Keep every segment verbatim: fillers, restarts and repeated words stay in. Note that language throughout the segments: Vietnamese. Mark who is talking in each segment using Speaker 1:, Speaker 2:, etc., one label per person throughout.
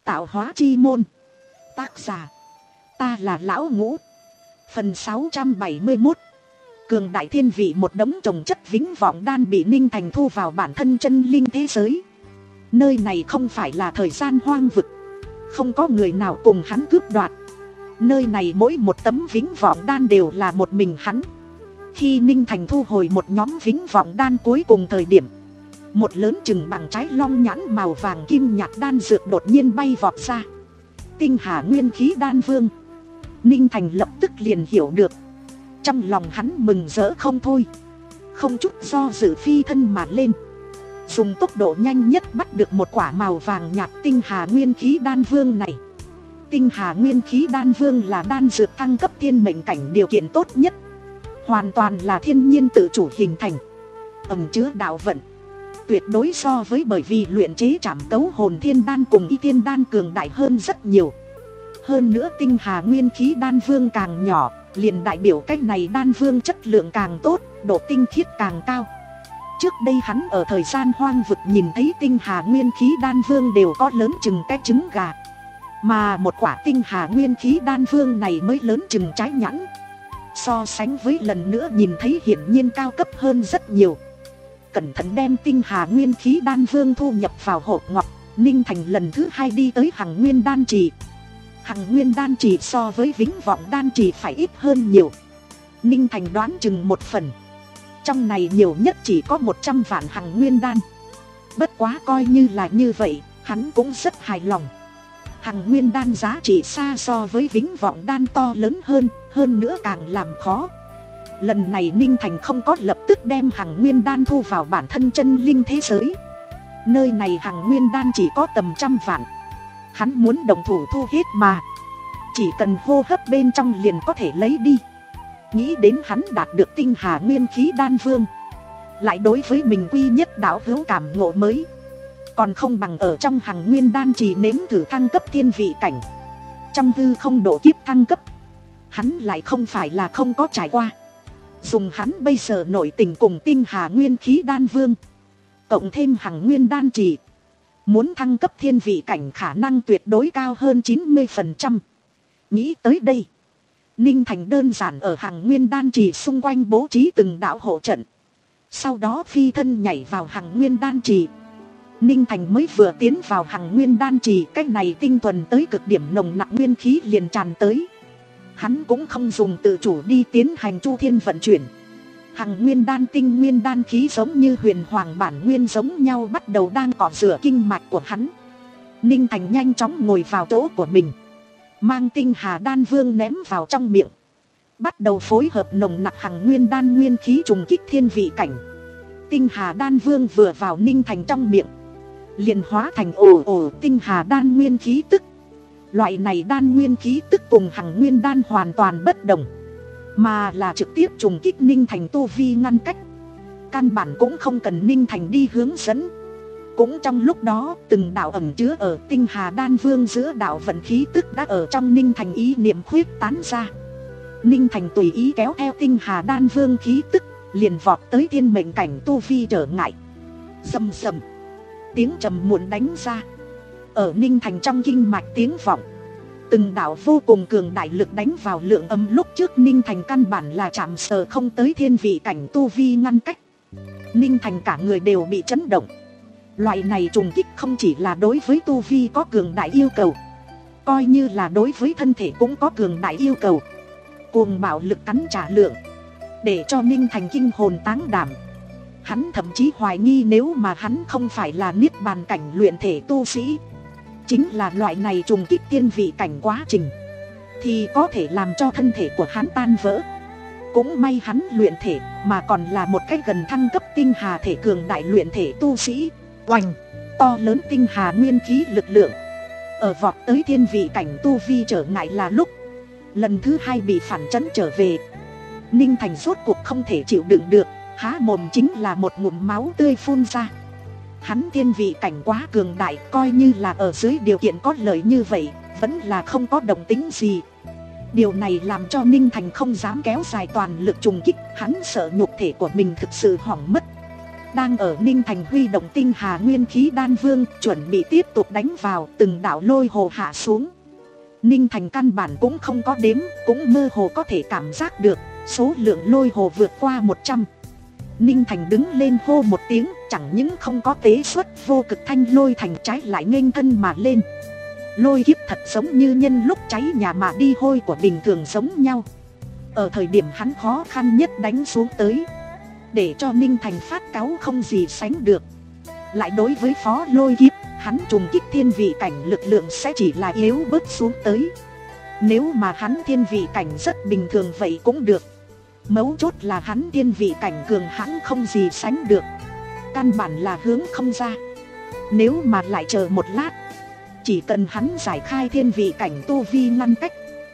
Speaker 1: Tạo hóa chi môn. Tác giả: ta là Lão Ngũ. Phần sáu trăm bảy mươi mốt. Cường đại thiên vị. Một đống trồng chất vĩnh vọng đan bị Ninh Thành thu vào bản thân chân linh thế giới. Nơi này không phải là thời gian hoang vực, không có người nào cùng hắn cướp đoạt. Nơi này mỗi một tấm vĩnh vọng đan đều là một mình hắn. Khi Ninh Thành thu hồi một nhóm vĩnh vọng đan cuối cùng thời điểm, một lớn chừng bằng trái long nhãn màu vàng kim nhạt đan dược đột nhiên bay vọt ra. Tinh Hà Nguyên Khí Đan Vương. Ninh Thành lập tức liền hiểu được. Trong lòng hắn mừng rỡ không thôi, không chút do dự phi thân mà lên, dùng tốc độ nhanh nhất bắt được một quả màu vàng nhạt Tinh Hà Nguyên Khí Đan Vương này. Tinh Hà Nguyên Khí Đan Vương là đan dược thăng cấp thiên mệnh cảnh điều kiện tốt nhất, hoàn toàn là thiên nhiên tự chủ hình thành, ẩn chứa đạo vận, tuyệt đối so với bởi vì luyện chế trảm cấu hồn thiên đan cùng y thiên đan cường đại hơn rất nhiều. Hơn nữa Tinh Hà Nguyên Khí Đan Vương càng nhỏ, liền đại biểu cách này đan vương chất lượng càng tốt, độ tinh khiết càng cao. Trước đây hắn ở thời gian hoang vực nhìn thấy Tinh Hà Nguyên Khí Đan Vương đều có lớn chừng cái trứng gà, mà một quả Tinh Hà Nguyên Khí Đan Vương này mới lớn chừng trái nhãn. So sánh với lần nữa nhìn thấy hiển nhiên cao cấp hơn rất nhiều. Cẩn thận đem Tinh Hà Nguyên Khí Đan Vương thu nhập vào hộp ngọc, Ninh Thành lần thứ hai đi tới Hằng Nguyên Đan Trì. Hằng Nguyên Đan Trì so với Vĩnh Vọng Đan Trì phải ít hơn nhiều. Ninh Thành đoán chừng một phần. Trong này nhiều nhất chỉ có một trăm vạn Hằng Nguyên Đan. Bất quá coi như là như vậy, hắn cũng rất hài lòng. Hằng Nguyên Đan giá trị xa so với Vĩnh Vọng Đan to lớn hơn, hơn nữa càng làm khó. Lần này Ninh Thành không có lập tức đem Hằng Nguyên Đan thu vào bản thân chân linh thế giới. Nơi này Hằng Nguyên Đan chỉ có tầm trăm vạn. Hắn muốn đồng thủ thu hết mà, chỉ cần hô hấp bên trong liền có thể lấy đi. Nghĩ đến hắn đạt được Tinh Hà Nguyên Khí Đan Vương, lại đối với mình quy nhất đạo hữu cảm ngộ mới, còn không bằng ở trong Hằng Nguyên Đan Trì nếm thử thăng cấp thiên vị cảnh. Trong hư không độ kiếp thăng cấp, hắn lại không phải là không có trải qua. Dùng hắn bây giờ nội tình cùng Tinh Hà Nguyên Khí Đan Vương, cộng thêm Hằng Nguyên Đan Trì, muốn thăng cấp thiên vị cảnh khả năng tuyệt đối cao hơn chín mươi phần trăm. Nghĩ tới đây, Ninh Thành đơn giản ở Hằng Nguyên Đan Trì xung quanh bố trí từng đạo hộ trận, sau đó phi thân nhảy vào Hằng Nguyên Đan Trì. Ninh Thành mới vừa tiến vào Hằng Nguyên Đan Trì, cách này tinh thuần tới cực điểm nồng nặc nguyên khí liền tràn tới. Hắn cũng không dùng tự chủ đi tiến hành chu thiên vận chuyển. Hằng Nguyên Đan tinh nguyên đan khí giống như huyền hoàng bản nguyên giống nhau bắt đầu đang cọ rửa kinh mạch của hắn. Ninh Thành nhanh chóng ngồi vào chỗ của mình, mang Tinh Hà Đan Vương ném vào trong miệng, bắt đầu phối hợp nồng nặc Hằng Nguyên Đan nguyên khí trùng kích thiên vị cảnh. Tinh Hà Đan Vương vừa vào Ninh Thành trong miệng, liền hóa thành ồ ồ Tinh Hà Đan nguyên khí tức. Loại này đan nguyên khí tức cùng Hằng Nguyên Đan hoàn toàn bất đồng, mà là trực tiếp trùng kích Ninh Thành tu vi ngăn cách. Căn bản cũng không cần Ninh Thành đi hướng dẫn. Cũng trong lúc đó, từng đạo ẩn chứa ở Tinh Hà Đan Vương giữa đạo vận khí tức đã ở trong Ninh Thành ý niệm khuyết tán ra. Ninh Thành tùy ý kéo theo Tinh Hà Đan Vương khí tức, liền vọt tới thiên mệnh cảnh tu vi trở ngại. Rầm rầm, tiếng trầm muộn đánh ra. Ở Ninh Thành trong kinh mạch tiếng vọng, từng đạo vô cùng cường đại lực đánh vào lượng âm lúc trước Ninh Thành căn bản là chạm sờ không tới thiên vị cảnh tu vi ngăn cách. Ninh Thành cả người đều bị chấn động. Loại này trùng kích không chỉ là đối với tu vi có cường đại yêu cầu, coi như là đối với thân thể cũng có cường đại yêu cầu. Cuồng bạo lực cắn trả lượng, để cho Ninh Thành kinh hồn táng đảm. Hắn thậm chí hoài nghi nếu mà hắn không phải là niết bàn cảnh luyện thể tu sĩ, chính là loại này trùng kích tiên vị cảnh quá trình, thì có thể làm cho thân thể của hắn tan vỡ. Cũng may hắn luyện thể mà còn là một cách gần thăng cấp tinh hà thể cường đại luyện thể tu sĩ. Oanh, to lớn Tinh Hà nguyên khí lực lượng ở vọt tới thiên vị cảnh tu vi trở ngại là lúc lần thứ hai bị phản chấn trở về. Ninh Thành rốt cuộc không thể chịu đựng được, há mồm chính là một ngụm máu tươi phun ra. Hắn thiên vị cảnh quá cường đại, coi như là ở dưới điều kiện có lợi như vậy, vẫn là không có động tính gì. Điều này làm cho Ninh Thành không dám kéo dài toàn lực trùng kích, hắn sợ nhục thể của mình thực sự hỏng mất. đang ở Ninh Thành huy động tinh hà nguyên khí đan vương, chuẩn bị tiếp tục đánh vào. Từng đạo lôi hồ hạ xuống. Ninh Thành căn bản cũng không có đếm, cũng mơ hồ có thể cảm giác được số lượng lôi hồ vượt qua một trăm. Ninh Thành đứng lên hô một tiếng, chẳng những không có tế xuất vô cực thanh lôi thành, trái lại nghênh thân mà lên. Lôi kiếp thật giống như nhân lúc cháy nhà mà đi hôi của bình thường giống nhau. Ở thời điểm hắn khó khăn nhất đánh xuống tới, để cho Ninh Thành phát cáu không gì sánh được. Lại đối với phó lôi kiếp, hắn trùng kích thiên vị cảnh lực lượng sẽ chỉ là yếu bớt xuống tới. Nếu mà hắn thiên vị cảnh rất bình thường vậy cũng được. Mấu chốt là hắn thiên vị cảnh cường hãn không gì sánh được. Căn bản là hướng không ra. Nếu mà lại chờ một lát, chỉ cần hắn giải khai thiên vị cảnh tu vi ngăn cách,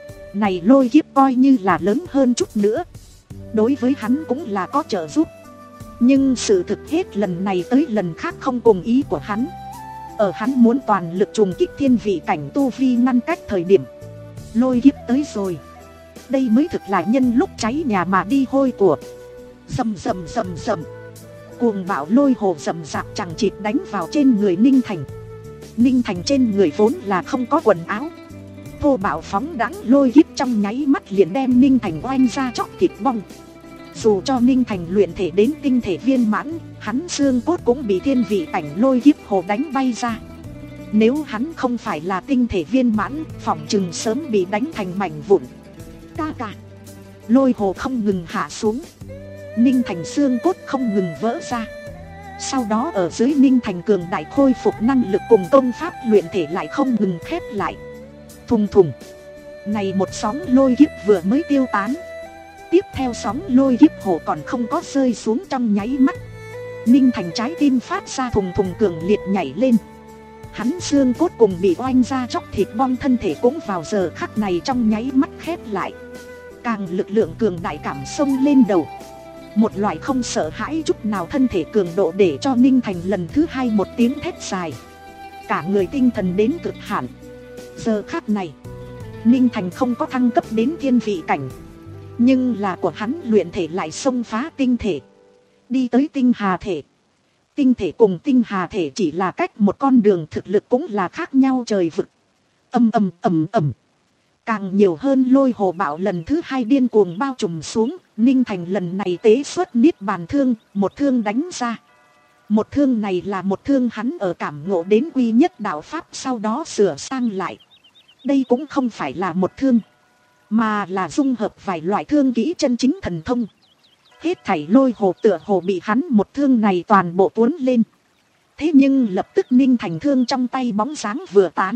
Speaker 1: này lôi kiếp coi như là lớn hơn chút nữa, đối với hắn cũng là có trợ giúp. Nhưng sự thực hết lần này tới lần khác không cùng ý của hắn. Ở hắn muốn toàn lực trùng kích thiên vị cảnh tu vi ngăn cách thời điểm, lôi kiếp tới rồi. Đây mới thực là nhân lúc cháy nhà mà đi hôi của. Rầm rầm rầm rầm, cuồng bạo lôi hồ rầm rạp chẳng chịt đánh vào trên người Ninh Thành. Ninh Thành trên người vốn là không có quần áo, thô bạo phóng đãng lôi kiếp trong nháy mắt liền đem Ninh Thành oanh ra chóc thịt bong. Dù cho Ninh Thành luyện thể đến tinh thể viên mãn, hắn xương cốt cũng bị thiên vị cảnh lôi kiếp hồ đánh bay ra. Nếu hắn không phải là tinh thể viên mãn, phỏng chừng sớm bị đánh thành mảnh vụn. Ca ca, lôi hồ không ngừng hạ xuống, Ninh Thành xương cốt không ngừng vỡ ra. Sau đó ở dưới Ninh Thành cường đại khôi phục năng lực cùng công pháp luyện thể lại không ngừng khép lại. Thùng thùng, này một sóng lôi kiếp vừa mới tiêu tán, tiếp theo sóng lôi kiếp hồ còn không có rơi xuống trong nháy mắt, Ninh Thành trái tim phát ra thùng thùng cường liệt nhảy lên. Hắn xương cốt cùng bị oanh ra chóc thịt bong, thân thể cũng vào giờ khắc này trong nháy mắt khép lại. Càng lực lượng cường đại cảm xông lên đầu, một loại không sợ hãi chút nào thân thể cường độ để cho Ninh Thành lần thứ hai một tiếng thét dài, cả người tinh thần đến cực hạn. Giờ khắc này, Ninh Thành không có thăng cấp đến thiên vị cảnh, nhưng là của hắn luyện thể lại xông phá tinh thể, đi tới tinh hà thể. Tinh thể cùng tinh hà thể chỉ là cách một con đường, thực lực cũng là khác nhau trời vực. Ầm ầm ầm ầm, càng nhiều hơn lôi hồ bạo lần thứ hai điên cuồng bao trùm xuống. Ninh Thành lần này tế xuất niết bàn thương, một thương đánh ra. Một thương này là một thương hắn ở cảm ngộ đến quy nhất đạo pháp sau đó sửa sang lại. Đây cũng không phải là một thương, mà là dung hợp vài loại thương kỹ chân chính thần thông. Hết thảy lôi hồ tựa hồ bị hắn một thương này toàn bộ cuốn lên. Thế nhưng lập tức Ninh Thành thương trong tay bóng dáng vừa tán,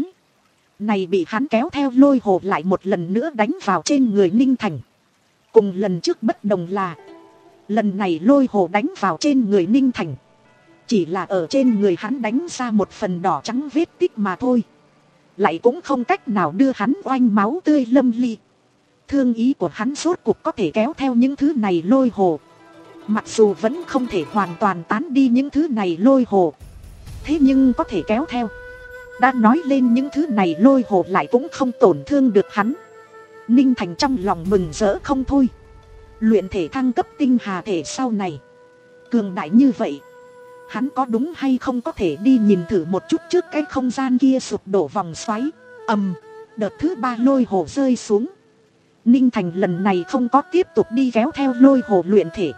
Speaker 1: này bị hắn kéo theo lôi hồ lại một lần nữa đánh vào trên người Ninh Thành. Cùng lần trước bất đồng là, lần này lôi hồ đánh vào trên người Ninh Thành, chỉ là ở trên người hắn đánh ra một phần đỏ trắng vết tích mà thôi, lại cũng không cách nào đưa hắn oanh máu tươi lâm ly. Thương ý của hắn rốt cuộc có thể kéo theo những thứ này lôi hồ, mặc dù vẫn không thể hoàn toàn tán đi những thứ này lôi hồ, thế nhưng có thể kéo theo. Đã nói lên những thứ này lôi hồ lại cũng không tổn thương được hắn. Ninh Thành trong lòng mừng rỡ không thôi. Luyện thể thăng cấp tinh hà thể sau này cường đại như vậy, hắn có đúng hay không có thể đi nhìn thử một chút trước cái không gian kia sụp đổ vòng xoáy. Ầm, đợt thứ ba lôi hồ rơi xuống. Ninh Thành lần này không có tiếp tục đi kéo theo lôi hồ luyện thể,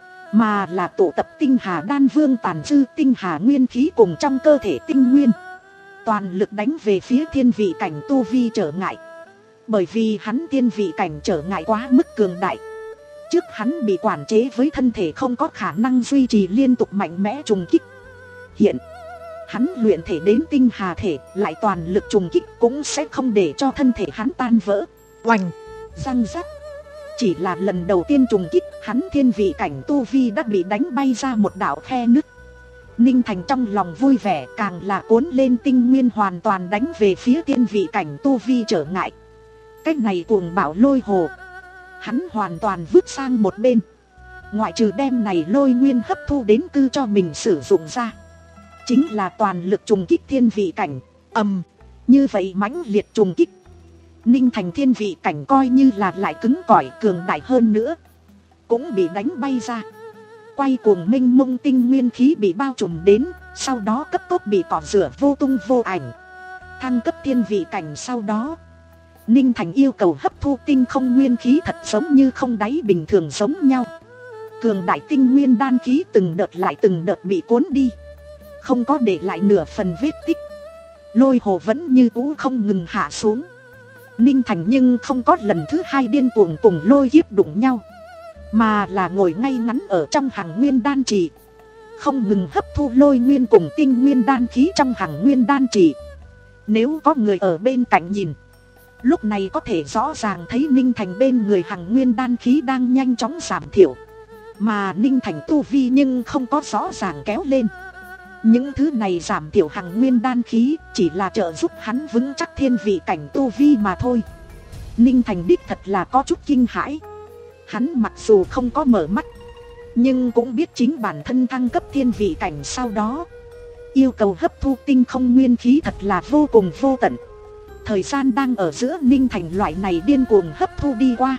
Speaker 1: mà là tụ tập tinh hà đan vương tàn dư tinh hà nguyên khí cùng trong cơ thể tinh nguyên, toàn lực đánh về phía thiên vị cảnh tu vi trở ngại. Bởi vì hắn thiên vị cảnh trở ngại quá mức cường đại, trước hắn bị quản chế với thân thể không có khả năng duy trì liên tục mạnh mẽ trùng kích. Hiện hắn luyện thể đến tinh hà thể, lại toàn lực trùng kích cũng sẽ không để cho thân thể hắn tan vỡ. Oanh, răng rắc, chỉ là lần đầu tiên trùng kích, hắn thiên vị cảnh tu vi đã bị đánh bay ra một đạo khe nứt. Ninh Thành trong lòng vui vẻ, càng là cuốn lên tinh nguyên hoàn toàn đánh về phía thiên vị cảnh tu vi trở ngại. Cách này cuồng bạo lôi hồ, hắn hoàn toàn vứt sang một bên, ngoại trừ đem này lôi nguyên hấp thu đến cư cho mình sử dụng ra, chính là toàn lực trùng kích thiên vị cảnh. Ầm, như vậy mãnh liệt trùng kích, Ninh Thành thiên vị cảnh coi như là lại cứng cỏi cường đại hơn nữa, cũng bị đánh bay ra. quay cuồng mênh mông tinh nguyên khí bị bao trùm đến, sau đó cấp tốc bị cỏ rửa vô tung vô ảnh. Thăng cấp thiên vị cảnh sau đó, Ninh Thành yêu cầu hấp thu tinh không nguyên khí thật giống như không đáy bình thường giống nhau. Cường đại tinh nguyên đan khí từng đợt lại từng đợt bị cuốn đi, không có để lại nửa phần vết tích. Lôi hồ vẫn như cũ không ngừng hạ xuống. Ninh Thành nhưng không có lần thứ hai điên cuồng cùng lôi kiếp đụng nhau, mà là ngồi ngay ngắn ở trong hàng nguyên đan trì, không ngừng hấp thu lôi nguyên cùng tinh nguyên đan khí trong hàng nguyên đan trì. Nếu có người ở bên cạnh nhìn, lúc này có thể rõ ràng thấy Ninh Thành bên người hàng nguyên đan khí đang nhanh chóng giảm thiểu, mà Ninh Thành tu vi nhưng không có rõ ràng kéo lên. Những thứ này giảm thiểu hàng nguyên đan khí chỉ là trợ giúp hắn vững chắc thiên vị cảnh tu vi mà thôi. Ninh Thành đích thật là có chút kinh hãi. Hắn mặc dù không có mở mắt, nhưng cũng biết chính bản thân thăng cấp thiên vị cảnh sau đó, yêu cầu hấp thu tinh không nguyên khí thật là vô cùng vô tận. Thời gian đang ở giữa Ninh Thành loại này điên cuồng hấp thu đi qua,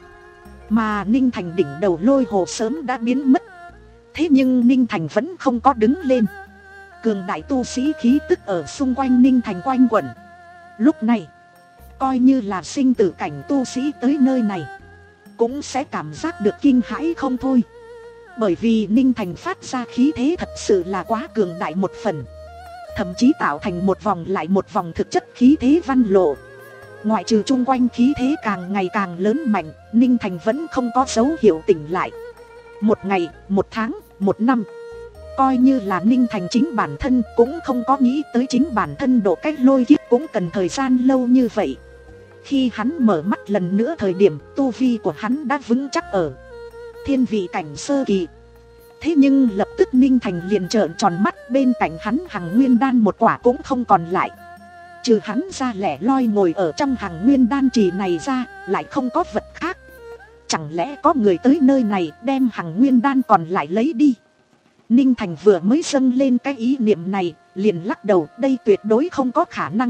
Speaker 1: mà Ninh Thành đỉnh đầu lôi hồ sớm đã biến mất. Thế nhưng Ninh Thành vẫn không có đứng lên. Cường đại tu sĩ khí tức ở xung quanh Ninh Thành quanh quẩn. Lúc này, coi như là sinh tử cảnh tu sĩ tới nơi này, cũng sẽ cảm giác được kinh hãi không thôi. Bởi vì Ninh Thành phát ra khí thế thật sự là quá cường đại một phần, thậm chí tạo thành một vòng lại một vòng thực chất khí thế văn lộ. Ngoại trừ chung quanh khí thế càng ngày càng lớn mạnh, Ninh Thành vẫn không có dấu hiệu tỉnh lại. Một ngày, một tháng, một năm, coi như là Ninh Thành chính bản thân cũng không có nghĩ tới chính bản thân độ cách lôi kiếp cũng cần thời gian lâu như vậy. Khi hắn mở mắt lần nữa thời điểm, tu vi của hắn đã vững chắc ở thiên vị cảnh sơ kỳ. Thế nhưng lập tức Ninh Thành liền trợn tròn mắt, bên cạnh hắn hằng nguyên đan một quả cũng không còn lại. Trừ hắn ra lẻ loi ngồi ở trong hằng nguyên đan trì này ra, lại không có vật khác. Chẳng lẽ có người tới nơi này đem hằng nguyên đan còn lại lấy đi? Ninh Thành vừa mới dâng lên cái ý niệm này, liền lắc đầu, đây tuyệt đối không có khả năng.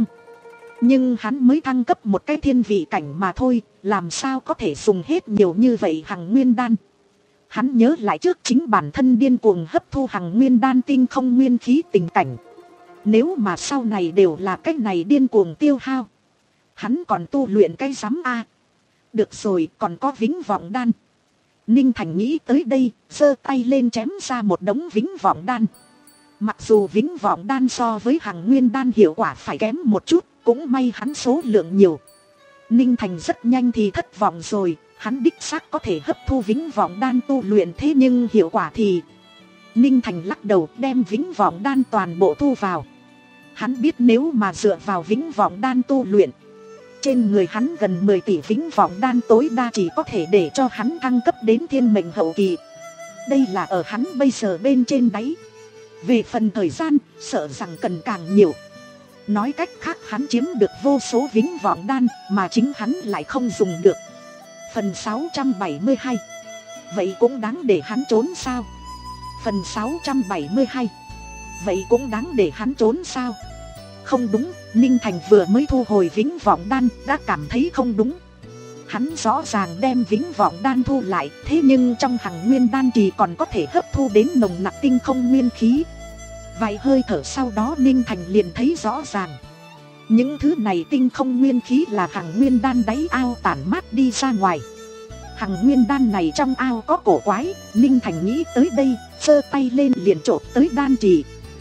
Speaker 1: Nhưng hắn mới thăng cấp một cái thiên vị cảnh mà thôi, làm sao có thể dùng hết nhiều như vậy hằng nguyên đan. Hắn nhớ lại trước chính bản thân điên cuồng hấp thu hằng nguyên đan tinh không nguyên khí tình cảnh. Nếu mà sau này đều là cái này điên cuồng tiêu hao, hắn còn tu luyện cái rắm a. Được rồi, còn có vĩnh vọng đan. Ninh Thành nghĩ tới đây, giơ tay lên chém ra một đống vĩnh vọng đan. Mặc dù vĩnh vọng đan so với hằng nguyên đan hiệu quả phải kém một chút, cũng may hắn số lượng nhiều. Ninh Thành rất nhanh thì thất vọng rồi, hắn đích xác có thể hấp thu vĩnh vọng đan tu luyện, thế nhưng hiệu quả thì... Ninh Thành lắc đầu đem vĩnh vọng đan toàn bộ thu vào. Hắn biết nếu mà dựa vào vĩnh vọng đan tu luyện, trên người hắn gần mười tỷ vĩnh vọng đan tối đa chỉ có thể để cho hắn thăng cấp đến thiên mệnh hậu kỳ. Đây là ở hắn bây giờ bên trên đáy. Về phần thời gian, sợ rằng cần càng nhiều. Nói cách khác, hắn chiếm được vô số vĩnh vọng đan mà chính hắn lại không dùng được. Phần sáu trăm bảy mươi hai. Vậy cũng đáng để hắn trốn sao? Phần sáu trăm bảy mươi hai. Vậy cũng đáng để hắn trốn sao? Không đúng, Ninh Thành vừa mới thu hồi vĩnh vọng đan đã cảm thấy không đúng. Hắn rõ ràng đem vĩnh vọng đan thu lại, thế nhưng trong hằng nguyên đan trì còn có thể hấp thu đến nồng nặc tinh không nguyên khí. Vài hơi thở sau đó Ninh Thành liền thấy rõ ràng, những thứ này tinh không nguyên khí là hằng nguyên đan đáy ao tản mát đi ra ngoài. Hằng nguyên đan này trong ao có cổ quái, Ninh Thành nghĩ tới đây, giơ tay lên liền trộm tới đan trì.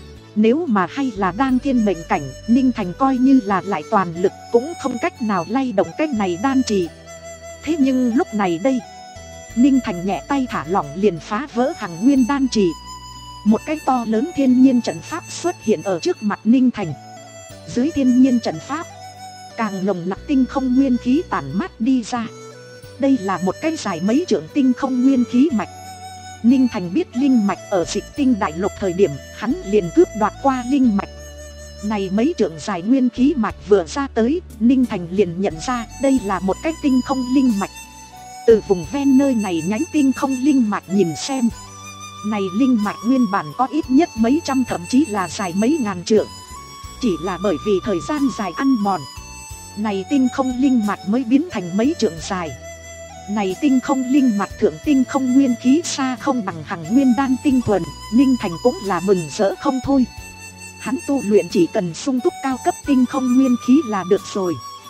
Speaker 1: Nếu mà hay là đang thiên mệnh cảnh, Ninh Thành coi như là lại toàn lực cũng không cách nào lay động cái này đan trì. Thế nhưng lúc này đây, Ninh Thành nhẹ tay thả lỏng liền phá vỡ hằng nguyên đan trì. Một cái to lớn thiên nhiên trận pháp xuất hiện ở trước mặt Ninh Thành. Dưới thiên nhiên trận pháp, càng nồng nặc tinh không nguyên khí tản mát đi ra. Đây là một cái dài mấy trượng tinh không nguyên khí mạch. Ninh Thành biết linh mạch ở Dịch Tinh Đại Lục thời điểm, hắn liền cướp đoạt qua linh mạch. Này mấy trượng dài nguyên khí mạch vừa ra tới, Ninh Thành liền nhận ra đây là một cái tinh không linh mạch. Từ vùng ven nơi này nhánh tinh không linh mạch nhìn xem, này linh mạch nguyên bản có ít nhất mấy trăm thậm chí là dài mấy ngàn trượng. Chỉ là bởi vì thời gian dài ăn mòn, này tinh không linh mạch mới biến thành mấy trượng dài. Này tinh không linh mạch thượng tinh không nguyên khí xa không bằng hằng nguyên đan tinh thuần, Ninh Thành cũng là mừng rỡ không thôi. Hắn tu luyện chỉ cần sung túc cao cấp tinh không nguyên khí là được rồi.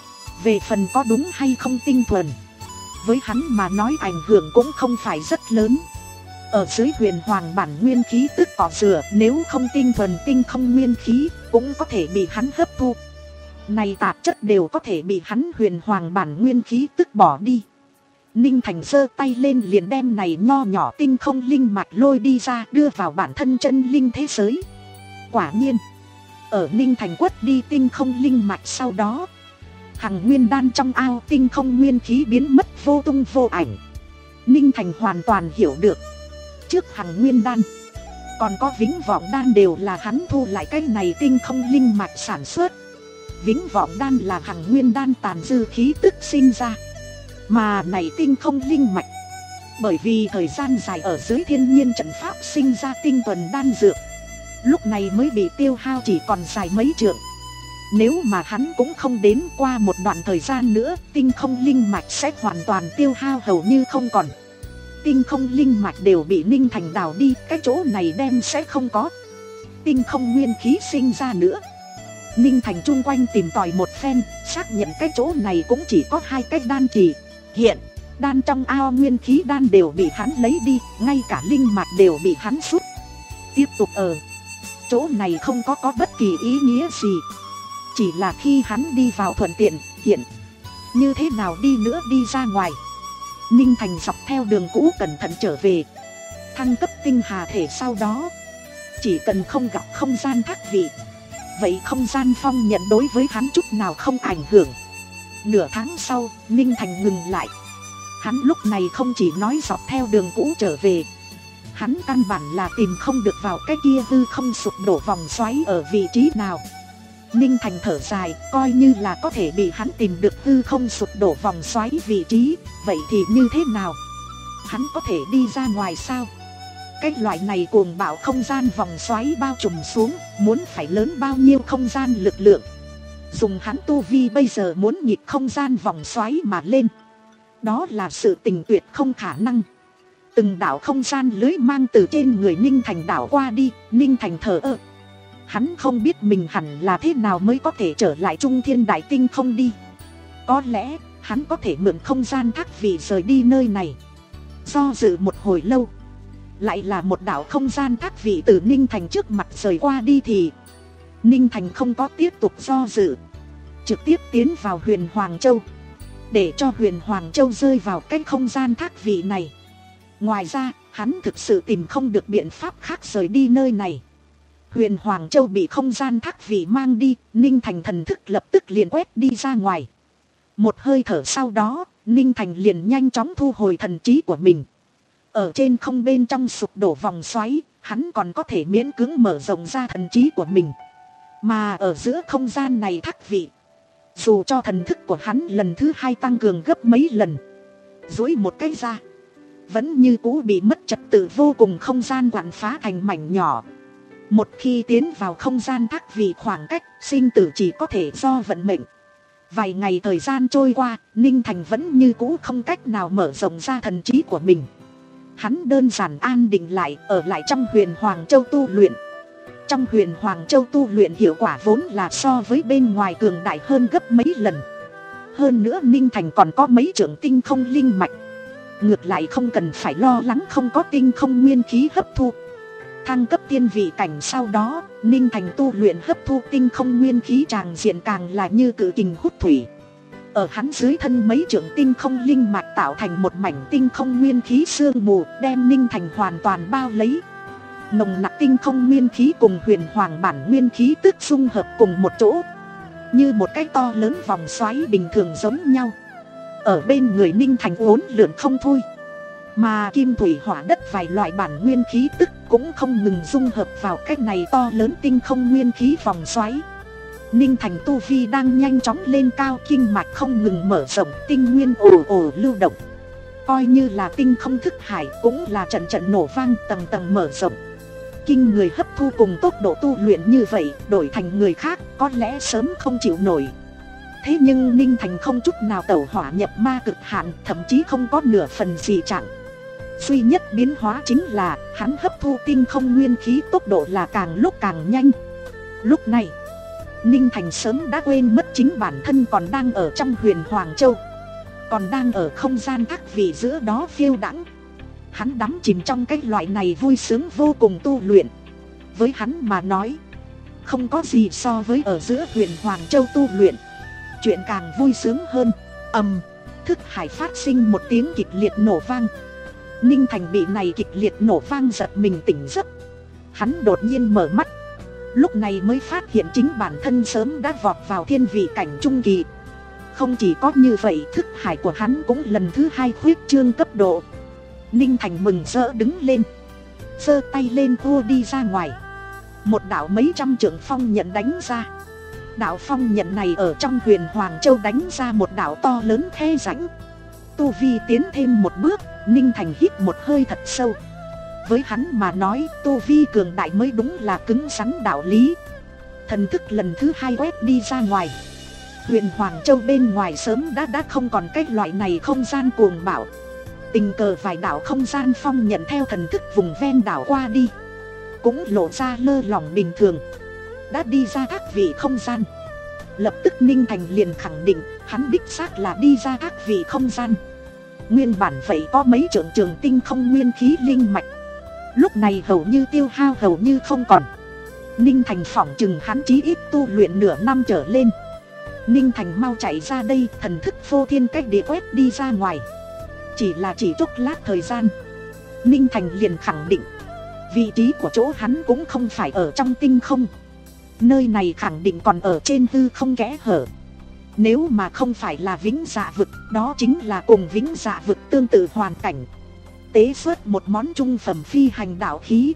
Speaker 1: Về phần có đúng hay không tinh thuần, với hắn mà nói ảnh hưởng cũng không phải rất lớn. Ở dưới huyền hoàng bản nguyên khí tức cỏ dừa, nếu không tinh thuần tinh không nguyên khí cũng có thể bị hắn hấp thu. Này tạp chất đều có thể bị hắn huyền hoàng bản nguyên khí tức bỏ đi. Ninh Thành giơ tay lên liền đem này nho nhỏ tinh không linh mạch lôi đi ra, đưa vào bản thân chân linh thế giới. Quả nhiên, ở Ninh Thành quất đi tinh không linh mạch sau đó, hằng nguyên đan trong ao tinh không nguyên khí biến mất vô tung vô ảnh. Ninh Thành hoàn toàn hiểu được, trước hằng nguyên đan còn có vĩnh vọng đan đều là hắn thu lại cái này tinh không linh mạch sản xuất. Vĩnh vọng đan là hằng nguyên đan tàn dư khí tức sinh ra, mà này tinh không linh mạch bởi vì thời gian dài ở dưới thiên nhiên trận pháp sinh ra tinh thuần đan dược, lúc này mới bị tiêu hao chỉ còn dài mấy trượng. Nếu mà hắn cũng không đến, qua một đoạn thời gian nữa tinh không linh mạch sẽ hoàn toàn tiêu hao hầu như không còn. Tinh không linh mạch đều bị Ninh Thành đào đi, cái chỗ này đem sẽ không có tinh không nguyên khí sinh ra nữa. Ninh Thành chung quanh tìm tòi một phen, xác nhận cái chỗ này cũng chỉ có hai cái đan trì. Hiện đan trong ao nguyên khí đan đều bị hắn lấy đi, ngay cả linh mạch đều bị hắn rút. Tiếp tục ở chỗ này không có có bất kỳ ý nghĩa gì, chỉ là khi hắn đi vào thuận tiện, hiện như thế nào đi nữa đi ra ngoài. Ninh Thành dọc theo đường cũ cẩn thận trở về. Thăng cấp tinh hà thể sau đó, chỉ cần không gặp không gian thác vị, vậy không gian phong nhận đối với hắn chút nào không ảnh hưởng. Nửa tháng sau, Ninh Thành ngừng lại. Hắn lúc này không chỉ nói dọc theo đường cũ trở về, hắn căn bản là tìm không được vào cái kia hư không sụp đổ vòng xoáy ở vị trí nào. Ninh Thành thở dài, coi như là có thể bị hắn tìm được hư không sụp đổ vòng xoáy vị trí, vậy thì như thế nào? Hắn có thể đi ra ngoài sao? Cái loại này cuồng bạo không gian vòng xoáy bao trùm xuống, muốn phải lớn bao nhiêu không gian lực lượng. Dùng hắn tu vi bây giờ muốn nhịp không gian vòng xoáy mà lên, đó là sự tình tuyệt không khả năng. Từng đảo không gian lưới mang từ trên người Ninh Thành đảo qua đi, Ninh Thành thở ơ. Hắn không biết mình hẳn là thế nào mới có thể trở lại Trung Thiên Đại Tinh không đi. Có lẽ hắn có thể mượn không gian thác vị rời đi nơi này. Do dự một hồi lâu, lại là một đảo không gian thác vị từ Ninh Thành trước mặt rời qua đi thì Ninh Thành không có tiếp tục do dự, trực tiếp tiến vào Huyền Hoàng Châu, để cho Huyền Hoàng Châu rơi vào cái không gian thác vị này. Ngoài ra, hắn thực sự tìm không được biện pháp khác rời đi nơi này. Huyền Hoàng Châu bị không gian thác vị mang đi, Ninh Thành thần thức lập tức liền quét đi ra ngoài. Một hơi thở sau đó, Ninh Thành liền nhanh chóng thu hồi thần trí của mình. Ở trên không bên trong sụp đổ vòng xoáy, hắn còn có thể miễn cưỡng mở rộng ra thần trí của mình. Mà ở giữa không gian này thác vị, dù cho thần thức của hắn lần thứ hai tăng cường gấp mấy lần, duỗi một cái ra, vẫn như cũ bị mất trật tự vô cùng, không gian quặn phá thành mảnh nhỏ. Một khi tiến vào không gian thác vị, khoảng cách sinh tử chỉ có thể do vận mệnh. Vài ngày thời gian trôi qua, Ninh Thành vẫn như cũ không cách nào mở rộng ra thần trí của mình. Hắn đơn giản an định lại, ở lại trong Huyền Hoàng Châu tu luyện. Trong Huyền Hoàng Châu tu luyện hiệu quả vốn là so với bên ngoài cường đại hơn gấp mấy lần. Hơn nữa Ninh Thành còn có mấy trưởng tinh không linh mạch, ngược lại không cần phải lo lắng không có tinh không nguyên khí hấp thu. Thăng cấp tiên vị cảnh sau đó, Ninh Thành tu luyện hấp thu tinh không nguyên khí tràng diện càng là như cự kình hút thủy. Ở hắn dưới thân mấy trưởng tinh không linh mạch tạo thành một mảnh tinh không nguyên khí sương mù, đem Ninh Thành hoàn toàn bao lấy. Nồng nặc tinh không nguyên khí cùng huyền hoàng bản nguyên khí tức xung hợp cùng một chỗ, như một cái to lớn vòng xoáy bình thường giống nhau. Ở bên người Ninh Thành uốn lượn không thôi. Mà kim thủy hỏa đất vài loại bản nguyên khí tức cũng không ngừng dung hợp vào cái này to lớn tinh không nguyên khí vòng xoáy. Ninh Thành tu vi đang nhanh chóng lên cao, kinh mạch không ngừng mở rộng, tinh nguyên ồ ồ lưu động. Coi như là tinh không thức hải cũng là trận trận nổ vang, tầng tầng mở rộng. Kinh người hấp thu cùng tốc độ tu luyện như vậy, đổi thành người khác có lẽ sớm không chịu nổi. Thế nhưng Ninh Thành không chút nào tẩu hỏa nhập ma cực hạn, thậm chí không có nửa phần gì trạng. Duy nhất biến hóa chính là hắn hấp thu tinh không nguyên khí tốc độ là càng lúc càng nhanh. Lúc này Ninh Thành sớm đã quên mất chính bản thân còn đang ở trong huyền Hoàng Châu, còn đang ở không gian các vị giữa đó phiêu đãng. Hắn đắm chìm trong cái loại này vui sướng vô cùng tu luyện. Với hắn mà nói, không có gì so với ở giữa huyền Hoàng Châu tu luyện chuyện càng vui sướng hơn. Ầm, thức hải phát sinh một tiếng kịch liệt nổ vang. Ninh Thành bị này kịch liệt nổ vang giật mình tỉnh giấc. Hắn đột nhiên mở mắt, lúc này mới phát hiện chính bản thân sớm đã vọt vào thiên vị cảnh trung kỳ. Không chỉ có như vậy, thức hải của hắn cũng lần thứ hai khuyết trương cấp độ. Ninh Thành mừng rỡ đứng lên, giơ tay lên vua đi ra ngoài. Một đạo mấy trăm trượng phong nhận đánh ra. Đạo phong nhận này ở trong huyền Hoàng Châu đánh ra một đạo to lớn khe rãnh. Tu vi tiến thêm một bước, Ninh Thành hít một hơi thật sâu. Với hắn mà nói, tu vi cường đại mới đúng là cứng rắn đạo lý. Thần thức lần thứ hai quét đi ra ngoài. Huyền Hoàng Châu bên ngoài sớm đã đã không còn cái loại này không gian cuồng bạo. Tình cờ vài đạo không gian phong nhận theo thần thức vùng ven đảo qua đi, cũng lộ ra lơ lỏng bình thường, đã đi ra các vị không gian. Lập tức Ninh Thành liền khẳng định hắn đích xác là đi ra các vị không gian. Nguyên bản vậy có mấy trượng trường tinh không nguyên khí linh mạch, lúc này hầu như tiêu hao hầu như không còn. Ninh Thành phỏng chừng hắn chí ít tu luyện nửa năm trở lên. Ninh Thành mau chạy ra đây, thần thức phô thiên cách địa quét đi ra ngoài. Chỉ là chỉ chốc lát thời gian, Ninh Thành liền khẳng định vị trí của chỗ hắn cũng không phải ở trong tinh không. Nơi này khẳng định còn ở trên hư không kẽ hở. Nếu mà không phải là Vĩnh Dạ Vực, đó chính là cùng Vĩnh Dạ Vực tương tự hoàn cảnh. Tế xuất một món trung phẩm phi hành đạo khí,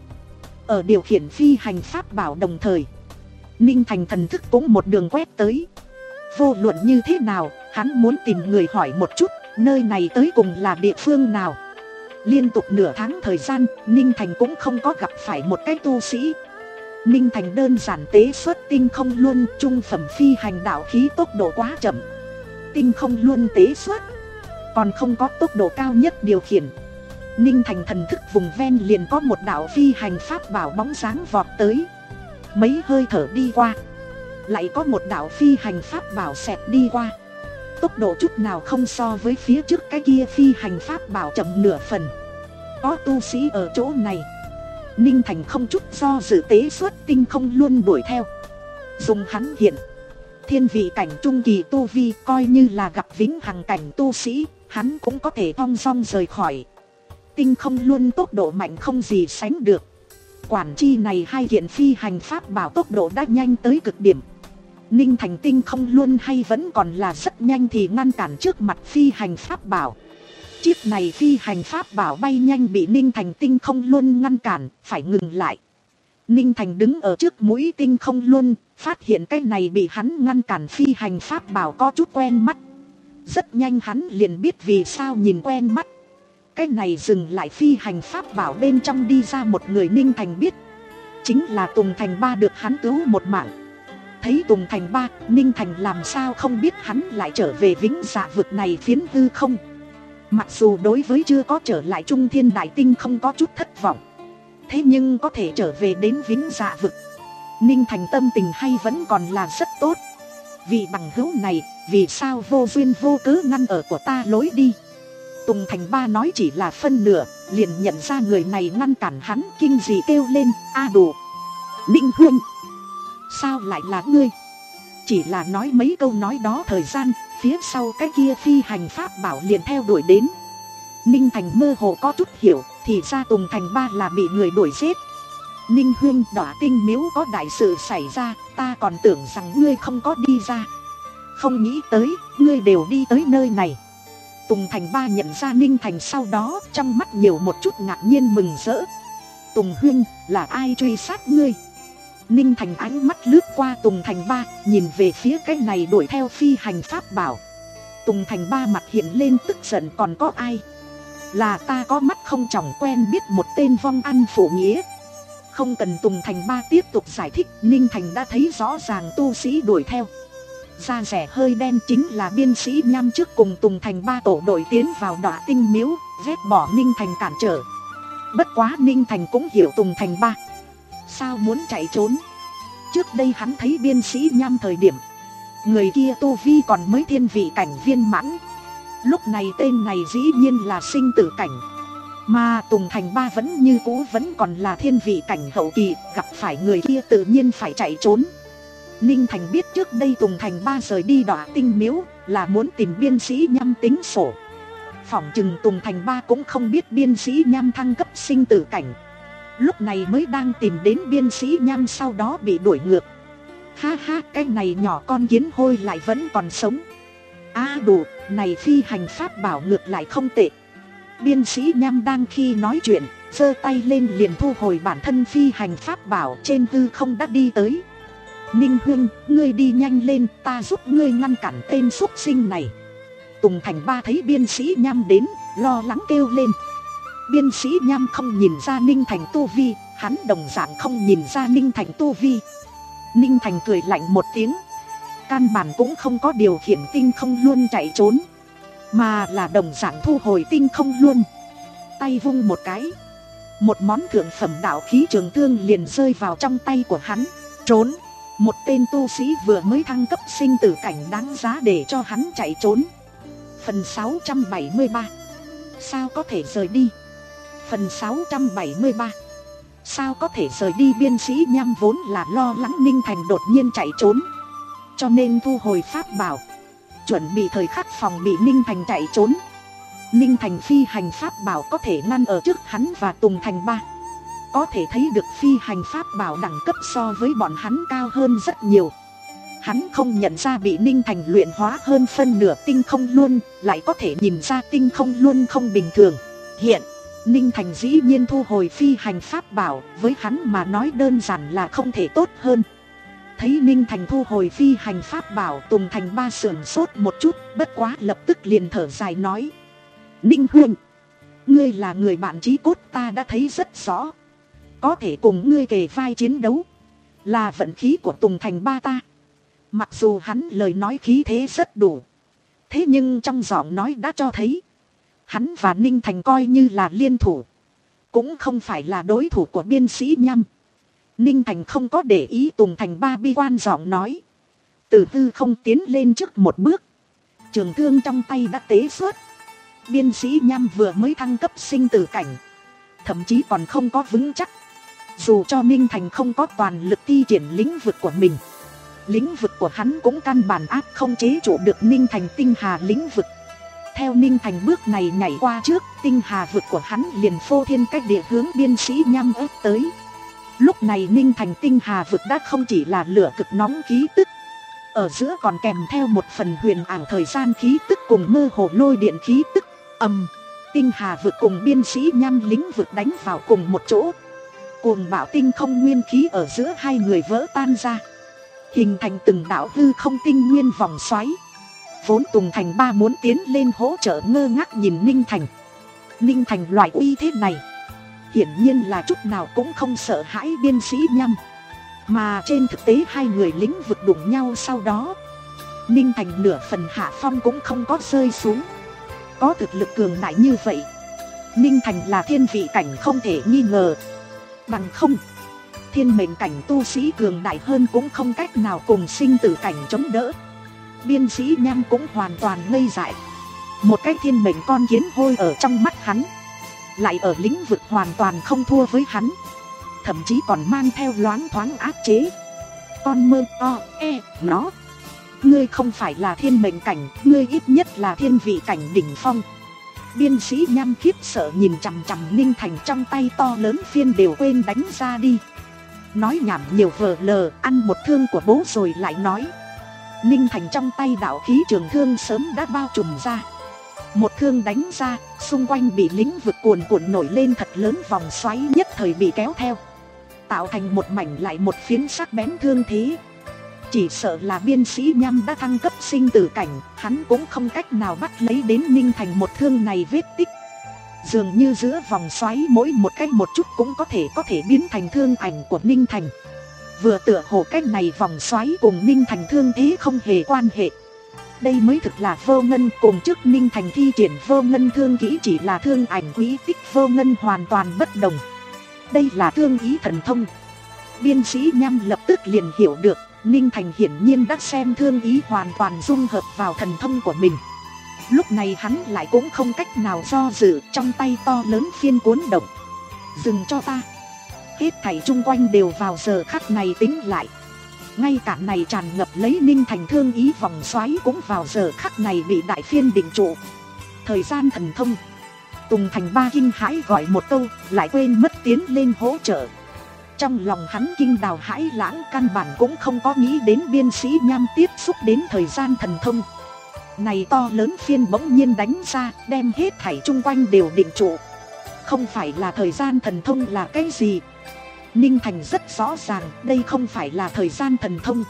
Speaker 1: ở điều khiển phi hành pháp bảo đồng thời, Ninh Thành thần thức cũng một đường quét tới. Vô luận như thế nào, hắn muốn tìm người hỏi một chút, nơi này tới cùng là địa phương nào. Liên tục nửa tháng thời gian, Ninh Thành cũng không có gặp phải một cái tu sĩ. Ninh Thành đơn giản tế xuất tinh không luân trung phẩm phi hành đạo khí tốc độ quá chậm. Tinh không luân tế xuất còn không có tốc độ cao nhất điều khiển. Ninh Thành thần thức vùng ven liền có một đạo phi hành pháp bảo bóng dáng vọt tới. Mấy hơi thở đi qua, lại có một đạo phi hành pháp bảo xẹt đi qua. Tốc độ chút nào không so với phía trước cái kia phi hành pháp bảo chậm nửa phần. Có tu sĩ ở chỗ này, Ninh Thành không chút do dự tế xuất tinh không luôn đuổi theo. Dùng hắn hiện thiên vị cảnh trung kỳ tu vi, coi như là gặp vĩnh hằng cảnh tu sĩ, hắn cũng có thể thong dong rời khỏi. Tinh không luôn tốc độ mạnh không gì sánh được. Quản chi này hai hiện phi hành pháp bảo tốc độ đã nhanh tới cực điểm. Ninh Thành tinh không luôn hay vẫn còn là rất nhanh thì ngăn cản trước mặt phi hành pháp bảo. Chiếc này phi hành pháp bảo bay nhanh bị Ninh Thành tinh không luôn ngăn cản, phải ngừng lại. Ninh Thành đứng ở trước mũi tinh không luôn, phát hiện cái này bị hắn ngăn cản phi hành pháp bảo có chút quen mắt. Rất nhanh hắn liền biết vì sao nhìn quen mắt. Cái này dừng lại phi hành pháp bảo bên trong đi ra một người. Ninh Thành biết chính là Tùng Thành Ba được hắn cứu một mạng. Thấy Tùng Thành Ba, Ninh Thành làm sao không biết hắn lại trở về Vĩnh Dạ Vực này phiến hư không. Mặc dù đối với chưa có trở lại Trung Thiên Đại Tinh không có chút thất vọng, thế nhưng có thể trở về đến Vĩnh Dạ Vực, Ninh Thành tâm tình hay vẫn còn là rất tốt. Vì bằng hữu này, vì sao vô duyên vô cớ ngăn ở của ta lối đi. Tùng Thành Ba nói chỉ là phân nửa, liền nhận ra người này ngăn cản hắn, kinh dị kêu lên, a đủ. Ninh Huynh, sao lại là ngươi? Chỉ là nói mấy câu nói đó thời gian, phía sau cái kia phi hành pháp bảo liền theo đuổi đến. Ninh Thành mơ hồ có chút hiểu, thì ra Tùng Thành Ba là bị người đuổi giết. Ninh Huynh, Đỏa Tinh Miếu có đại sự xảy ra, ta còn tưởng rằng ngươi không có đi ra. Không nghĩ tới, ngươi đều đi tới nơi này. Tùng Thành Ba nhận ra Ninh Thành sau đó, trong mắt nhiều một chút ngạc nhiên mừng rỡ. Tùng Huynh, là ai truy sát ngươi? Ninh Thành ánh mắt lướt qua Tùng Thành Ba, nhìn về phía cái này đuổi theo phi hành pháp bảo. Tùng Thành Ba mặt hiện lên tức giận, còn có ai? Là ta có mắt không tròng, quen biết một tên vong ăn phụ nghĩa. Không cần Tùng Thành Ba tiếp tục giải thích, Ninh Thành đã thấy rõ ràng tu sĩ đuổi theo. da rẻ hơi đen chính là biên sĩ Nham trước cùng Tùng Thành ba tổ đội tiến vào Đọa Tinh Miếu, vét bỏ Ninh Thành cản trở. Bất quá Ninh Thành cũng hiểu Tùng Thành ba sao muốn chạy trốn. Trước đây hắn thấy biên sĩ Nham thời điểm, người kia tu vi còn mới thiên vị cảnh viên mãn. Lúc này tên này dĩ nhiên là sinh tử cảnh. Mà Tùng Thành ba vẫn như cũ vẫn còn là thiên vị cảnh hậu kỳ, gặp phải người kia tự nhiên phải chạy trốn. Ninh Thành biết trước đây Tùng Thành ba rời đi Đọa Tinh Miếu là muốn tìm biên sĩ Nham tính sổ. Phỏng chừng Tùng Thành ba cũng không biết biên sĩ Nham thăng cấp sinh tử cảnh, lúc này mới đang tìm đến biên sĩ Nham, sau đó bị đuổi ngược. Ha ha, cái này nhỏ con kiến hôi lại vẫn còn sống. À đủ, này phi hành pháp bảo ngược lại không tệ. Biên sĩ Nham đang khi nói chuyện, giơ tay lên liền thu hồi bản thân phi hành pháp bảo, trên hư không đã đi tới. Ninh Huynh, ngươi đi nhanh lên, ta giúp ngươi ngăn cản tên súc sinh này. Tùng Thành ba thấy biên sĩ Nham đến, lo lắng kêu lên. Biên sĩ Nham không nhìn ra Ninh Thành tu vi, hắn đồng dạng không nhìn ra Ninh Thành tu vi. Ninh Thành cười lạnh một tiếng, căn bản cũng không có điều khiển tinh không luôn chạy trốn, mà là đồng dạng thu hồi tinh không luôn. Tay vung một cái, một món thượng phẩm đạo khí trường thương liền rơi vào trong tay của hắn. Trốn, một tên tu sĩ vừa mới thăng cấp sinh tử cảnh đáng giá để cho hắn chạy trốn. Phần sáu trăm bảy mươi ba, sao có thể rời đi. Phần sáu trăm bảy mươi ba, sao có thể rời đi. Biên sĩ Nham vốn là lo lắng Ninh Thành đột nhiên chạy trốn, cho nên thu hồi pháp bảo, chuẩn bị thời khắc phòng bị Ninh Thành chạy trốn. Ninh Thành phi hành pháp bảo có thể ngăn ở trước hắn và Tùng Thành ba. Có thể thấy được phi hành pháp bảo đẳng cấp so với bọn hắn cao hơn rất nhiều. Hắn không nhận ra bị Ninh Thành luyện hóa hơn phân nửa tinh không luôn, lại có thể nhìn ra tinh không luôn không bình thường. Hiện, Ninh Thành dĩ nhiên thu hồi phi hành pháp bảo, với hắn mà nói đơn giản là không thể tốt hơn. Thấy Ninh Thành thu hồi phi hành pháp bảo, Tùng Thành ba sườn sốt một chút, bất quá lập tức liền thở dài nói. Ninh Huynh, ngươi là người bạn chí cốt ta đã thấy rất rõ. Có thể cùng ngươi kề vai chiến đấu là vận khí của Tùng Thành ba ta. Mặc dù hắn lời nói khí thế rất đủ, thế nhưng trong giọng nói đã cho thấy hắn và Ninh Thành coi như là liên thủ, cũng không phải là đối thủ của biên sĩ Nham. Ninh Thành không có để ý Tùng Thành ba bi quan giọng nói, từ tư không tiến lên trước một bước, trường thương trong tay đã tế xuất. Biên sĩ Nham vừa mới thăng cấp sinh tử cảnh, thậm chí còn không có vững chắc. Dù cho Ninh Thành không có toàn lực thi triển lĩnh vực của mình, lĩnh vực của hắn cũng căn bản áp không chế trụ được Ninh Thành tinh hà lĩnh vực. Theo Ninh Thành bước này nhảy qua trước, tinh hà vực của hắn liền phô thiên cách địa hướng biên sĩ Nham ép tới. Lúc này Ninh Thành tinh hà vực đã không chỉ là lửa cực nóng khí tức, ở giữa còn kèm theo một phần huyền ảo thời gian khí tức cùng mơ hồ lôi điện khí tức. Ầm, tinh hà vực cùng biên sĩ Nham lĩnh vực đánh vào cùng một chỗ, cuồng bạo tinh không nguyên khí ở giữa hai người vỡ tan ra, hình thành từng đạo hư không tinh nguyên vòng xoáy. Vốn Tùng Thành ba muốn tiến lên hỗ trợ, ngơ ngác nhìn Ninh Thành. Ninh Thành loại uy thế này hiển nhiên là chút nào cũng không sợ hãi biên sĩ Nham. Mà trên thực tế hai người lĩnh vực đụng nhau sau đó, Ninh Thành nửa phần hạ phong cũng không có rơi xuống. Có thực lực cường đại như vậy, Ninh Thành là thiên vị cảnh không thể nghi ngờ. Bằng không, thiên mệnh cảnh tu sĩ cường đại hơn cũng không cách nào cùng sinh tử cảnh chống đỡ. Biên sĩ Nham cũng hoàn toàn ngây dại. Một cái thiên mệnh con kiến hôi ở trong mắt hắn, lại ở lĩnh vực hoàn toàn không thua với hắn, thậm chí còn mang theo loáng thoáng áp chế. Con mơ o e nó, ngươi không phải là thiên mệnh cảnh, ngươi ít nhất là thiên vị cảnh đỉnh phong. Biên sĩ Nham khiếp sợ nhìn chằm chằm Ninh Thành, trong tay to lớn phiên đều quên đánh ra đi. Nói nhảm nhiều vờ lờ, ăn một thương của bố rồi lại nói. Ninh Thành trong tay đạo khí trường thương sớm đã bao trùm ra. Một thương đánh ra, xung quanh bị lĩnh vực cuồn cuộn nổi lên thật lớn vòng xoáy, nhất thời bị kéo theo, tạo thành một mảnh lại một phiến sắc bén thương thế. Chỉ sợ là biên sĩ Nham đã thăng cấp sinh tử cảnh, hắn cũng không cách nào bắt lấy đến Ninh Thành một thương này vết tích. Dường như giữa vòng xoáy mỗi một cách một chút cũng có thể có thể biến thành thương ảnh của Ninh Thành. Vừa tựa hồ cách này vòng xoáy cùng Ninh Thành thương thế không hề quan hệ. Đây mới thực là vô ngân, cùng trước Ninh Thành thi triển vô ngân thương kỹ chỉ là thương ảnh quý tích vô ngân hoàn toàn bất đồng. Đây là thương ý thần thông. Biên sĩ Nham lập tức liền hiểu được, Ninh Thành hiển nhiên đã xem thương ý hoàn toàn dung hợp vào thần thông của mình. Lúc này hắn lại cũng không cách nào do dự, trong tay to lớn phiên cuốn động. Dừng cho ta. Hết thảy chung quanh đều vào giờ khắc này tính lại. Ngay cả này tràn ngập lấy Ninh Thành thương ý vòng xoáy cũng vào giờ khắc này bị đại phiên định trụ. Thời gian thần thông. Tùng Thành Ba kinh hãi gọi một câu, lại quên mất tiến lên hỗ trợ. Trong lòng hắn kinh đào hãi lãng, căn bản cũng không có nghĩ đến biên sĩ Nham tiếp xúc đến thời gian thần thông. Này to lớn phiên bỗng nhiên đánh ra, đem hết thảy chung quanh đều định trụ. Không phải là thời gian thần thông là cái gì? Ninh Thành rất rõ ràng đây không phải là thời gian thần thông.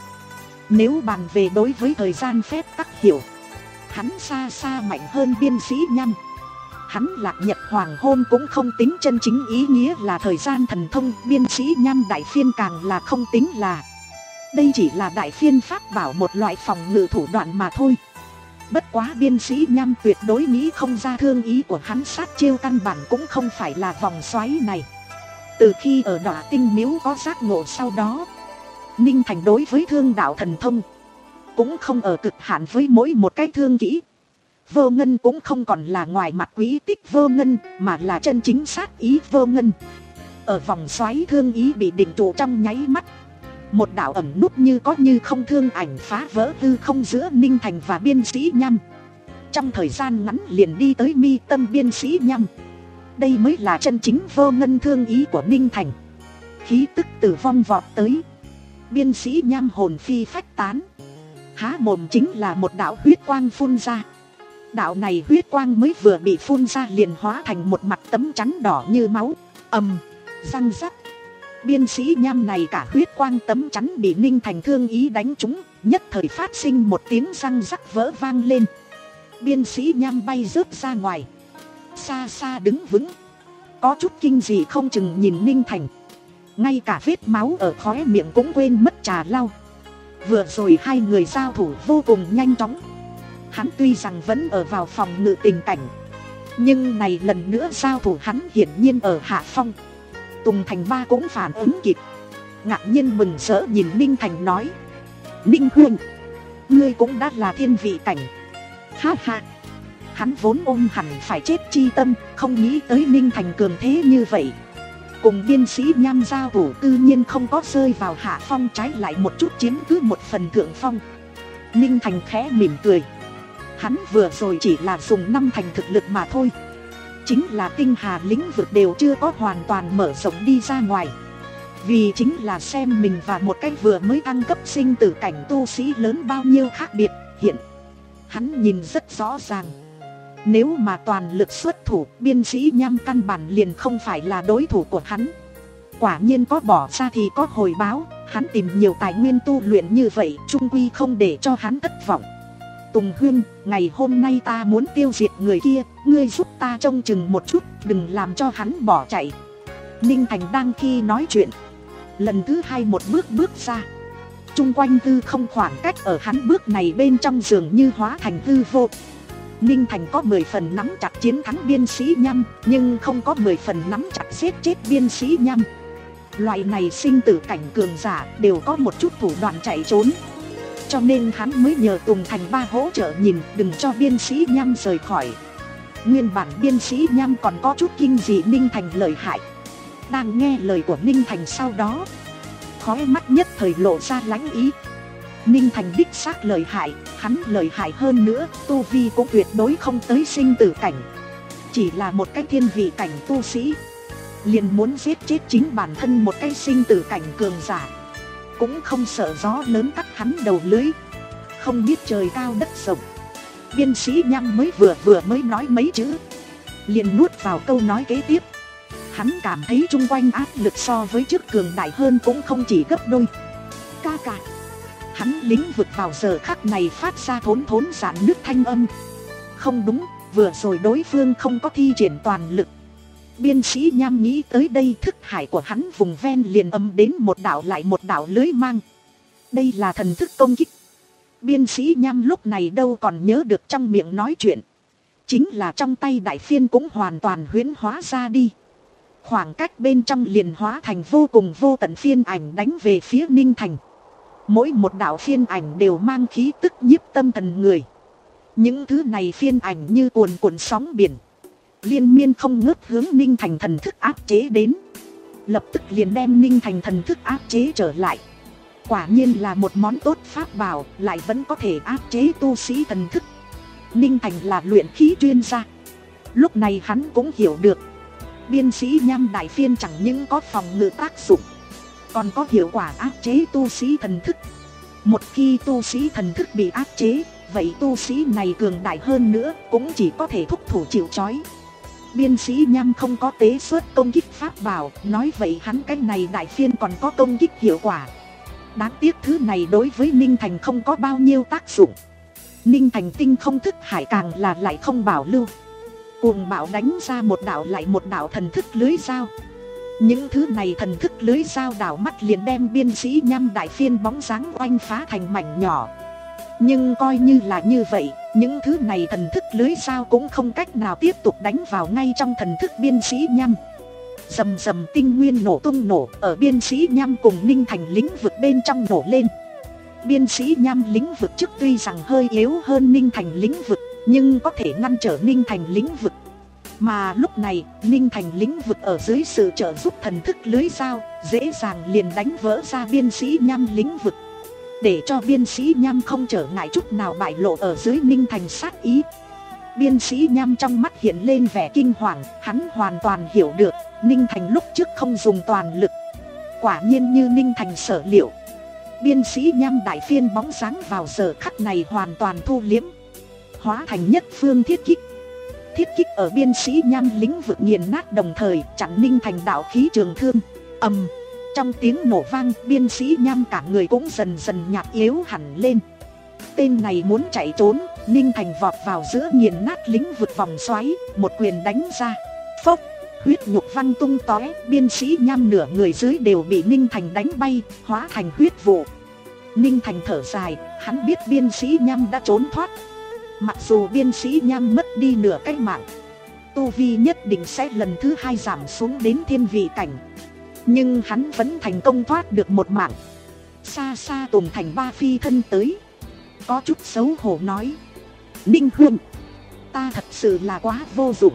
Speaker 1: Nếu bàn về đối với thời gian phép tắc hiểu, hắn xa xa mạnh hơn biên sĩ Nham. Hắn Lạc Nhật Hoàng Hôn cũng không tính chân chính ý nghĩa là thời gian thần thông. Biên sĩ Nham đại phiên càng là không tính là. Đây chỉ là đại phiên pháp bảo, một loại phòng ngự thủ đoạn mà thôi. Bất quá biên sĩ Nham tuyệt đối nghĩ không ra thương ý của hắn sát chiêu căn bản cũng không phải là vòng xoáy này. Từ khi ở Đọa Tinh Miếu có giác ngộ sau đó, Ninh Thành đối với thương đạo thần thông cũng không ở cực hạn với mỗi một cái thương kỹ. Vô ngân cũng không còn là ngoài mặt quý tích vô ngân, mà là chân chính sát ý vô ngân. Ở vòng xoáy thương ý bị định trụ trong nháy mắt, một đạo ẩn núp như có như không thương ảnh phá vỡ hư không giữa Ninh Thành và biên sĩ Nham. Trong thời gian ngắn liền đi tới mi tâm biên sĩ Nham. Đây mới là chân chính vô ngân thương ý của Ninh Thành. Khí tức tử vong vọt tới. Biên sĩ Nham hồn phi phách tán. Há mồm chính là một đạo huyết quang phun ra. Đạo này huyết quang mới vừa bị phun ra liền hóa thành một mặt tấm chắn đỏ như máu. Ầm, răng rắc. Biên sĩ Nham này cả huyết quang tấm chắn bị Ninh Thành thương ý đánh trúng, nhất thời phát sinh một tiếng răng rắc vỡ vang lên. Biên sĩ Nham bay rớt ra ngoài, xa xa đứng vững, có chút kinh dị không chừng nhìn Ninh Thành. Ngay cả vết máu ở khóe miệng cũng quên mất trà lau. Vừa rồi hai người giao thủ vô cùng nhanh chóng. Hắn tuy rằng vẫn ở vào phòng ngự tình cảnh, nhưng này lần nữa giao thủ hắn hiển nhiên ở hạ phong. Tùng Thành Ba cũng phản ứng kịp, ngạc nhiên mừng rỡ nhìn Ninh Thành nói: Ninh huynh, ngươi cũng đã là thiên vị cảnh. Ha ha. Hắn vốn ôm hẳn phải chết chi tâm, không nghĩ tới Ninh Thành cường thế như vậy. Cùng biên sĩ Nham giao thủ tự nhiên không có rơi vào hạ phong, trái lại một chút chiếm cứ một phần thượng phong. Ninh Thành khẽ mỉm cười. Hắn vừa rồi chỉ là dùng năm thành thực lực mà thôi. Chính là tinh hà lĩnh vực đều chưa có hoàn toàn mở rộng đi ra ngoài. Vì chính là xem mình và một cái vừa mới thăng cấp sinh tử cảnh tu sĩ lớn bao nhiêu khác biệt. Hiện hắn nhìn rất rõ ràng, nếu mà toàn lực xuất thủ, biên sĩ Nham căn bản liền không phải là đối thủ của hắn. Quả nhiên có bỏ ra thì có hồi báo. Hắn tìm nhiều tài nguyên tu luyện như vậy, chung quy không để cho hắn thất vọng. Tùng huynh, ngày hôm nay ta muốn tiêu diệt người kia, ngươi giúp ta trông chừng một chút, đừng làm cho hắn bỏ chạy. Ninh Thành đang khi nói chuyện, lần thứ hai một bước bước ra. Trung quanh hư không khoảng cách ở hắn bước này bên trong dường như hóa thành hư vô. Ninh Thành có mười phần nắm chặt chiến thắng biên sĩ Nham, nhưng không có mười phần nắm chặt giết chết biên sĩ Nham. Loại này sinh tử cảnh cường giả đều có một chút thủ đoạn chạy trốn, cho nên hắn mới nhờ Tùng Thành Ba hỗ trợ nhìn, đừng cho biên sĩ Nham rời khỏi. Nguyên bản biên sĩ Nham còn có chút kinh dị Ninh Thành lợi hại. Đang nghe lời của Ninh Thành sau đó, khóe mắt nhất thời lộ ra lãnh ý. Ninh Thành đích xác lợi hại, hắn lợi hại hơn nữa, tu vi cũng tuyệt đối không tới sinh tử cảnh. Chỉ là một cái thiên vị cảnh tu sĩ, liền muốn giết chết chính bản thân một cái sinh tử cảnh cường giả, cũng không sợ gió lớn cắt hắn đầu lưới. Không biết trời cao đất rộng. Biên sĩ Nham mới vừa vừa mới nói mấy chữ, liền nuốt vào câu nói kế tiếp. Hắn cảm thấy chung quanh áp lực so với trước cường đại hơn cũng không chỉ gấp đôi. Ca ca. Hắn lĩnh vực vào giờ khắc này phát ra thốn thốn giãn nước thanh âm. Không đúng, vừa rồi đối phương không có thi triển toàn lực. Biên sĩ Nham nghĩ tới đây, thức hải của hắn vùng ven liền âm đến một đạo lại một đạo lưới mang. Đây là thần thức công kích. Biên sĩ Nham lúc này đâu còn nhớ được trong miệng nói chuyện. Chính là trong tay đại phiên cũng hoàn toàn huyễn hóa ra đi. Khoảng cách bên trong liền hóa thành vô cùng vô tận phiên ảnh đánh về phía Ninh Thành. Mỗi một đạo phiên ảnh đều mang khí tức nhiếp tâm thần người. Những thứ này phiên ảnh như cuồn cuộn sóng biển, liên miên không ngớt hướng Ninh Thành thần thức áp chế đến. Lập tức liền đem Ninh Thành thần thức áp chế trở lại. Quả nhiên là một món tốt pháp bảo, lại vẫn có thể áp chế tu sĩ thần thức. Ninh Thành là luyện khí chuyên gia. Lúc này hắn cũng hiểu được, biên sĩ Nham đại phiên chẳng những có phòng ngự tác dụng, còn có hiệu quả áp chế tu sĩ thần thức. Một khi tu sĩ thần thức bị áp chế, vậy tu sĩ này cường đại hơn nữa cũng chỉ có thể thúc thủ chịu trói. Biên sĩ Nham không có tế xuất công kích pháp bảo, nói vậy hắn cái này đại phiên còn có công kích hiệu quả. Đáng tiếc thứ này đối với Ninh Thành không có bao nhiêu tác dụng. Ninh Thành tinh không thức hải càng là lại không bảo lưu, cuồng bạo đánh ra một đạo lại một đạo thần thức lưới dao. Những thứ này thần thức lưới dao đảo mắt liền đem biên sĩ Nham đại phiên bóng dáng oanh phá thành mảnh nhỏ. Nhưng coi như là như vậy, những thứ này thần thức lưới dao cũng không cách nào tiếp tục đánh vào ngay trong thần thức biên sĩ Nham. Rầm rầm tinh nguyên nổ tung nổ ở biên sĩ Nham cùng Ninh Thành lĩnh vực bên trong nổ lên. Biên sĩ Nham lĩnh vực trước tuy rằng hơi yếu hơn Ninh Thành lĩnh vực, nhưng có thể ngăn trở Ninh Thành lĩnh vực. Mà lúc này, Ninh Thành lĩnh vực ở dưới sự trợ giúp thần thức lưới dao, dễ dàng liền đánh vỡ ra biên sĩ Nham lĩnh vực, để cho biên sĩ Nham không trở ngại chút nào bại lộ ở dưới Ninh Thành sát ý. Biên sĩ Nham trong mắt hiện lên vẻ kinh hoàng, hắn hoàn toàn hiểu được, Ninh Thành lúc trước không dùng toàn lực. Quả nhiên như Ninh Thành sở liệu, biên sĩ Nham đại phiên bóng dáng vào giờ khắc này hoàn toàn thu liếm, hóa thành nhất phương thiết kích. Thiết kích ở biên sĩ Nham lĩnh vực nghiền nát, đồng thời chặn Ninh Thành đạo khí trường thương. Ầm, trong tiếng nổ vang, biên sĩ Nham cả người cũng dần dần nhạt yếu hẳn lên. Tên này muốn chạy trốn, Ninh Thành vọt vào giữa nghiền nát lĩnh vực vòng xoáy, một quyền đánh ra. Phốc, huyết nhục văng tung tóe, biên sĩ Nham nửa người dưới đều bị Ninh Thành đánh bay, hóa thành huyết vụ. Ninh Thành thở dài, hắn biết biên sĩ Nham đã trốn thoát. Mặc dù biên sĩ Nham mất đi nửa cái mạng, tu vi nhất định sẽ lần thứ hai giảm xuống đến thiên vị cảnh, nhưng hắn vẫn thành công thoát được một mạng. Xa xa Tùng Thành Ba phi thân tới, có chút xấu hổ nói: Ninh Huynh, ta thật sự là quá vô dụng,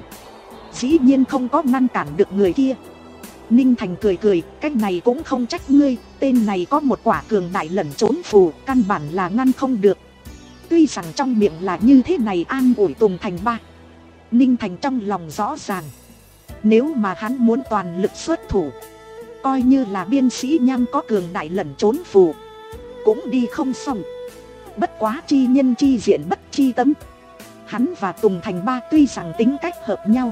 Speaker 1: dĩ nhiên không có ngăn cản được người kia. Ninh Thành cười cười, cái này cũng không trách ngươi, tên này có một quả cường đại lẩn trốn phù, căn bản là ngăn không được. Tuy rằng trong miệng là như thế này an ủi Tùng Thành Ba, Ninh Thành trong lòng rõ ràng, nếu mà hắn muốn toàn lực xuất thủ, coi như là biên sĩ Nham có cường đại lẩn trốn phù, cũng đi không xong. Bất quá chi nhân chi diện bất chi tâm, hắn và Tùng Thành Ba tuy rằng tính cách hợp nhau,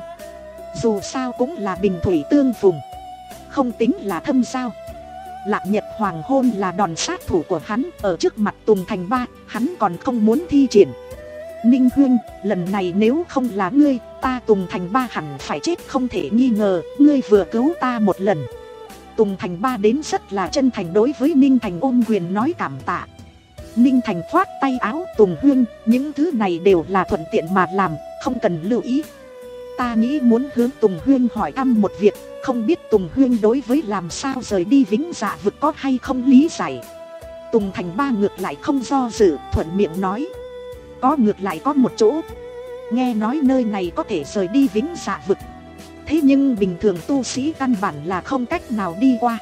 Speaker 1: dù sao cũng là bình thủy tương phùng, không tính là thâm giao. Lạc Nhật Hoàng Hôn là đòn sát thủ của hắn, ở trước mặt Tùng Thành Ba, hắn còn không muốn thi triển. Ninh Huynh, lần này nếu không là ngươi, ta Tùng Thành Ba hẳn phải chết không thể nghi ngờ, ngươi vừa cứu ta một lần. Tùng Thành Ba đến rất là chân thành đối với Ninh Thành ôm quyền nói cảm tạ. Ninh Thành khoát tay áo: Tùng Huynh, những thứ này đều là thuận tiện mà làm, không cần lưu ý. Ta nghĩ muốn hướng Tùng Huynh hỏi thăm một việc, không biết Tùng Huynh đối với làm sao rời đi Vĩnh Dạ vực có hay không lý giải. Tùng Thành Ba ngược lại không do dự, thuận miệng nói: có, ngược lại có một chỗ. Nghe nói nơi này có thể rời đi Vĩnh Dạ vực, thế nhưng bình thường tu sĩ căn bản là không cách nào đi qua.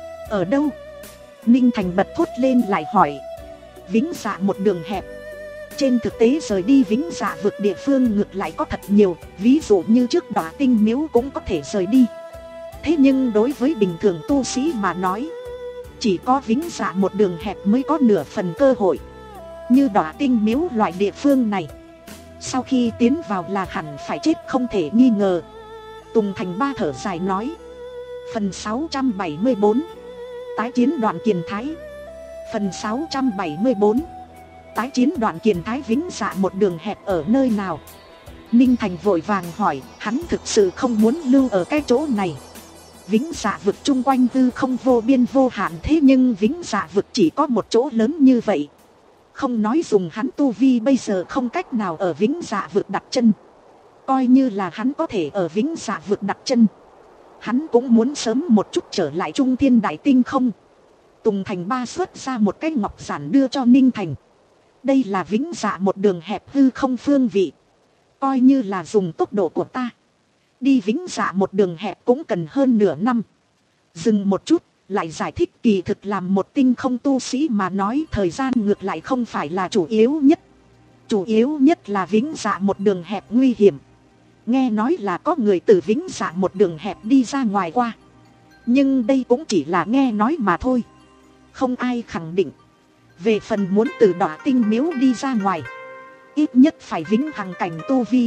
Speaker 1: Ở đâu? Ninh Thành bật thốt lên lại hỏi. Vĩnh Dạ một đường hẹp. Trên thực tế rời đi Vĩnh Dạ vực địa phương ngược lại có thật nhiều, ví dụ như trước Đọa Tinh Miếu cũng có thể rời đi. Thế nhưng đối với bình thường tu sĩ mà nói, chỉ có Vĩnh Dạ một đường hẹp mới có nửa phần cơ hội. Như Đọa Tinh Miếu loại địa phương này, sau khi tiến vào là hẳn phải chết không thể nghi ngờ. Tùng Thành Ba thở dài nói. Phần sáu trăm bảy mươi bốn, tái chiến Đoạn Kiền Thái. Phần sáu trăm bảy mươi bốn, tái chiến Đoạn Kiền Thái. Vĩnh Dạ một đường hẹp ở nơi nào? Ninh Thành vội vàng hỏi, hắn thực sự không muốn lưu ở cái chỗ này. Vĩnh Dạ vực chung quanh hư không vô biên vô hạn, thế nhưng Vĩnh Dạ vực chỉ có một chỗ lớn như vậy. Không nói dùng hắn tu vi bây giờ không cách nào ở Vĩnh Dạ vực đặt chân. Coi như là hắn có thể ở Vĩnh Dạ vực đặt chân, hắn cũng muốn sớm một chút trở lại Trung Thiên Đại Tinh không. Tùng Thành Ba xuất ra một cái ngọc giản đưa cho Ninh Thành. Đây là Vĩnh Dạ một đường hẹp hư không phương vị. Coi như là dùng tốc độ của ta, đi Vĩnh Dạ một đường hẹp cũng cần hơn nửa năm. Dừng một chút, lại giải thích kỳ thực làm một tinh không tu sĩ mà nói thời gian ngược lại không phải là chủ yếu nhất. Chủ yếu nhất là Vĩnh Dạ một đường hẹp nguy hiểm. Nghe nói là có người từ Vĩnh Dạ một đường hẹp đi ra ngoài qua. Nhưng đây cũng chỉ là nghe nói mà thôi, không ai khẳng định. Về phần muốn từ Đọa Tinh Miếu đi ra ngoài, ít nhất phải vĩnh hằng cảnh tu vi.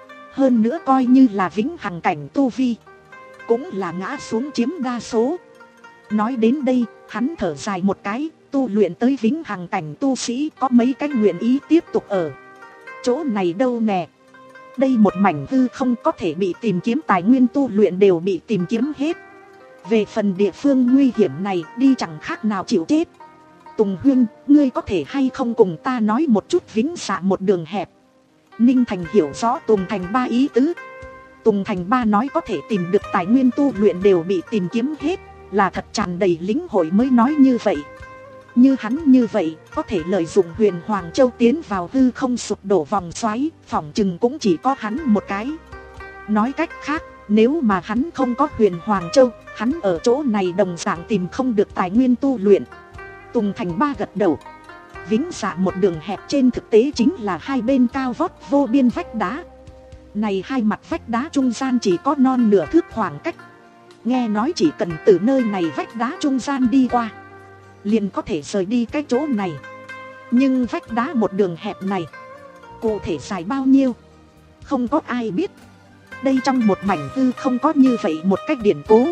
Speaker 1: Hơn nữa coi như là vĩnh hằng cảnh tu vi, cũng là ngã xuống chiếm đa số. Nói đến đây, hắn thở dài một cái, tu luyện tới vĩnh hằng cảnh tu sĩ có mấy cái nguyện ý tiếp tục ở chỗ này đâu nè. Đây một mảnh hư không có thể bị tìm kiếm tài nguyên tu luyện đều bị tìm kiếm hết. Về phần địa phương nguy hiểm này đi chẳng khác nào chịu chết. Tùng Huyên, ngươi có thể hay không cùng ta nói một chút Vĩnh Dạ một đường hẹp? Ninh Thành hiểu rõ Tùng Thành Ba ý tứ. Tùng Thành Ba nói có thể tìm được tài nguyên tu luyện đều bị tìm kiếm hết, là thật tràn đầy lĩnh hội mới nói như vậy. Như hắn như vậy, có thể lợi dụng Huyền Hoàng Châu tiến vào hư không sụp đổ vòng xoáy, phỏng chừng cũng chỉ có hắn một cái. Nói cách khác, nếu mà hắn không có Huyền Hoàng Châu, hắn ở chỗ này đồng dạng tìm không được tài nguyên tu luyện. Tùng Thành Ba gật đầu. Vĩnh Dạ một đường hẹp trên thực tế chính là hai bên cao vót vô biên vách đá. Này hai mặt vách đá trung gian chỉ có non nửa thước khoảng cách. Nghe nói chỉ cần từ nơi này vách đá trung gian đi qua, liền có thể rời đi cái chỗ này. Nhưng vách đá một đường hẹp này cụ thể dài bao nhiêu, không có ai biết. Đây trong một mảnh hư không có như vậy một cách điển cố.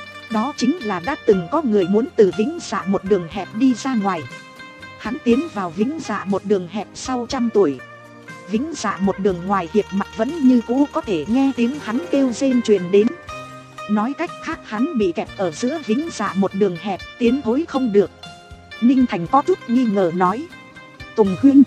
Speaker 1: Đó chính là đã từng có người muốn từ Vĩnh Dạ một đường hẹp đi ra ngoài. Hắn tiến vào Vĩnh Dạ một đường hẹp sau trăm tuổi. Vĩnh Dạ một đường ngoài hiệp mặt vẫn như cũ có thể nghe tiếng hắn kêu rên truyền đến. Nói cách khác hắn bị kẹp ở giữa Vĩnh Dạ một đường hẹp, tiến thối không được. Ninh Thành có chút nghi ngờ nói, Tùng Huyên,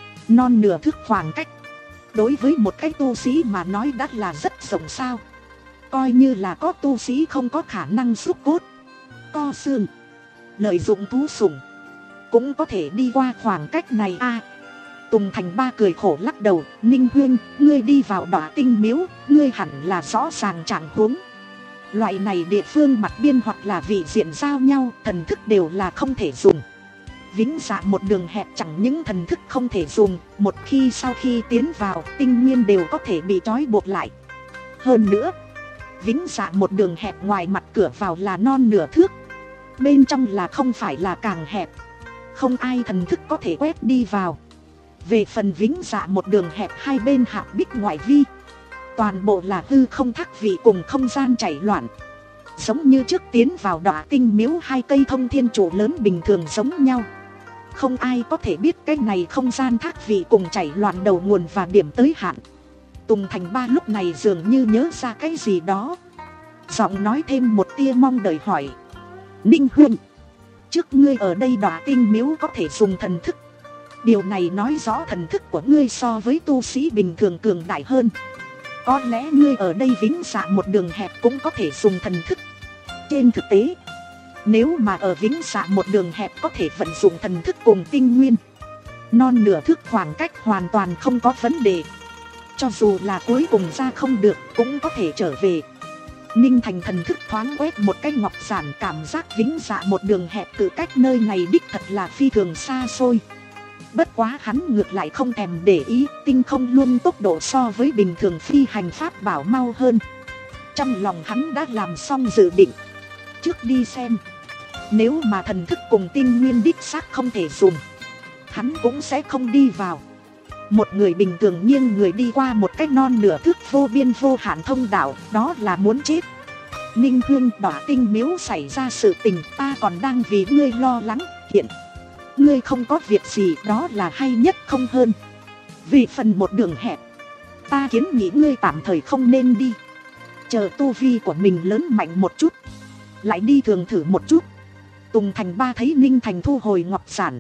Speaker 1: non nửa thước khoảng cách đối với một cái tu sĩ mà nói đã là rất rộng sao? Coi như là có tu sĩ không có khả năng xúc cốt, co xương, lợi dụng thú sủng, cũng có thể đi qua khoảng cách này a. À, Tùng Thành Ba cười khổ lắc đầu, Ninh Huyên, ngươi đi vào Đọa Tinh Miếu, ngươi hẳn là rõ ràng trạng huống. Loại này địa phương mặt biên hoặc là vị diện giao nhau, thần thức đều là không thể dùng. Vĩnh Dạ một đường hẹp chẳng những thần thức không thể dùng, một khi sau khi tiến vào, tinh nguyên đều có thể bị trói buộc lại. Hơn nữa, Vĩnh Dạ một đường hẹp ngoài mặt cửa vào là non nửa thước, bên trong là không phải là càng hẹp, không ai thần thức có thể quét đi vào. Về phần Vĩnh Dạ một đường hẹp hai bên hạp bích ngoại vi, toàn bộ là hư không thác vị cùng không gian chảy loạn. Giống như trước tiến vào Đọa Tinh Miếu hai cây thông thiên trụ lớn bình thường giống nhau. Không ai có thể biết cái này không gian thác vị cùng chảy loạn đầu nguồn và điểm tới hạn. Tùng Thành Ba lúc này dường như nhớ ra cái gì đó, giọng nói thêm một tia mong đợi hỏi, Ninh Huyên, trước ngươi ở đây Đọa Tinh Miếu có thể dùng thần thức. Điều này nói rõ thần thức của ngươi so với tu sĩ bình thường cường đại hơn. Có lẽ ngươi ở đây Vĩnh Dạ một đường hẹp cũng có thể dùng thần thức. Trên thực tế, nếu mà ở Vĩnh Dạ một đường hẹp có thể vận dụng thần thức cùng tinh nguyên, non nửa thước khoảng cách hoàn toàn không có vấn đề. Cho dù là cuối cùng ra không được cũng có thể trở về. Ninh Thành thần thức thoáng quét một cái ngọc giản, cảm giác Vĩnh Dạ một đường hẹp từ cách nơi này đích thật là phi thường xa xôi. Bất quá hắn ngược lại không thèm để ý, tinh không luôn tốc độ so với bình thường phi hành pháp bảo mau hơn. Trong lòng hắn đã làm xong dự định, trước đi xem, nếu mà thần thức cùng tinh nguyên đích xác không thể dùng, hắn cũng sẽ không đi vào. Một người bình thường nghiêng người đi qua một cái non nửa thước vô biên vô hạn thông đạo, đó là muốn chết. Ninh Huyên, Đọa Tinh Miếu xảy ra sự tình, ta còn đang vì ngươi lo lắng, hiện ngươi không có việc gì, đó là hay nhất không hơn. Vì phần một đường hẹp, Ta kiến nghị ngươi tạm thời không nên đi. Chờ tu vi của mình lớn mạnh một chút, lại đi thường thử một chút. Tùng Thành Ba thấy Ninh Thành thu hồi ngọc giản,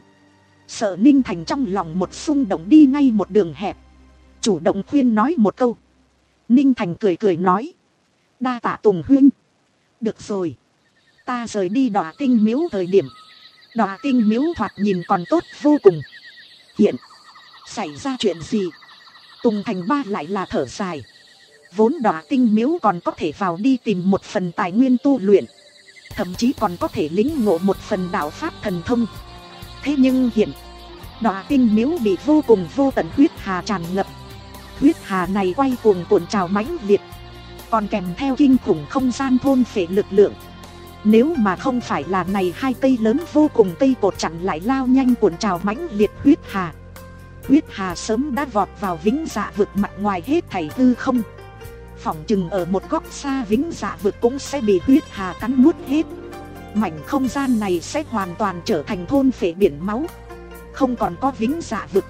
Speaker 1: sợ Ninh Thành trong lòng một xung động đi ngay một đường hẹp, chủ động khuyên nói một câu. Ninh Thành cười cười nói, đa tạ Tùng huynh. Được rồi, ta rời đi Đọa Tinh Miếu thời điểm, Đọa Tinh Miếu thoạt nhìn còn tốt vô cùng. Hiện xảy ra chuyện gì? Tùng Thành Ba lại là thở dài. Vốn Đọa Tinh Miếu còn có thể vào đi tìm một phần tài nguyên tu luyện, thậm chí còn có thể lĩnh ngộ một phần đạo pháp thần thông. Thế nhưng hiện Đọa Tinh Miếu bị vô cùng vô tận huyết hà tràn ngập. Huyết hà này quay cuồng cuộn trào mãnh liệt, còn kèm theo kinh khủng không gian thôn phệ lực lượng. Nếu mà không phải là này hai cây lớn vô cùng cây cột chặn lại lao nhanh cuộn trào mãnh liệt huyết hà, huyết hà sớm đã vọt vào Vĩnh Dạ vực mặt ngoài hết thảy hư không. Phỏng chừng ở một góc xa Vĩnh Dạ vực cũng sẽ bị huyết hà cắn nuốt hết. Mảnh không gian này sẽ hoàn toàn trở thành thôn phệ biển máu, không còn có Vĩnh Dạ vực.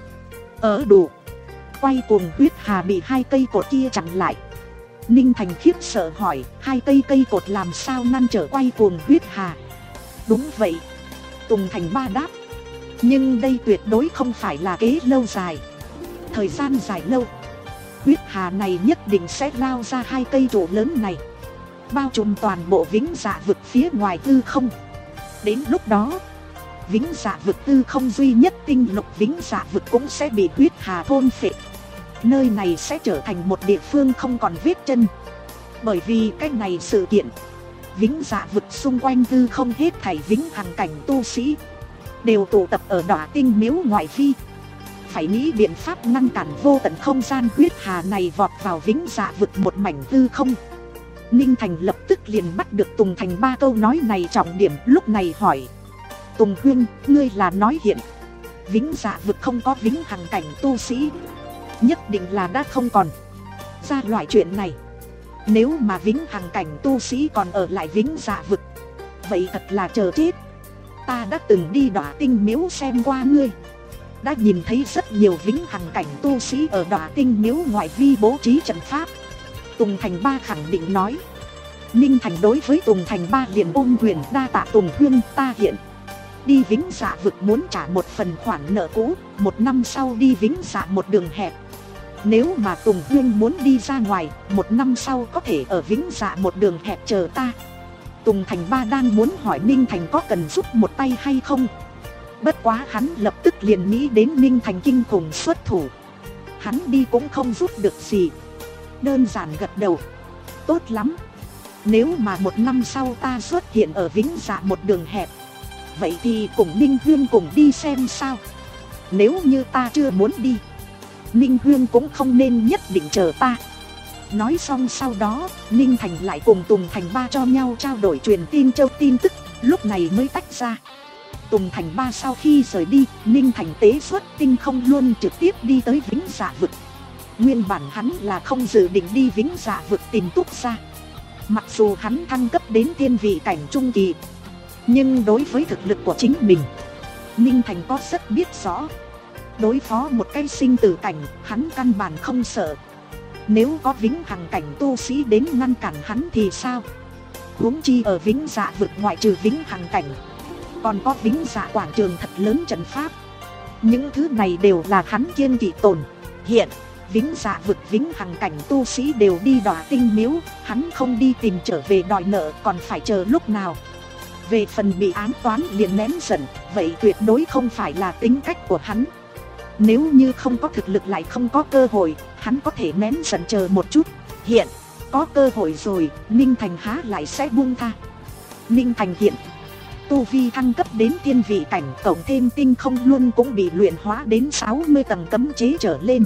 Speaker 1: Ở đủ quay cuồng huyết hà bị hai cây cột kia chặn lại. Ninh Thành khiếp sợ hỏi, hai cây cây cột làm sao ngăn trở quay cuồng huyết hà? Đúng vậy, Tùng Thành Ba đáp. Nhưng đây tuyệt đối không phải là kế lâu dài. Thời gian dài lâu, huyết hà này nhất định sẽ lao ra hai cây trụ lớn này, bao trùm toàn bộ Vĩnh Dạ vực phía ngoài tư không. Đến lúc đó, Vĩnh Dạ vực tư không duy nhất tinh lục Vĩnh Dạ vực cũng sẽ bị huyết hà thôn phệ. Nơi này sẽ trở thành một địa phương không còn vết chân. Bởi vì cái này sự kiện, Vĩnh Dạ vực xung quanh tư không hết thảy vĩnh hằng cảnh tu sĩ đều tụ tập ở Đọa Tinh Miếu ngoại vi. Phải nghĩ biện pháp ngăn cản vô tận không gian huyết hà này vọt vào Vĩnh Dạ vực một mảnh tư không. Ninh Thành lập tức liền bắt được Tùng Thành Ba câu nói này trọng điểm, lúc này hỏi, Tùng huynh, ngươi là nói hiện Vĩnh Dạ vực không có vĩnh hằng cảnh tu sĩ? Nhất định là đã không còn ra loại chuyện này. Nếu mà vĩnh hằng cảnh tu sĩ còn ở lại Vĩnh Dạ vực, vậy thật là chờ chết. Ta đã từng đi Đọa Tinh Miếu xem qua ngươi, đã nhìn thấy rất nhiều vĩnh hằng cảnh tu sĩ ở Đọa Tinh Miếu ngoại vi bố trí trận pháp. Tùng Thành Ba khẳng định nói. Ninh Thành đối với Tùng Thành Ba liền ôm quyền, đa tạ Tùng huynh, ta hiện đi Vĩnh Dạ vực muốn trả một phần khoản nợ cũ, một năm sau đi Vĩnh Dạ một đường hẹp. Nếu mà Tùng huynh muốn đi ra ngoài, một năm sau có thể ở Vĩnh Dạ một đường hẹp chờ ta. Tùng Thành Ba đang muốn hỏi Ninh Thành có cần giúp một tay hay không. Bất quá hắn lập tức liền nghĩ đến Ninh Thành kinh khủng xuất thủ, hắn đi cũng không giúp được gì, đơn giản gật đầu. Tốt lắm, nếu mà một năm sau ta xuất hiện ở Vĩnh Dạ một đường hẹp, vậy thì cùng Ninh huyên cùng đi xem sao. Nếu như ta chưa muốn đi, Ninh huyên cũng không nên nhất định chờ ta. Nói xong sau đó, Ninh Thành lại cùng Tùng Thành Ba cho nhau trao đổi truyền tin châu tin tức, lúc này mới tách ra. Tùng Thành Ba sau khi rời đi, Ninh Thành tế xuất tinh không luôn trực tiếp đi tới Vĩnh Dạ vực. Nguyên bản hắn là không dự định đi Vĩnh Dạ vực tìm Túc Gia. Mặc dù hắn thăng cấp đến thiên vị cảnh trung kỳ, nhưng đối với thực lực của chính mình, Ninh Thành có rất biết rõ. Đối phó một cái sinh tử cảnh, hắn căn bản không sợ. Nếu có vĩnh hằng cảnh tu sĩ đến ngăn cản hắn thì sao? Huống chi ở Vĩnh Dạ vực ngoại trừ vĩnh hằng cảnh, còn có Vĩnh Dạ quảng trường thật lớn trận pháp. Những thứ này đều là hắn kiêng kỵ tồn. Hiện Vĩnh Dạ vực vĩnh hằng cảnh tu sĩ đều đi Đọa Tinh Miếu, hắn không đi tìm trở về đòi nợ còn phải chờ lúc nào. Về phần bị ám toán liền nén giận, vậy tuyệt đối không phải là tính cách của hắn. Nếu như không có thực lực lại không có cơ hội, hắn có thể nén giận chờ một chút. Hiện có cơ hội rồi, Ninh Thành há lại sẽ buông tha. Ninh Thành hiện tu vi thăng cấp đến thiên vị cảnh, cộng thêm tinh không luôn cũng bị luyện hóa đến sáu mươi tầng cấm chế trở lên.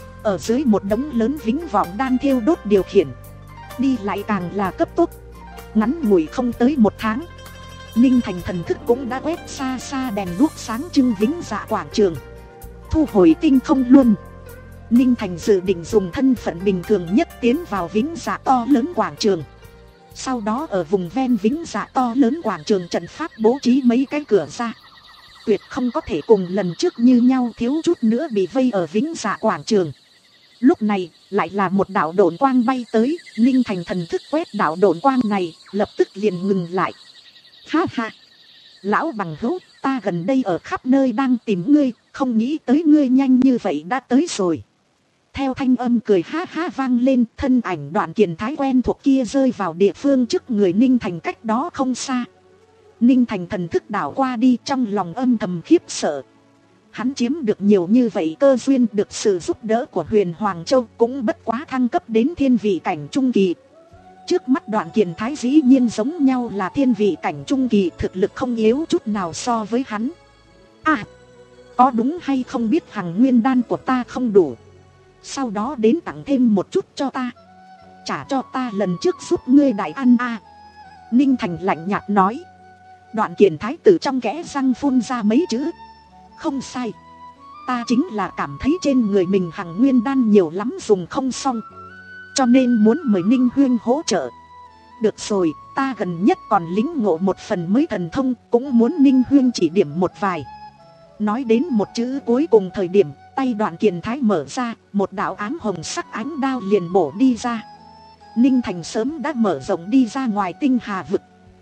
Speaker 1: Ở dưới một đống lớn vĩnh vọng đan thiêu đốt điều khiển, đi lại càng là cấp tốc. Ngắn ngủi không tới một tháng, Ninh Thành thần thức cũng đã quét xa xa đèn đuốc sáng trưng Vĩnh Dạ quảng trường. Thu hồi tinh không luôn, Ninh Thành dự định dùng thân phận bình thường nhất tiến vào Vĩnh Dạ to lớn quảng trường. Sau đó ở vùng ven Vĩnh Dạ to lớn quảng trường trận pháp bố trí mấy cái cửa ra, tuyệt không có thể cùng lần trước như nhau thiếu chút nữa bị vây ở Vĩnh Dạ quảng trường. Lúc này lại là một đạo độn quang bay tới, Ninh Thành thần thức quét đạo độn quang này, lập tức liền ngừng lại. Ha ha, lão bằng hữu, ta gần đây ở khắp nơi đang tìm ngươi, không nghĩ tới ngươi nhanh như vậy đã tới rồi. Theo thanh âm cười ha ha vang lên, thân ảnh Đoạn Kiền Thái quen thuộc kia rơi vào địa phương trước người Ninh Thành cách đó không xa. Ninh Thành thần thức đảo qua đi, trong lòng âm thầm khiếp sợ. Hắn chiếm được nhiều như vậy cơ duyên, được sự giúp đỡ của Huyền Hoàng Châu, cũng bất quá thăng cấp đến thiên vị cảnh trung kỳ. Trước mắt Đoạn Kiền Thái dĩ nhiên giống nhau là thiên vị cảnh trung kỳ, thực lực không yếu chút nào so với hắn. À, có đúng hay không biết hằng nguyên đan của ta không đủ, sau đó đến tặng thêm một chút cho ta, trả cho ta lần trước giúp ngươi đại ăn à. Ninh Thành lạnh nhạt nói. Đoạn Kiền Thái từ trong kẽ răng phun ra mấy chữ. Không sai, ta chính là cảm thấy trên người mình hằng nguyên đan nhiều lắm dùng không xong, cho nên muốn mời Ninh Huyên hỗ trợ. Được rồi, ta gần nhất còn lĩnh ngộ một phần mới thần thông, cũng muốn Ninh Huyên chỉ điểm một vài. Nói đến một chữ cuối cùng thời điểm, tay Đoạn Kiền Thái mở ra, một đạo ám hồng sắc ánh đao liền bổ đi ra. Ninh Thành sớm đã mở rộng đi ra ngoài tinh hà vực.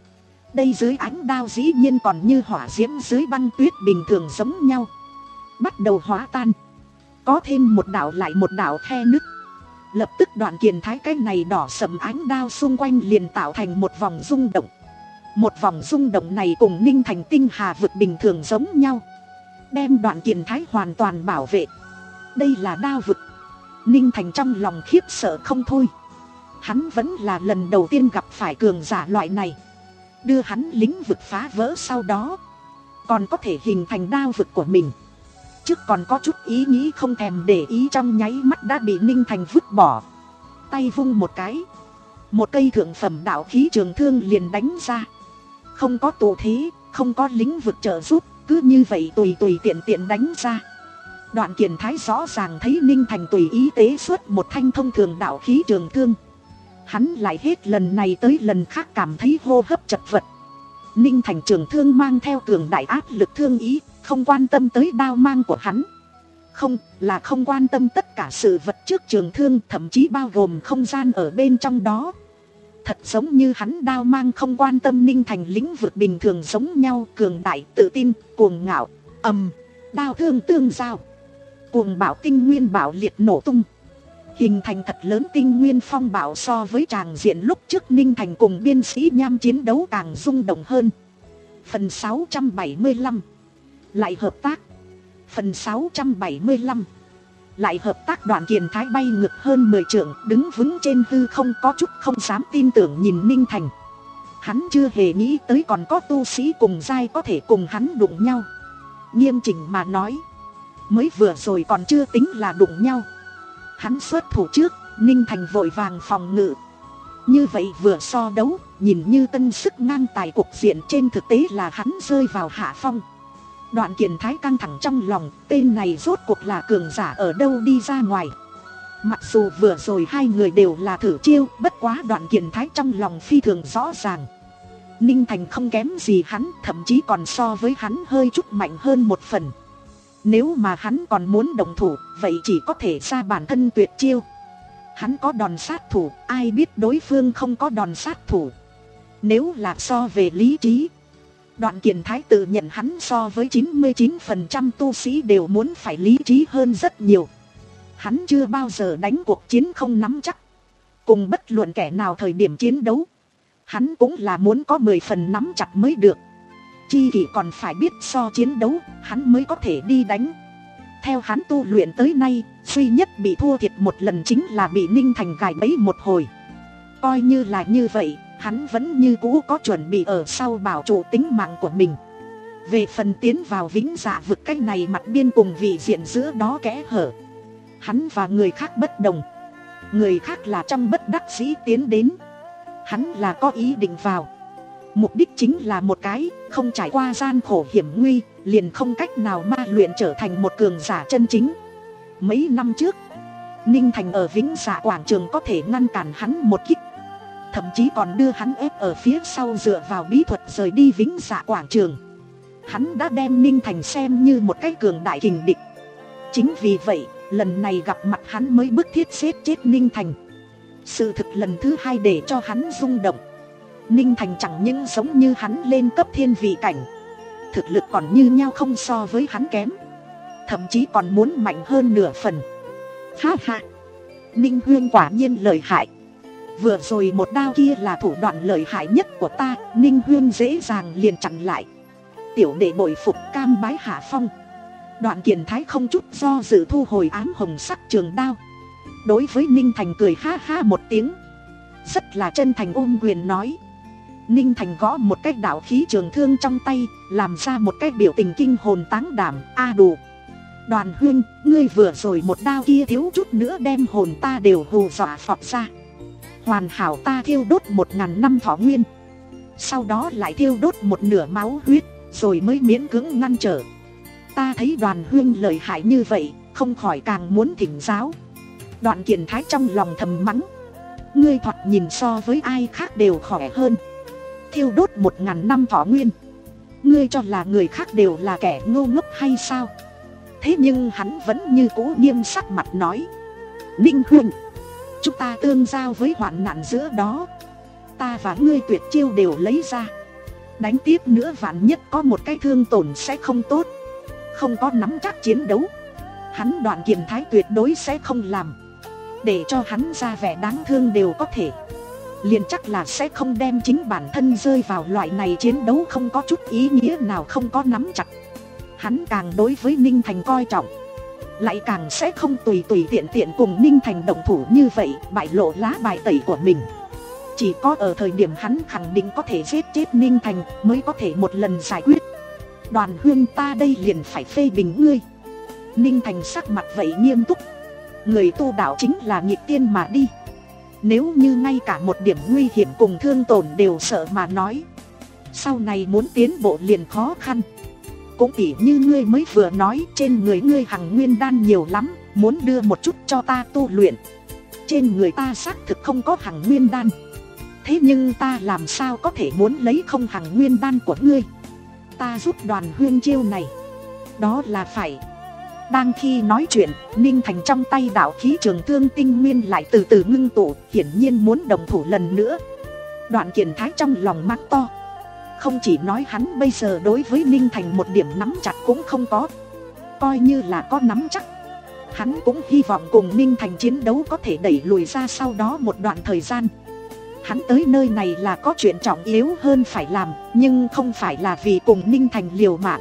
Speaker 1: Đây dưới ánh đao dĩ nhiên còn như hỏa diễm dưới băng tuyết bình thường giống nhau, bắt đầu hóa tan. Có thêm một đạo lại một đạo khe nứt. Lập tức Đoạn Kiền Thái cái này đỏ sầm ánh đao xung quanh liền tạo thành một vòng rung động. Một vòng rung động này cùng Ninh Thành tinh hà vực bình thường giống nhau, đem Đoạn Kiền Thái hoàn toàn bảo vệ. Đây là đao vực. Ninh Thành trong lòng khiếp sợ không thôi. Hắn vẫn là lần đầu tiên gặp phải cường giả loại này. Đưa hắn lĩnh vực phá vỡ, sau đó còn có thể hình thành đao vực của mình. Trước còn có chút ý nghĩ không thèm để ý, trong nháy mắt đã bị Ninh Thành vứt bỏ. Tay vung một cái, một cây thượng phẩm đạo khí trường thương liền đánh ra. Không có tụ thế, không có lĩnh vực trợ giúp, cứ như vậy tùy tùy tiện tiện đánh ra. Đoạn Kiền Thái rõ ràng thấy Ninh Thành tùy ý tế xuất một thanh thông thường đạo khí trường thương. Hắn lại hết lần này tới lần khác cảm thấy hô hấp chật vật. Ninh Thành trường thương mang theo cường đại áp lực thương ý, không quan tâm tới đao mang của hắn. Không, là không quan tâm tất cả sự vật trước trường thương, thậm chí bao gồm không gian ở bên trong đó. Thật giống như hắn đao mang không quan tâm Ninh Thành lĩnh vực bình thường giống nhau, cường đại, tự tin, cuồng ngạo. Ầm, đao thương tương giao, cuồng bạo tinh nguyên bạo liệt nổ tung, hình thành thật lớn tinh nguyên phong bạo. So với tràng diện lúc trước Ninh Thành cùng biên sĩ nham chiến đấu càng rung động hơn. Phần sáu trăm bảy mươi lăm lại hợp tác. Phần sáu trăm bảy mươi lăm lại hợp tác. Đoạn Kiền Thái bay ngược hơn mười trượng, đứng vững trên hư không, có chút không dám tin tưởng nhìn Ninh Thành. Hắn chưa hề nghĩ tới còn có tu sĩ cùng giai có thể cùng hắn đụng nhau. Nghiêm chỉnh mà nói, mới vừa rồi còn chưa tính là đụng nhau. Hắn xuất thủ trước, Ninh Thành vội vàng phòng ngự. Như vậy vừa so đấu, nhìn như tân sức ngang tài, cục diện trên thực tế là hắn rơi vào hạ phong. Đoạn Kiền Thái căng thẳng trong lòng, tên này rốt cuộc là cường giả ở đâu đi ra ngoài. Mặc dù vừa rồi hai người đều là thử chiêu, bất quá Đoạn Kiền Thái trong lòng phi thường rõ ràng. Ninh Thành không kém gì hắn, thậm chí còn so với hắn hơi chút mạnh hơn một phần. Nếu mà hắn còn muốn động thủ, vậy chỉ có thể ra bản thân tuyệt chiêu. Hắn có đòn sát thủ, ai biết đối phương không có đòn sát thủ. Nếu là so về lý trí, Đoạn Kiền Thái tự nhận hắn so với chín mươi chín phần trăm tu sĩ đều muốn phải lý trí hơn rất nhiều. Hắn chưa bao giờ đánh cuộc chiến không nắm chắc. Cùng bất luận kẻ nào thời điểm chiến đấu, hắn cũng là muốn có mười phần nắm chặt mới được. Chi kỷ còn phải biết so chiến đấu, hắn mới có thể đi đánh. Theo hắn tu luyện tới nay, duy nhất bị thua thiệt một lần chính là bị Ninh Thành gài bẫy một hồi. Coi như là như vậy, hắn vẫn như cũ có chuẩn bị ở sau bảo trụ tính mạng của mình. Về phần tiến vào Vĩnh Dạ vực, cách này mặt biên cùng vị diện giữa đó kẽ hở, hắn và người khác bất đồng. Người khác là trong bất đắc dĩ tiến đến, hắn là có ý định vào. Mục đích chính là một cái, không trải qua gian khổ hiểm nguy, liền không cách nào ma luyện trở thành một cường giả chân chính. Mấy năm trước, Ninh Thành ở Vĩnh Dạ quảng trường có thể ngăn cản hắn một kích, thậm chí còn đưa hắn ép ở phía sau dựa vào bí thuật rời đi Vĩnh Dạ quảng trường. Hắn đã đem Ninh Thành xem như một cái cường đại kình địch. Chính vì vậy, lần này gặp mặt hắn mới bức thiết giết chết Ninh Thành. Sự thực lần thứ hai để cho hắn rung động. Ninh Thành chẳng những giống như hắn lên cấp thiên vị cảnh, thực lực còn như nhau không so với hắn kém, thậm chí còn muốn mạnh hơn nửa phần. Ha ha, Ninh Huyên quả nhiên lợi hại. Vừa rồi một đao kia là thủ đoạn lợi hại nhất của ta. Ninh Huyên dễ dàng liền chặn lại. Tiểu đệ bội phục, cam bái hạ phong. Đoạn Kiền Thái không chút do dự thu hồi ám hồng sắc trường đao, đối với Ninh Thành cười ha ha một tiếng, rất là chân thành ôm quyền nói. Ninh Thành gõ một cái đạo khí trường thương trong tay, làm ra một cái biểu tình kinh hồn táng đảm. A đủ, Đoàn Huyên, ngươi vừa rồi một đao kia thiếu chút nữa đem hồn ta đều hù dọa phọt ra. Hoàn hảo ta thiêu đốt một ngàn năm thọ nguyên, sau đó lại thiêu đốt một nửa máu huyết, rồi mới miễn cưỡng ngăn trở. Ta thấy Đoàn Huyên lợi hại như vậy, không khỏi càng muốn thỉnh giáo. Đoạn Kiền Thái trong lòng thầm mắng, ngươi thoạt nhìn so với ai khác đều khỏe hơn, thiêu đốt một ngàn năm thọ nguyên, ngươi cho là người khác đều là kẻ ngu ngốc hay sao? Thế nhưng hắn vẫn như cũ nghiêm sắc mặt nói, Ninh Huyên, chúng ta tương giao với hoạn nạn giữa đó, ta và ngươi tuyệt chiêu đều lấy ra, đánh tiếp nữa vạn nhất có một cái thương tổn sẽ không tốt, không có nắm chắc chiến đấu, hắn Đoạn Kiền Thái tuyệt đối sẽ không làm. Để cho hắn ra vẻ đáng thương đều có thể, liền chắc là sẽ không đem chính bản thân rơi vào loại này chiến đấu không có chút ý nghĩa nào, không có nắm chặt. Hắn càng đối với Ninh Thành coi trọng, lại càng sẽ không tùy tùy tiện tiện cùng Ninh Thành động thủ như vậy, bại lộ lá bài tẩy của mình. Chỉ có ở thời điểm hắn khẳng định có thể giết chết Ninh Thành mới có thể một lần giải quyết. Đoàn Huyên, ta đây liền phải phê bình ngươi. Ninh Thành sắc mặt vậy nghiêm túc, người tu đạo chính là nghịch tiên mà đi. Nếu như ngay cả một điểm nguy hiểm cùng thương tổn đều sợ mà nói, sau này muốn tiến bộ liền khó khăn. Cũng tỉ như ngươi mới vừa nói, trên người ngươi hằng nguyên đan nhiều lắm, muốn đưa một chút cho ta tu luyện. Trên người ta xác thực không có hằng nguyên đan, thế nhưng ta làm sao có thể muốn lấy không hằng nguyên đan của ngươi. Ta giúp Đoàn Huyên chiêu này, đó là phải. Đang khi nói chuyện, Ninh Thành trong tay đạo khí trường thương tinh nguyên lại từ từ ngưng tụ, hiển nhiên muốn đồng thủ lần nữa. Đoạn Kiền Thái trong lòng mắng to, không chỉ nói hắn bây giờ đối với Ninh Thành một điểm nắm chặt cũng không có, coi như là có nắm chắc, hắn cũng hy vọng cùng Ninh Thành chiến đấu có thể đẩy lùi ra sau đó một đoạn thời gian. Hắn tới nơi này là có chuyện trọng yếu hơn phải làm, nhưng không phải là vì cùng Ninh Thành liều mạng.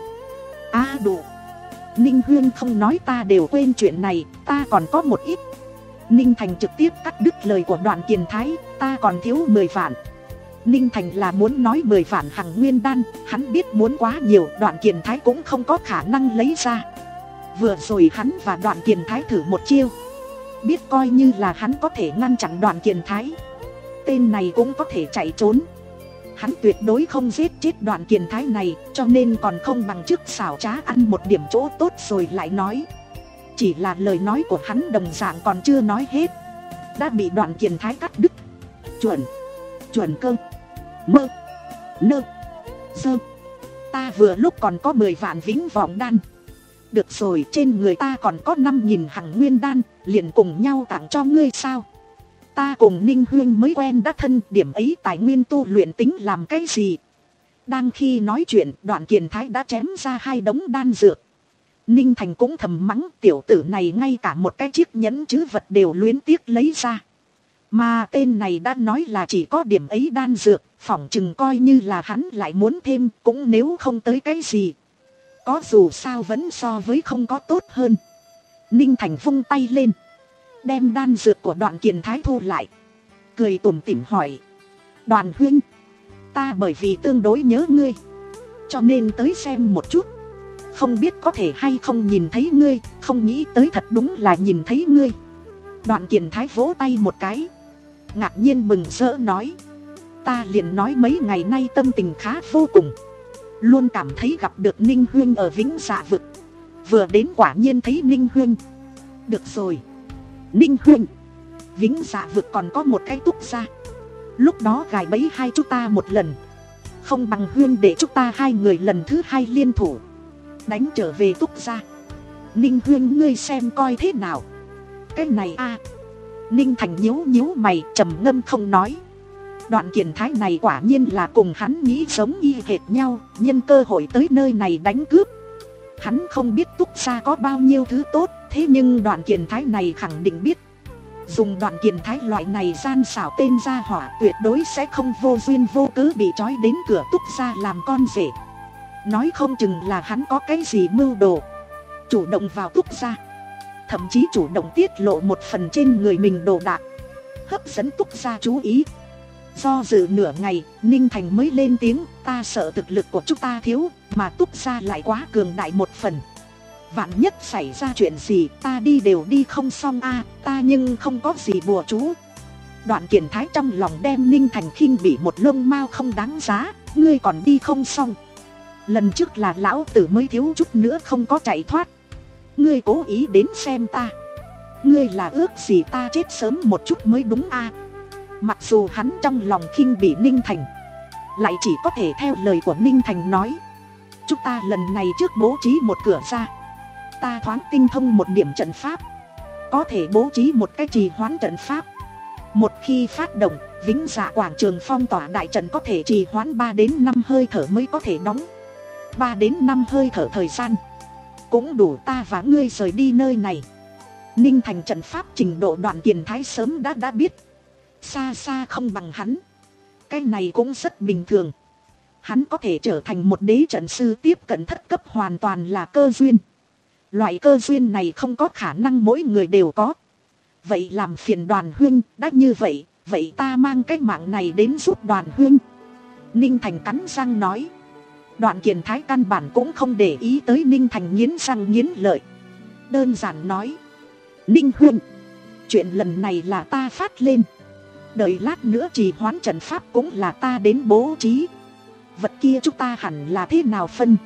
Speaker 1: À đủ, Ninh Huyên không nói ta đều quên chuyện này, ta còn có một ít. Ninh Thành trực tiếp cắt đứt lời của Đoạn Kiền Thái, ta còn thiếu mười vạn. Ninh Thành là muốn nói mười vạn hằng nguyên đan, hắn biết muốn quá nhiều Đoạn Kiền Thái cũng không có khả năng lấy ra. Vừa rồi hắn và Đoạn Kiền Thái thử một chiêu, biết coi như là hắn có thể ngăn chặn Đoạn Kiền Thái, tên này cũng có thể chạy trốn. Hắn tuyệt đối không giết chết Đoạn Kiền Thái này, cho nên còn không bằng trước xảo trá ăn một điểm chỗ tốt rồi lại nói. Chỉ là lời nói của hắn đồng dạng còn chưa nói hết, đã bị Đoạn Kiền Thái cắt đứt. Chuẩn, chuẩn cơ, mơ, nơ, dơ. Ta vừa lúc còn có mười vạn vĩnh vọng đan. Được rồi, trên người ta còn có năm nghìn hằng nguyên đan, liền cùng nhau tặng cho ngươi sao? Ta cùng Ninh Huyên mới quen đã thân, điểm ấy tài nguyên tu luyện tính làm cái gì? Đang khi nói chuyện, Đoạn Kiền Thái đã chém ra hai đống đan dược. Ninh Thành cũng thầm mắng, tiểu tử này ngay cả một cái chiếc nhẫn chứ vật đều luyến tiếc lấy ra. Mà tên này đã nói là chỉ có điểm ấy đan dược, phỏng chừng coi như là hắn lại muốn thêm, cũng nếu không tới cái gì. Có dù sao vẫn so với không có tốt hơn. Ninh Thành vung tay lên, đem đan dược của Đoạn Kiền Thái thu lại, cười tủm tỉm hỏi, Đoàn Huynh, ta bởi vì tương đối nhớ ngươi, cho nên tới xem một chút, không biết có thể hay không nhìn thấy ngươi, không nghĩ tới thật đúng là nhìn thấy ngươi. Đoạn Kiền Thái vỗ tay một cái, ngạc nhiên mừng rỡ nói, ta liền nói mấy ngày nay tâm tình khá vô cùng, luôn cảm thấy gặp được Ninh Huyên ở Vĩnh Dạ Vực, vừa đến quả nhiên thấy Ninh Huyên. Được rồi, Ninh Huyên, Vĩnh Dạ Vực còn có một cái túc gia, lúc đó gài bẫy hai chúng ta một lần, không bằng Huyên để chúng ta hai người lần thứ hai liên thủ đánh trở về túc gia. Ninh Huyên ngươi xem coi thế nào. Cái này a Ninh Thành nhíu nhíu mày trầm ngâm không nói. Đoạn Kiền Thái này quả nhiên là cùng hắn nghĩ giống y hệt nhau, nhân cơ hội tới nơi này đánh cướp. Hắn không biết Túc Gia có bao nhiêu thứ tốt, thế nhưng Đoạn Kiền Thái này khẳng định biết. Dùng Đoạn Kiền Thái loại này gian xảo tên gia hỏa, tuyệt đối sẽ không vô duyên vô cớ bị trói đến cửa Túc Gia làm con rể. Nói không chừng là hắn có cái gì mưu đồ, chủ động vào Túc Gia, thậm chí chủ động tiết lộ một phần trên người mình đồ đạc, hấp dẫn Túc Gia chú ý. Do dự nửa ngày, Ninh Thành mới lên tiếng, ta sợ thực lực của chúng ta thiếu, mà Túc Gia lại quá cường đại một phần. Vạn nhất xảy ra chuyện gì, ta đi đều đi không xong a, à, ta nhưng không có gì bùa chú. Đoạn Kiền Thái trong lòng đem Ninh Thành khinh bị một lông mao không đáng giá, ngươi còn đi không xong. Lần trước là lão tử mới thiếu chút nữa không có chạy thoát. Ngươi cố ý đến xem ta, ngươi là ước gì ta chết sớm một chút mới đúng a. À. Mặc dù hắn trong lòng khinh bị Ninh Thành, lại chỉ có thể theo lời của Ninh Thành nói. Chúng ta lần này trước bố trí một cửa ra, ta thoáng tinh thông một điểm trận pháp, có thể bố trí một cái trì hoãn trận pháp. Một khi phát động, Vĩnh Dạ quảng trường phong tỏa đại trận có thể trì hoãn ba đến năm hơi thở mới có thể đóng. Ba đến năm hơi thở thời gian cũng đủ ta và ngươi rời đi nơi này. Ninh Thành trận pháp trình độ Đoạn Kiền Thái sớm đã đã biết, xa xa không bằng hắn. Cái này cũng rất bình thường. Hắn có thể trở thành một đế trận sư tiếp cận thất cấp hoàn toàn là cơ duyên. Loại cơ duyên này không có khả năng mỗi người đều có. Vậy làm phiền Đoàn huynh, đã như vậy, vậy ta mang cái mạng này đến giúp Đoàn huynh. Ninh Thành cắn răng nói. Đoạn Kiền Thái căn bản cũng không để ý tới Ninh Thành nghiến răng nghiến lợi. Đơn giản nói, Ninh huynh, chuyện lần này là ta phát lên, đợi lát nữa trì hoãn trận pháp cũng là ta đến bố trí. Vật kia chúng ta hẳn là thế nào phân?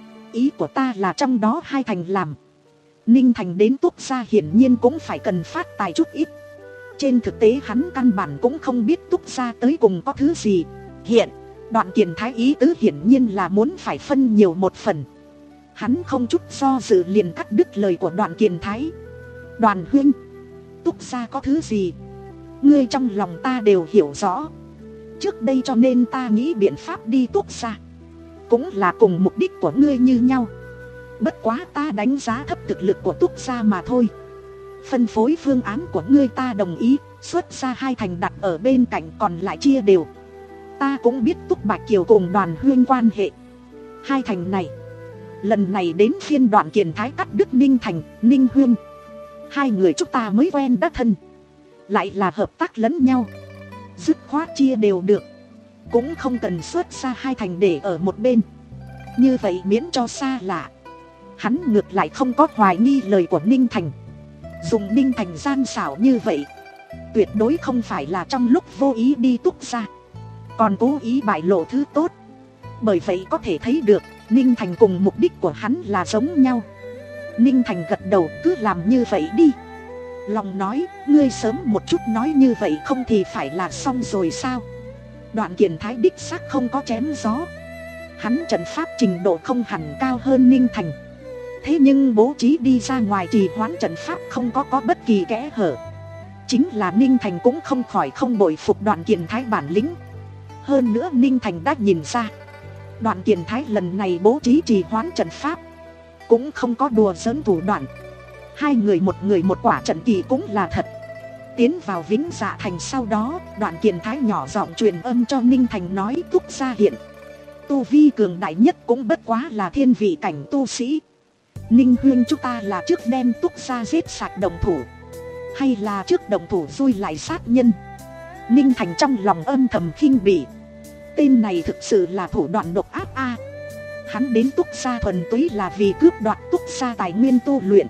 Speaker 1: Ý của ta là trong đó hai thành làm. Ninh Thành đến Túc Gia hiển nhiên cũng phải cần phát tài chút ít. Trên thực tế hắn căn bản cũng không biết Túc Gia tới cùng có thứ gì. Hiện Đoạn Kiền Thái ý tứ hiển nhiên là muốn phải phân nhiều một phần. Hắn không chút do dự liền cắt đứt lời của Đoạn Kiền Thái. Đoàn huynh, Túc Gia có thứ gì, ngươi trong lòng ta đều hiểu rõ. Trước đây cho nên ta nghĩ biện pháp đi Túc Gia, cũng là cùng mục đích của ngươi như nhau. Bất quá ta đánh giá thấp thực lực của Túc Gia mà thôi. Phân phối phương án của ngươi ta đồng ý, xuất ra hai thành đặt ở bên cạnh, còn lại chia đều. Ta cũng biết Túc Bạch Kiều cùng Đoàn huynh quan hệ. Hai thành này, lần này đến phiên Đoạn Kiền Thái cắt đứt Ninh Thành. Ninh huynh, hai người chúng ta mới quen đã thân, lại là hợp tác lẫn nhau, dứt khoát chia đều được, cũng không cần xuất ra hai thành để ở một bên. Như vậy miễn cho xa lạ. Hắn ngược lại không có hoài nghi lời của Ninh Thành. Dùng Ninh Thành gian xảo như vậy, tuyệt đối không phải là trong lúc vô ý đi Túc Gia, còn cố ý bại lộ thứ tốt. Bởi vậy có thể thấy được Ninh Thành cùng mục đích của hắn là giống nhau. Ninh Thành gật đầu, cứ làm như vậy đi. Lòng nói, ngươi sớm một chút nói như vậy không thì phải là xong rồi sao? Đoạn Kiền Thái đích xác không có chém gió. Hắn trận pháp trình độ không hẳn cao hơn Ninh Thành, thế nhưng bố trí đi ra ngoài trì hoãn trận pháp không có có bất kỳ kẽ hở. Chính là Ninh Thành cũng không khỏi không bội phục Đoạn Kiền Thái bản lĩnh. Hơn nữa Ninh Thành đã nhìn ra, Đoạn Kiền Thái lần này bố trí trì hoãn trận pháp cũng không có đùa giỡn thủ đoạn. Hai người một người một quả trận kỳ cũng là thật. Tiến vào Vĩnh Dạ thành sau đó, Đoạn Kiền Thái nhỏ giọng truyền âm cho Ninh Thành nói, Túc Gia hiện tu vi cường đại nhất cũng bất quá là thiên vị cảnh tu sĩ. Ninh huynh, chúng ta là trước đem Túc Gia giết sạch đồng thủ, hay là trước đồng thủ xui lại sát nhân? Ninh Thành trong lòng âm thầm khinh bỉ. Tên này thực sự là thủ đoạn độc ác a. Hắn đến Túc Gia thuần túy là vì cướp đoạt Túc Gia tài nguyên tu luyện.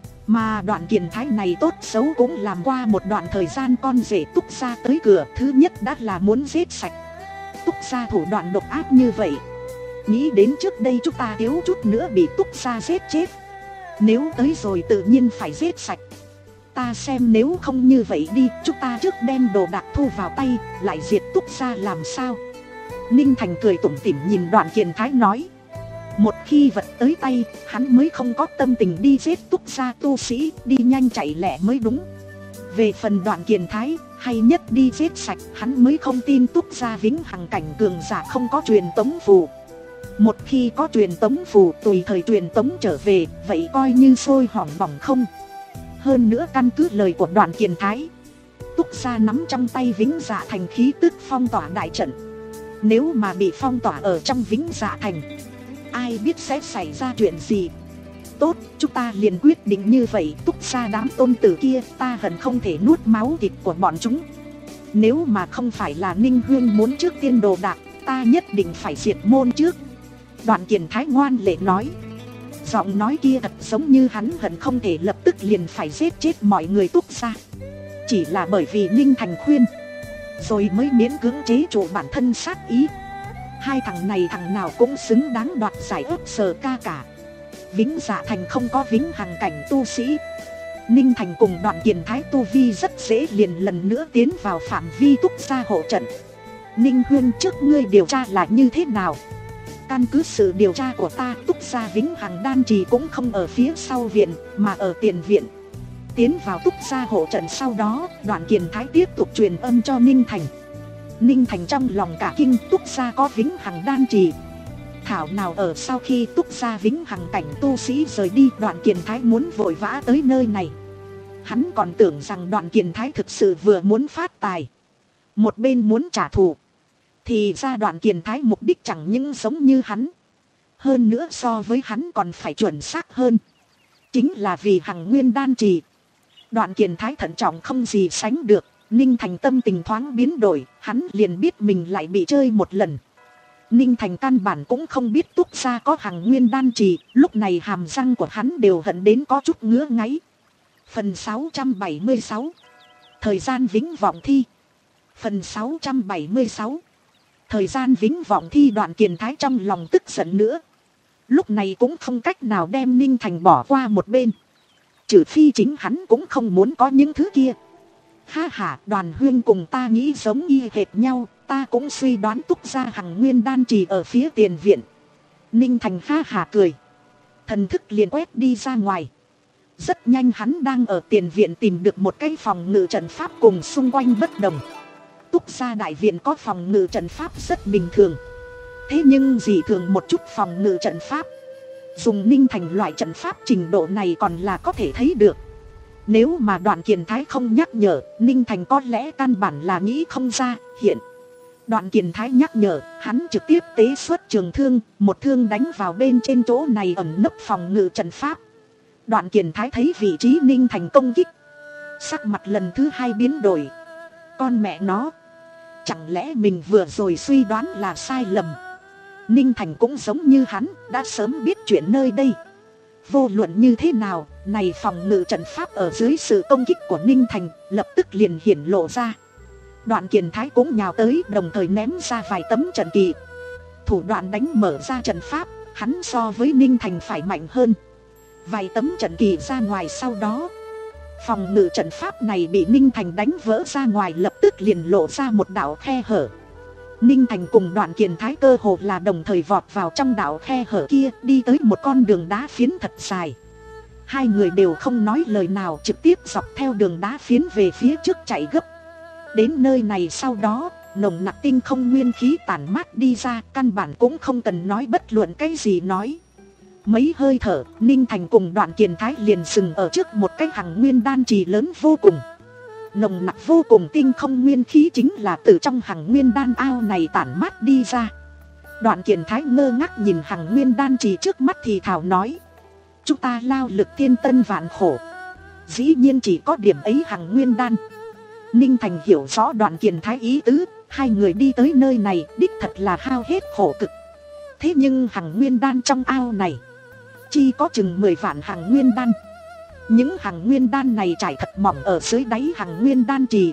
Speaker 1: Mà Đoạn Kiền Thái này tốt xấu cũng làm qua một đoạn thời gian con rể Túc Gia tới cửa. Thứ nhất đã là muốn giết sạch. Túc Gia thủ đoạn độc ác như vậy, nghĩ đến trước đây chúng ta thiếu chút nữa bị Túc Gia giết chết. Nếu tới rồi tự nhiên phải giết sạch. Ta xem nếu không như vậy đi, chúng ta trước đem đồ đạc thu vào tay, lại diệt Túc Gia làm sao? Ninh Thành cười tủm tỉm nhìn Đoạn Kiền Thái nói. Một khi vật tới tay, hắn mới không có tâm tình đi giết Túc gia tu sĩ, đi nhanh chạy lẹ mới đúng. Về phần Đoạn Kiền Thái, hay nhất đi giết sạch, hắn mới không tin Túc gia vĩnh hằng cảnh cường giả không có truyền tống phù. Một khi có truyền tống phù, tùy thời truyền tống trở về, vậy coi như sôi hỏng bỏng không. Hơn nữa căn cứ lời của Đoạn Kiền Thái, Túc gia nắm trong tay Vĩnh Dạ Thành khí tức phong tỏa đại trận. Nếu mà bị phong tỏa ở trong Vĩnh Dạ Thành, ai biết sẽ xảy ra chuyện gì. Tốt, chúng ta liền quyết định như vậy. Túc gia đám tôn tử kia, ta hận không thể nuốt máu thịt của bọn chúng. Nếu mà không phải là Ninh Huyên muốn trước tiên đồ đạc, ta nhất định phải diệt môn trước. Đoạn Kiền Thái ngoan lệ nói. Giọng nói kia thật giống như hắn hận không thể lập tức liền phải giết chết mọi người Túc gia. Chỉ là bởi vì Ninh Thành khuyên, rồi mới miễn cưỡng chế trụ bản thân sát ý. Hai thằng này thằng nào cũng xứng đáng đoạt giải ước sờ ca cả. Vĩnh Dạ Thành không có vĩnh hằng cảnh tu sĩ. Ninh Thành cùng Đoạn Kiền Thái tu vi rất dễ liền lần nữa tiến vào phạm vi Túc gia hộ trận. Ninh Huyên, trước ngươi điều tra là như thế nào? Căn cứ sự điều tra của ta, Túc gia vĩnh hằng đan trì cũng không ở phía sau viện, mà ở tiền viện. Tiến vào Túc gia hộ trận sau đó, Đoạn Kiền Thái tiếp tục truyền âm cho Ninh Thành. Ninh Thành trong lòng cả kinh, Túc gia có vĩnh hằng đan trì. Thảo nào ở sau khi Túc gia vĩnh hằng cảnh tu sĩ rời đi, Đoạn Kiền Thái muốn vội vã tới nơi này. Hắn còn tưởng rằng Đoạn Kiền Thái thực sự vừa muốn phát tài, một bên muốn trả thù. Thì ra Đoạn Kiền Thái mục đích chẳng những giống như hắn, hơn nữa so với hắn còn phải chuẩn xác hơn. Chính là vì hằng nguyên đan trì. Đoạn Kiền Thái thận trọng không gì sánh được. Ninh Thành tâm tình thoáng biến đổi, hắn liền biết mình lại bị chơi một lần. Ninh Thành căn bản cũng không biết Túc gia có hằng nguyên đan trì, lúc này hàm răng của hắn đều hận đến có chút ngứa ngáy. Phần sáu trăm bảy mươi sáu, thời gian vĩnh vọng thi. Phần sáu trăm bảy mươi sáu, thời gian vĩnh vọng thi. Đoạn Kiền Thái trong lòng tức giận nữa. Lúc này cũng không cách nào đem Ninh Thành bỏ qua một bên. Trừ phi chính hắn cũng không muốn có những thứ kia. Ha ha, Đoàn Huyên cùng ta nghĩ giống y hệt nhau, ta cũng suy đoán Túc gia hằng nguyên đan trì ở phía tiền viện. Ninh Thành ha ha cười, thần thức liền quét đi ra ngoài. Rất nhanh hắn đang ở tiền viện tìm được một cái phòng ngự trận pháp cùng xung quanh bất đồng. Túc gia đại viện có phòng ngự trận pháp rất bình thường. Thế nhưng dị thường một chút phòng ngự trận pháp. Dùng Ninh Thành loại trận pháp trình độ này còn là có thể thấy được. Nếu mà Đoạn Kiền Thái không nhắc nhở, Ninh Thành có lẽ căn bản là nghĩ không ra. Hiện Đoạn Kiền Thái nhắc nhở, hắn trực tiếp tế xuất trường thương, một thương đánh vào bên trên chỗ này ẩn nấp phòng ngự trận pháp. Đoạn Kiền Thái thấy vị trí Ninh Thành công kích, sắc mặt lần thứ hai biến đổi. Con mẹ nó, chẳng lẽ mình vừa rồi suy đoán là sai lầm? Ninh Thành cũng giống như hắn, đã sớm biết chuyện nơi đây. Vô luận như thế nào, này phòng ngự trận pháp ở dưới sự công kích của Ninh Thành lập tức liền hiển lộ ra. Đoạn Kiền Thái cũng nhào tới, đồng thời ném ra vài tấm trận kỳ. Thủ đoạn đánh mở ra trận pháp, hắn so với Ninh Thành phải mạnh hơn. Vài tấm trận kỳ ra ngoài sau đó, phòng ngự trận pháp này bị Ninh Thành đánh vỡ ra ngoài, lập tức liền lộ ra một đạo khe hở. Ninh Thành cùng Đoạn Kiền Thái cơ hồ là đồng thời vọt vào trong đạo khe hở kia, đi tới một con đường đá phiến thật dài. Hai người đều không nói lời nào, trực tiếp dọc theo đường đá phiến về phía trước chạy gấp. Đến nơi này sau đó, nồng nặc tinh không nguyên khí tản mát đi ra, căn bản cũng không cần nói bất luận cái gì nói. Mấy hơi thở, Ninh Thành cùng Đoạn Kiền Thái liền dừng ở trước một cái hằng nguyên đan trì lớn vô cùng. Nồng nặc vô cùng tinh không nguyên khí chính là từ trong hằng nguyên đan ao này tản mát đi ra. Đoạn Kiền Thái ngơ ngác nhìn hằng nguyên đan trì trước mắt thì thào nói: chúng ta lao lực thiên tân vạn khổ, dĩ nhiên chỉ có điểm ấy hằng nguyên đan. Ninh Thành hiểu rõ Đoạn Kiền Thái ý tứ, hai người đi tới nơi này đích thật là hao hết khổ cực. Thế nhưng hằng nguyên đan trong ao này chi có chừng mười vạn hằng nguyên đan. Những hằng nguyên đan này trải thật mỏng ở dưới đáy hằng nguyên đan trì.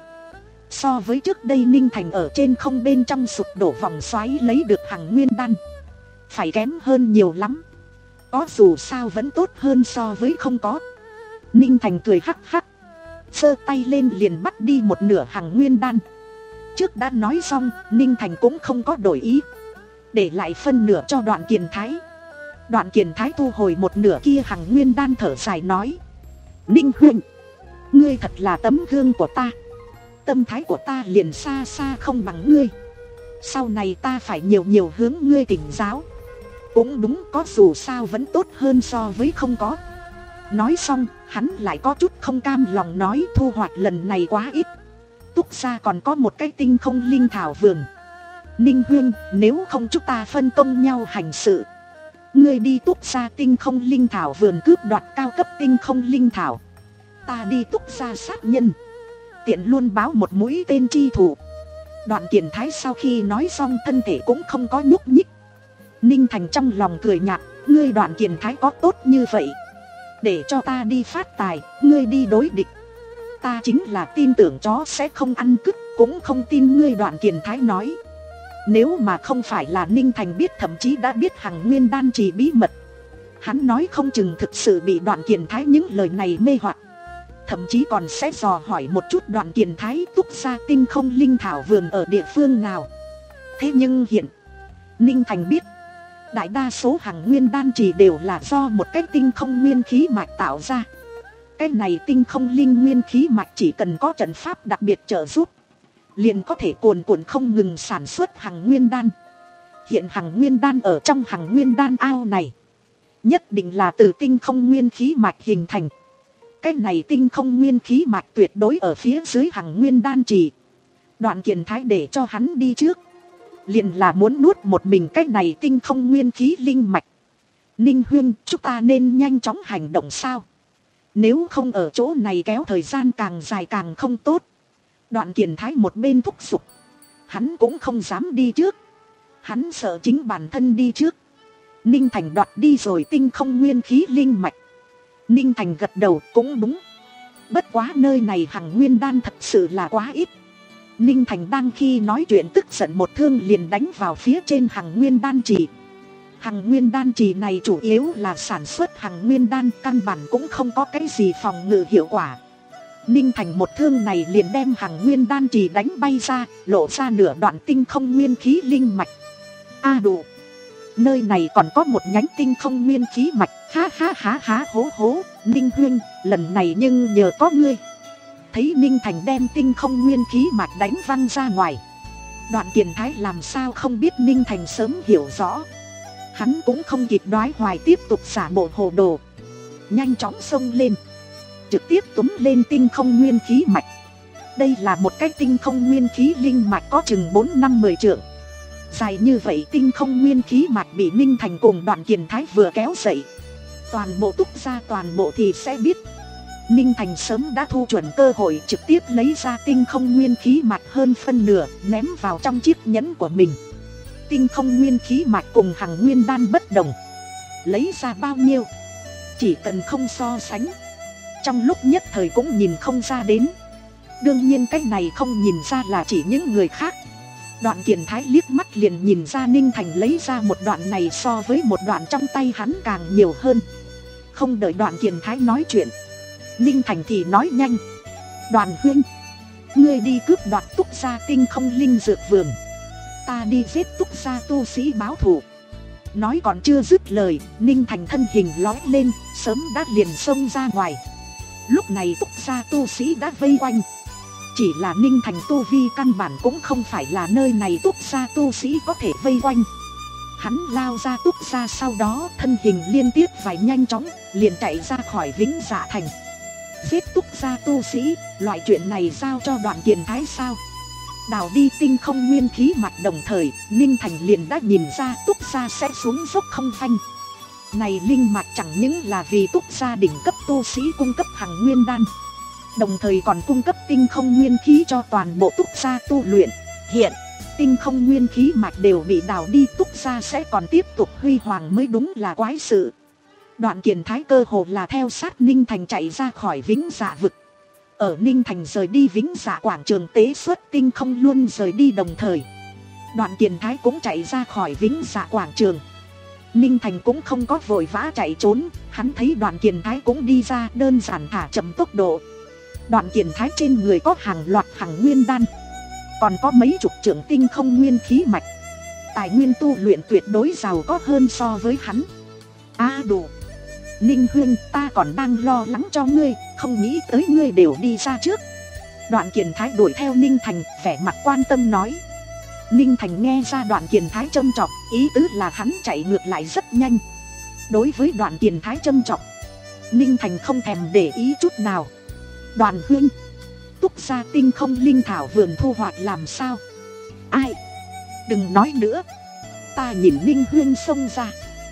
Speaker 1: So với trước đây Ninh Thành ở trên không bên trong sụp đổ vòng xoáy lấy được hằng nguyên đan phải kém hơn nhiều lắm. Có dù sao vẫn tốt hơn so với không có. Ninh Thành cười hắc hắc, giơ tay lên liền bắt đi một nửa hằng nguyên đan. Trước đã nói xong, Ninh Thành cũng không có đổi ý, để lại phân nửa cho Đoạn Kiền Thái. Đoạn Kiền Thái thu hồi một nửa kia hằng nguyên đan, thở dài nói: Ninh huynh, ngươi thật là tấm gương của ta. Tâm thái của ta liền xa xa không bằng ngươi. Sau này ta phải nhiều nhiều hướng ngươi thỉnh giáo. Cũng đúng, có dù sao vẫn tốt hơn so với không có. Nói xong, hắn lại có chút không cam lòng nói: thu hoạch lần này quá ít. Túc gia còn có một cái tinh không linh thảo vườn. Ninh huynh, nếu không chúng ta phân công nhau hành sự. Ngươi đi Túc gia tinh không linh thảo vườn cướp đoạt cao cấp tinh không linh thảo. Ta đi Túc gia sát nhân, tiện luôn báo một mũi tên chi thủ. Đoạn Kiền Thái sau khi nói xong thân thể cũng không có nhúc nhích. Ninh Thành trong lòng cười nhạt: ngươi Đoạn Kiền Thái có tốt như vậy, để cho ta đi phát tài, ngươi đi đối địch. Ta chính là tin tưởng chó sẽ không ăn cứt, cũng không tin ngươi. Đoạn Kiền Thái nói: nếu mà không phải là Ninh Thành biết, thậm chí đã biết hằng nguyên đan trì bí mật, hắn nói không chừng thực sự bị Đoạn Kiền Thái những lời này mê hoặc, thậm chí còn sẽ dò hỏi một chút Đoạn Kiền Thái Túc gia tinh không linh thảo vườn ở địa phương nào. Thế nhưng hiện Ninh Thành biết, đại đa số hằng nguyên đan trì đều là do một cái tinh không nguyên khí mạch tạo ra. Cái này tinh không linh nguyên khí mạch chỉ cần có trận pháp đặc biệt trợ giúp, liền có thể cuồn cuộn không ngừng sản xuất hằng nguyên đan. Hiện hằng nguyên đan ở trong hằng nguyên đan ao này nhất định là từ tinh không nguyên khí mạch hình thành. Cái này tinh không nguyên khí mạch tuyệt đối ở phía dưới hằng nguyên đan trì. Đoạn Kiền Thái để cho hắn đi trước, liền là muốn nuốt một mình cái này tinh không nguyên khí linh mạch. Ninh huynh, chúng ta nên nhanh chóng hành động sao? Nếu không ở chỗ này kéo thời gian càng dài càng không tốt. Đoạn Kiền Thái một bên thúc giục, hắn cũng không dám đi trước. Hắn sợ chính bản thân đi trước, Ninh Thành đoạt đi rồi tinh không nguyên khí linh mạch. Ninh Thành gật đầu, cũng đúng. Bất quá nơi này hằng nguyên đan thật sự là quá ít. Ninh Thành đang khi nói chuyện tức giận một thương liền đánh vào phía trên hằng nguyên đan trì. Hằng nguyên đan trì này chủ yếu là sản xuất hằng nguyên đan, căn bản cũng không có cái gì phòng ngự hiệu quả. Ninh Thành một thương này liền đem hằng nguyên đan trì đánh bay ra, lộ ra nửa đoạn tinh không nguyên khí linh mạch. A đủ, nơi này còn có một nhánh tinh không nguyên khí mạch. Ha ha ha ha, hố hố, Ninh huynh, lần này nhưng nhờ có ngươi. Thấy Ninh Thành đem tinh không nguyên khí mạch đánh văng ra ngoài, Đoạn Kiền Thái làm sao không biết Ninh Thành sớm hiểu rõ. Hắn cũng không kịp đoái hoài tiếp tục giả bộ hồ đồ, nhanh chóng xông lên, trực tiếp túm lên tinh không nguyên khí mạch. Đây là một cái tinh không nguyên khí linh mạch có chừng bốn năm mười trượng. Dài như vậy tinh không nguyên khí mạch bị Ninh Thành cùng Đoạn Kiền Thái vừa kéo dậy, toàn bộ Túc gia toàn bộ thì sẽ biết. Ninh Thành sớm đã thu chuẩn cơ hội, trực tiếp lấy ra tinh không nguyên khí mạch hơn phân nửa, ném vào trong chiếc nhẫn của mình. Tinh không nguyên khí mạch cùng hằng nguyên đan bất đồng, lấy ra bao nhiêu chỉ cần không so sánh, trong lúc nhất thời cũng nhìn không ra đến. Đương nhiên cái này không nhìn ra là chỉ những người khác. Đoạn Kiền Thái liếc mắt liền nhìn ra Ninh Thành lấy ra một đoạn này so với một đoạn trong tay hắn càng nhiều hơn. Không đợi Đoạn Kiền Thái nói chuyện, Ninh Thành thì nói nhanh: Đoàn huynh, ngươi đi cướp đoạt Túc gia tinh không linh dược vườn, ta đi giết Túc gia tu sĩ báo thù. Nói còn chưa dứt lời, Ninh Thành thân hình lói lên, sớm đã liền xông ra ngoài. Lúc này Túc gia tu sĩ đã vây quanh. Chỉ là Ninh Thành tu vi căn bản cũng không phải là nơi này Túc gia tu sĩ có thể vây quanh. Hắn lao ra Túc gia, sau đó thân hình liên tiếp và nhanh chóng liền chạy ra khỏi Vĩnh Dạ Thành. Giết Túc gia tu sĩ, loại chuyện này giao cho Đoạn Kiền Thái sao? Đào đi tinh không nguyên khí mạch, đồng thời Ninh Thành liền đã nhìn ra Túc gia sẽ xuống dốc không phanh. Này linh mạch chẳng những là vì Túc gia đỉnh cấp tu sĩ cung cấp hằng nguyên đan, đồng thời còn cung cấp tinh không nguyên khí cho toàn bộ Túc gia tu luyện. Hiện tinh không nguyên khí mạch đều bị đào đi, Túc gia sẽ còn tiếp tục huy hoàng mới đúng là quái sự. Đoạn Kiền Thái cơ hồ là theo sát Ninh Thành chạy ra khỏi Vĩnh Dạ vực. Ở Ninh Thành rời đi Vĩnh Dạ quảng trường tế xuất tinh không luôn rời đi đồng thời, Đoạn Kiền Thái cũng chạy ra khỏi Vĩnh Dạ quảng trường. Ninh Thành cũng không có vội vã chạy trốn, hắn thấy Đoạn Kiền Thái cũng đi ra, đơn giản thả chậm tốc độ. Đoạn Kiền Thái trên người có hàng loạt hằng nguyên đan, còn có mấy chục trượng tinh không nguyên khí mạch, tài nguyên tu luyện tuyệt đối giàu có hơn so với hắn. À đủ. Ninh Huyên, ta còn đang lo lắng cho ngươi, không nghĩ tới ngươi đều đi ra trước. Đoạn Kiền Thái đuổi theo Ninh Thành, vẻ mặt quan tâm nói. Ninh Thành nghe ra Đoạn Kiền Thái châm chọc, ý tứ là hắn chạy ngược lại rất nhanh. Đối với Đoạn Kiền Thái châm chọc, Ninh Thành không thèm để ý chút nào. Đoàn Huyên, Túc gia tinh không linh thảo vườn thu hoạch làm sao? Ai? Đừng nói nữa. Ta nhìn Ninh Huyên xông ra,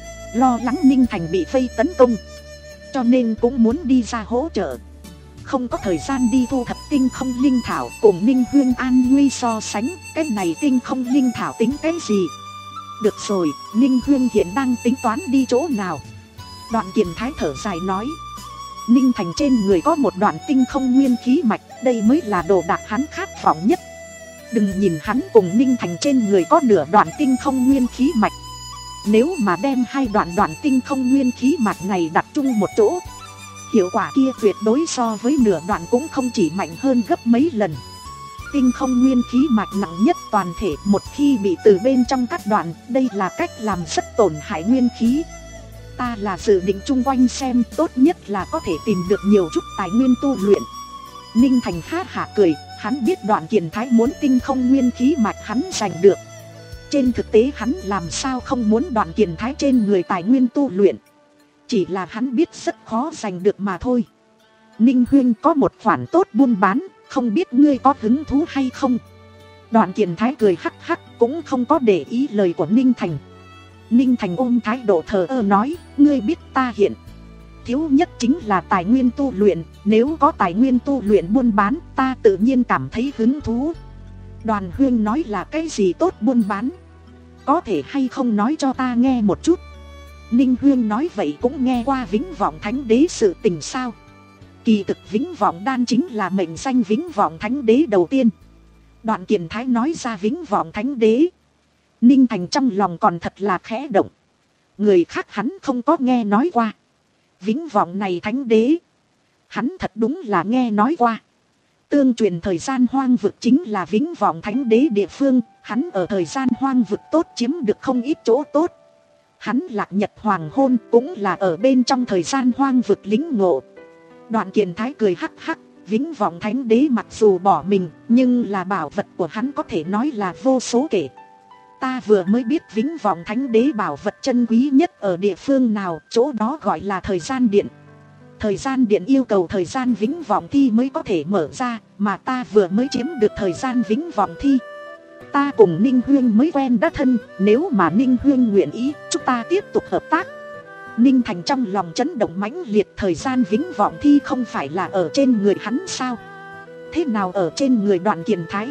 Speaker 1: lo lắng Ninh Thành bị vây tấn công, cho nên cũng muốn đi ra hỗ trợ. Không có thời gian đi thu thập tinh không linh thảo. Cùng Ninh Huyên an nguy so sánh, cái này tinh không linh thảo tính cái gì? Được rồi, Ninh Huyên hiện đang tính toán đi chỗ nào? Đoạn Kiền Thái thở dài nói. Ninh Thành trên người có một đoạn tinh không nguyên khí mạch, đây mới là đồ đạc hắn khát vọng nhất. Đừng nhìn hắn cùng Ninh Thành trên người có nửa đoạn tinh không nguyên khí mạch, nếu mà đem hai đoạn đoạn tinh không nguyên khí mạch này đặt chung một chỗ, hiệu quả kia tuyệt đối so với nửa đoạn cũng không chỉ mạnh hơn gấp mấy lần. Tinh không nguyên khí mạch nặng nhất toàn thể, một khi bị từ bên trong cắt đoạn, đây là cách làm rất tổn hại nguyên khí. Ta là dự định chung quanh xem, tốt nhất là có thể tìm được nhiều chút tài nguyên tu luyện. Ninh Thành ha hả cười, hắn biết Đoạn Kiền Thái muốn tinh không nguyên khí mạch hắn giành được. Trên thực tế hắn làm sao không muốn Đoạn Kiền Thái trên người tài nguyên tu luyện, chỉ là hắn biết rất khó giành được mà thôi. Ninh Huyên có một khoản tốt buôn bán, không biết ngươi có hứng thú hay không? Đoạn Kiền Thái cười hắc hắc, cũng không có để ý lời của Ninh Thành. Ninh Thành ôm thái độ thờ ơ nói, ngươi biết ta hiện thiếu nhất chính là tài nguyên tu luyện, nếu có tài nguyên tu luyện buôn bán, ta tự nhiên cảm thấy hứng thú. Đoàn Huyên nói là cái gì tốt buôn bán? Có thể hay không nói cho ta nghe một chút? Ninh Huyên nói vậy cũng nghe qua Vĩnh Vọng Thánh Đế sự tình sao? Kỳ thực Vĩnh Vọng Đan chính là mệnh danh Vĩnh Vọng Thánh Đế đầu tiên. Đoạn Kiền Thái nói ra Vĩnh Vọng Thánh Đế, Ninh Thành trong lòng còn thật là khẽ động. Người khác hắn không có nghe nói qua. Vĩnh Vọng này Thánh Đế, hắn thật đúng là nghe nói qua. Tương truyền thời gian hoang vực chính là Vĩnh Vọng Thánh Đế địa phương, hắn ở thời gian hoang vực tốt chiếm được không ít chỗ tốt. Hắn lạc nhật hoàng hôn cũng là ở bên trong thời gian hoang vực lĩnh ngộ. Đoạn Kiền Thái cười hắc hắc, Vĩnh Vọng Thánh Đế mặc dù bỏ mình, nhưng là bảo vật của hắn có thể nói là vô số kể. Ta vừa mới biết Vĩnh Vọng Thánh Đế bảo vật chân quý nhất ở địa phương nào, chỗ đó gọi là thời gian điện. Thời gian điện yêu cầu thời gian Vĩnh Vọng Thi mới có thể mở ra, mà ta vừa mới chiếm được thời gian Vĩnh Vọng Thi. Ta cùng Ninh Huyên mới quen đã thân, nếu mà Ninh Huyên nguyện ý, chúng ta tiếp tục hợp tác. Ninh Thành trong lòng chấn động mãnh liệt, thời gian Vĩnh Vọng Thi không phải là ở trên người hắn sao? Thế nào ở trên người Đoạn Kiền Thái?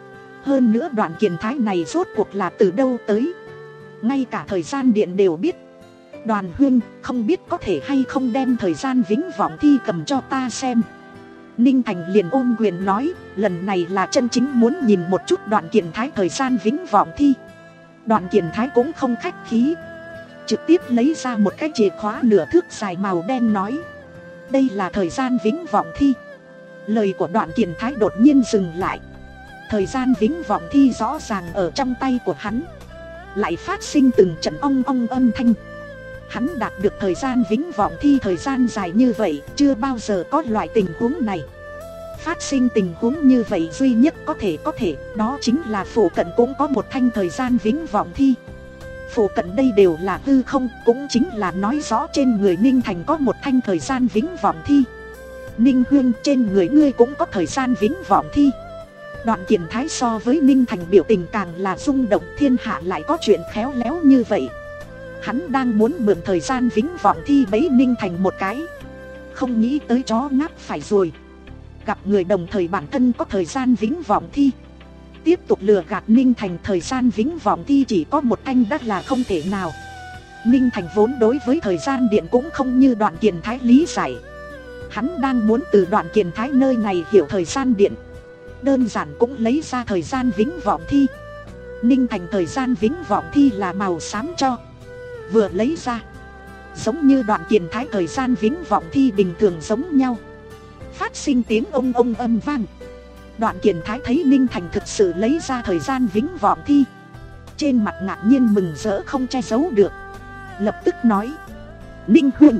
Speaker 1: Hơn nữa Đoạn Kiền Thái này rốt cuộc là từ đâu tới? Ngay cả thời gian điện đều biết. Đoàn Huyên, không biết có thể hay không đem thời gian Vĩnh Vọng Thi cầm cho ta xem. Ninh Thành liền ôm quyền nói, lần này là chân chính muốn nhìn một chút Đoạn Kiền Thái thời gian Vĩnh Vọng Thi. Đoạn Kiền Thái cũng không khách khí, trực tiếp lấy ra một cái chìa khóa nửa thước dài màu đen nói, đây là thời gian Vĩnh Vọng Thi. Lời của Đoạn Kiền Thái đột nhiên dừng lại. Thời gian Vĩnh Vọng Thi rõ ràng ở trong tay của hắn, lại phát sinh từng trận ong ong âm thanh. Hắn đạt được thời gian Vĩnh Vọng Thi thời gian dài như vậy, chưa bao giờ có loại tình huống này. Phát sinh tình huống như vậy duy nhất có thể có thể, đó chính là phủ cận cũng có một thanh thời gian Vĩnh Vọng Thi. Phủ cận đây đều là hư không, cũng chính là nói rõ trên người Ninh Thành có một thanh thời gian Vĩnh Vọng Thi. Ninh Huyên, trên người ngươi cũng có thời gian Vĩnh Vọng Thi. Đoạn Kiền Thái so với Ninh Thành biểu tình càng là rung động, thiên hạ lại có chuyện khéo léo như vậy. Hắn đang muốn mượn thời gian Vĩnh Vọng Thi bẫy Ninh Thành một cái, không nghĩ tới chó ngáp phải rồi. Gặp người đồng thời bản thân có thời gian Vĩnh Vọng Thi, tiếp tục lừa gạt Ninh Thành thời gian Vĩnh Vọng Thi chỉ có một thanh đắt là không thể nào. Ninh Thành vốn đối với thời gian điện cũng không như Đoạn Kiền Thái lý giải. Hắn đang muốn từ Đoạn Kiền Thái nơi này hiểu thời gian điện, đơn giản cũng lấy ra thời gian Vĩnh Vọng Thi. Ninh Thành thời gian Vĩnh Vọng Thi là màu xám cho, vừa lấy ra giống như Đoạn Kiền Thái thời gian Vĩnh Vọng Thi bình thường giống nhau, phát sinh tiếng ông ông âm vang. Đoạn Kiền Thái thấy Ninh Thành thực sự lấy ra thời gian Vĩnh Vọng Thi, trên mặt ngạc nhiên mừng rỡ không che giấu được, lập tức nói, Ninh Huynh,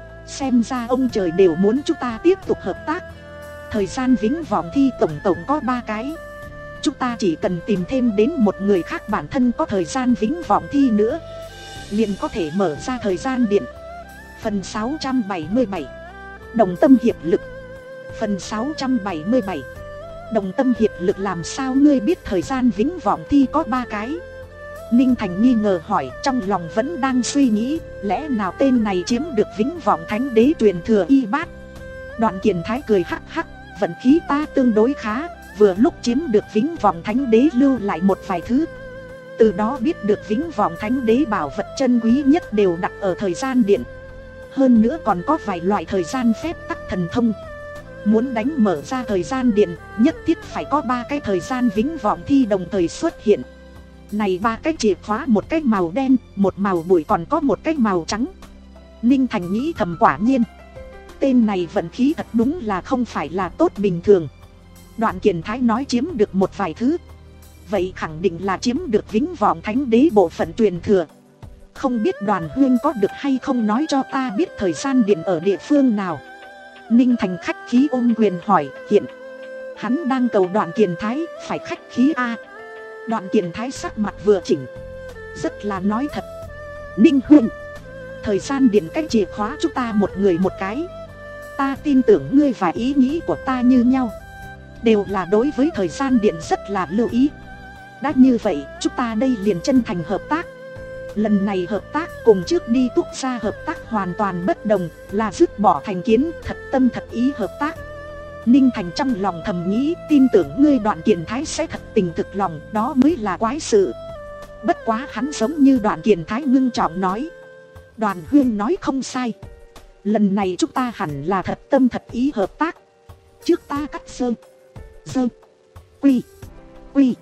Speaker 1: xem ra ông trời đều muốn chúng ta tiếp tục hợp tác. Thời gian vĩnh vọng thi tổng tổng có ba cái. Chúng ta chỉ cần tìm thêm đến một người khác bản thân có thời gian vĩnh vọng thi nữa, liền có thể mở ra thời gian điện. Phần sáu trăm bảy mươi bảy, đồng tâm hiệp lực. Phần sáu trăm bảy mươi bảy, đồng tâm hiệp lực. Làm sao ngươi biết thời gian vĩnh vọng thi có ba cái? Ninh Thành nghi ngờ hỏi, trong lòng vẫn đang suy nghĩ, lẽ nào tên này chiếm được vĩnh vọng thánh đế truyền thừa y bát? Đoạn Kiền Thái cười hắc hắc, vận khí ta tương đối khá, vừa lúc chiếm được vĩnh vọng thánh đế lưu lại một vài thứ. Từ đó biết được vĩnh vọng thánh đế bảo vật chân quý nhất đều đặt ở thời gian điện. Hơn nữa còn có vài loại thời gian phép tắc thần thông. Muốn đánh mở ra thời gian điện, nhất thiết phải có ba cái thời gian vĩnh vọng thi đồng thời xuất hiện. Này ba cái chìa khóa, một cái màu đen, một màu bụi, còn có một cái màu trắng. Ninh Thành nghĩ thầm, quả nhiên tên này vận khí thật đúng là không phải là tốt bình thường. Đoạn Kiền Thái nói chiếm được một vài thứ, vậy khẳng định là chiếm được vĩnh vọng thánh đế bộ phận truyền thừa. Không biết Đoàn Huynh có được hay không nói cho ta biết thời gian điện ở địa phương nào? Ninh Thành khách khí ôm quyền hỏi. Hiện hắn đang cầu Đoạn Kiền Thái phải khách khí a. Đoạn Kiền Thái sắc mặt vừa chỉnh, rất là nói thật. Ninh Huynh, thời gian điện cái chìa khóa chúng ta một người một cái. Ta tin tưởng ngươi và ý nghĩ của ta như nhau, đều là đối với thời gian điện rất là lưu ý. Đã như vậy, chúng ta đây liền chân thành hợp tác. Lần này hợp tác cùng trước đi Túc Gia hợp tác hoàn toàn bất đồng, là dứt bỏ thành kiến, thật tâm thật ý hợp tác. Ninh Thành trong lòng thầm nghĩ, tin tưởng ngươi Đoạn Kiền Thái sẽ thật tình thực lòng, đó mới là quái sự. Bất quá hắn giống như Đoạn Kiền Thái ngưng trọng nói, Đoàn Huynh nói không sai, lần này chúng ta hẳn là thật tâm thật ý hợp tác. Trước ta cắt sơn Dơ Quy Quy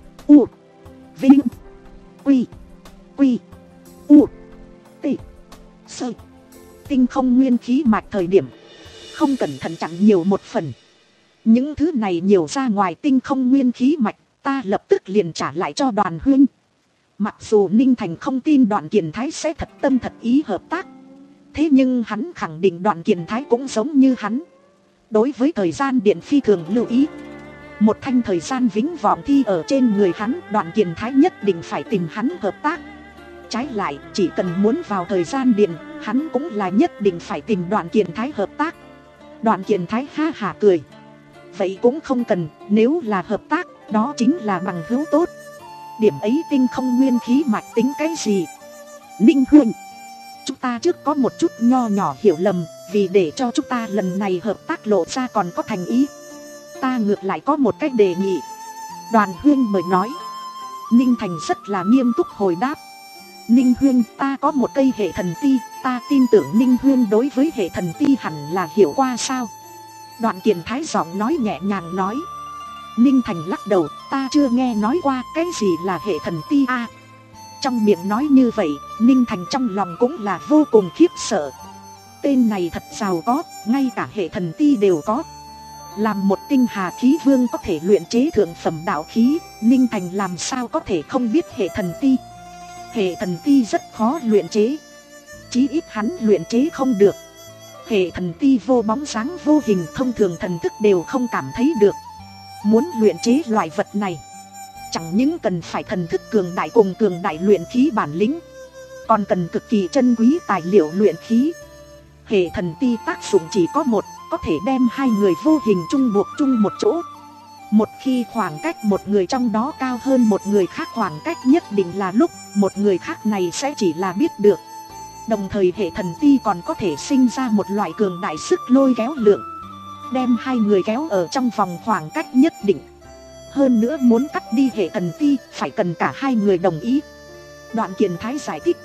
Speaker 1: U Vinh Quy Quy U T Sơ Tinh không nguyên khí mạch thời điểm, không cẩn thận chặn nhiều một phần. Những thứ này nhiều ra ngoài tinh không nguyên khí mạch, ta lập tức liền trả lại cho Đoàn Huynh. Mặc dù Ninh Thành không tin Đoạn Kiền Thái sẽ thật tâm thật ý hợp tác, thế nhưng hắn khẳng định Đoạn Kiền Thái cũng giống như hắn, đối với thời gian điện phi thường lưu ý. Một thanh thời gian vĩnh vọng thi ở trên người hắn, Đoạn Kiền Thái nhất định phải tìm hắn hợp tác. Trái lại, chỉ cần muốn vào thời gian điện, hắn cũng là nhất định phải tìm Đoạn Kiền Thái hợp tác. Đoạn Kiền Thái ha hả cười, vậy cũng không cần, nếu là hợp tác, đó chính là bằng hữu tốt. Điểm ấy tinh không nguyên khí mạch tính cái gì? Ninh Huynh, chúng ta trước có một chút nho nhỏ hiểu lầm, vì để cho chúng ta lần này hợp tác lộ ra còn có thành ý, ta ngược lại có một cách đề nghị. Đoàn Huynh mời nói. Ninh Thành rất là nghiêm túc hồi đáp. Ninh Huynh, ta có một cây hệ thần ti, ta tin tưởng Ninh Huynh đối với hệ thần ti hẳn là hiểu qua sao? Đoạn Kiền Thái giọng nói nhẹ nhàng nói. Ninh Thành lắc đầu, ta chưa nghe nói qua cái gì là hệ thần ti a. Trong miệng nói như vậy, Ninh Thành trong lòng cũng là vô cùng khiếp sợ. Tên này thật giàu có, ngay cả hệ thần ti đều có. Làm một tinh hà khí vương có thể luyện chế thượng phẩm đạo khí, Ninh Thành làm sao có thể không biết hệ thần ti. Hệ thần ti rất khó luyện chế, chí ít hắn luyện chế không được. Hệ thần ti vô bóng dáng vô hình, thông thường thần thức đều không cảm thấy được. Muốn luyện chế loại vật này, chẳng những cần phải thần thức cường đại cùng cường đại luyện khí bản lĩnh, còn cần cực kỳ chân quý tài liệu luyện khí. Hệ thần ti tác dụng chỉ có một, có thể đem hai người vô hình chung buộc chung một chỗ. Một khi khoảng cách một người trong đó cao hơn một người khác khoảng cách nhất định là lúc một người khác này sẽ chỉ là biết được. Đồng thời hệ thần ti còn có thể sinh ra một loại cường đại sức lôi kéo lượng, đem hai người kéo ở trong vòng khoảng cách nhất định. Hơn nữa muốn cắt đi hệ thần ti phải cần cả hai người đồng ý. Đoạn Kiền Thái giải thích,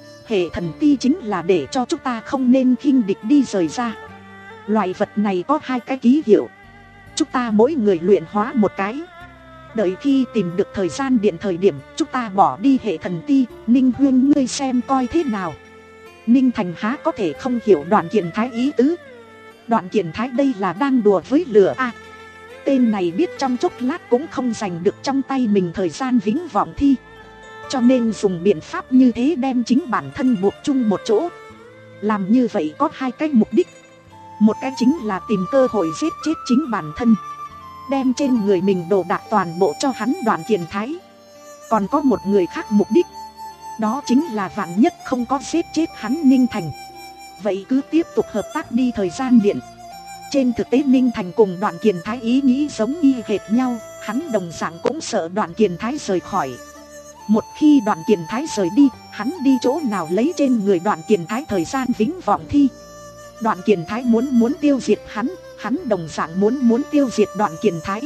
Speaker 1: hệ thần ti chính là để cho chúng ta không nên khinh địch đi rời ra. Loại vật này có hai cái ký hiệu, chúng ta mỗi người luyện hóa một cái. Đợi khi tìm được thời gian điện thời điểm, chúng ta bỏ đi hệ thần ti. Ninh Huynh ngươi xem coi thế nào? Ninh Thành há có thể không hiểu Đoạn Kiền Thái ý tứ. Đoạn Kiền Thái đây là đang đùa với lửa à. Tên này biết trong chốc lát cũng không giành được trong tay mình thời gian vĩnh vọng thi, cho nên dùng biện pháp như thế đem chính bản thân buộc chung một chỗ. Làm như vậy có hai cái mục đích. Một cái chính là tìm cơ hội giết chết chính bản thân, đem trên người mình đồ đạc toàn bộ cho hắn Đoạn Kiền Thái. Còn có một người khác mục đích, đó chính là vạn nhất không có giết chết hắn Ninh Thành, vậy cứ tiếp tục hợp tác đi thời gian điện. Trên thực tế Ninh Thành cùng Đoạn Kiền Thái ý nghĩ giống y hệt nhau, hắn đồng dạng cũng sợ Đoạn Kiền Thái rời khỏi. Một khi Đoạn Kiền Thái rời đi, hắn đi chỗ nào lấy trên người Đoạn Kiền Thái thời gian vĩnh vọng thi. Đoạn Kiền Thái muốn muốn tiêu diệt hắn, hắn đồng dạng muốn muốn tiêu diệt Đoạn Kiền Thái.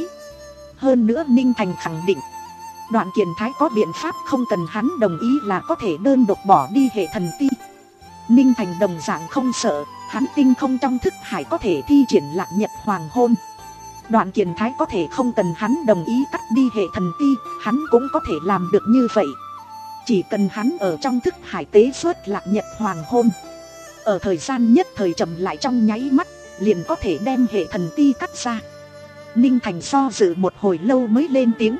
Speaker 1: Hơn nữa Ninh Thành khẳng định Đoạn Kiền Thái có biện pháp không cần hắn đồng ý là có thể đơn độc bỏ đi hệ thần ti. Ninh Thành đồng dạng không sợ, hắn tinh không trong thức hải có thể thi triển Lạc Nhật Hoàng Hôn. Đoạn Kiền Thái có thể không cần hắn đồng ý cắt đi hệ thần ti, hắn cũng có thể làm được như vậy. Chỉ cần hắn ở trong thức hải tế xuất Lạc Nhật Hoàng Hôn, ở thời gian nhất thời chậm lại trong nháy mắt, liền có thể đem hệ thần ti cắt ra. Ninh Thành do dự một hồi lâu mới lên tiếng.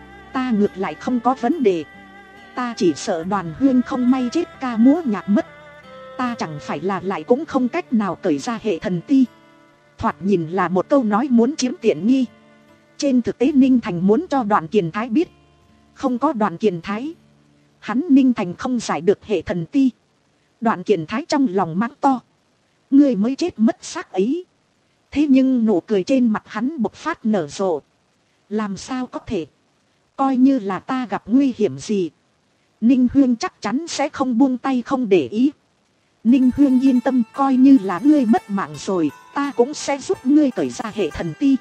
Speaker 1: Ta ngược lại không có vấn đề. Ta chỉ sợ Đoàn Huyên không may chết ca múa nhạc mất. Ta chẳng phải là lại cũng không cách nào cởi ra hệ thần ti. Thoạt nhìn là một câu nói muốn chiếm tiện nghi. Trên thực tế Ninh Thành muốn cho Đoạn Kiền Thái biết, không có Đoạn Kiền Thái, hắn Ninh Thành không giải được hệ thần ti. Đoạn Kiền Thái trong lòng mắng to, ngươi mới chết mất xác ấy. Thế nhưng nụ cười trên mặt hắn bộc phát nở rộ. Làm sao có thể? Coi như là ta gặp nguy hiểm gì, Ninh Huyên chắc chắn sẽ không buông tay không để ý. Ninh Huyên yên tâm, coi như là ngươi mất mạng rồi, ta cũng sẽ giúp ngươi cởi ra hệ thần ti.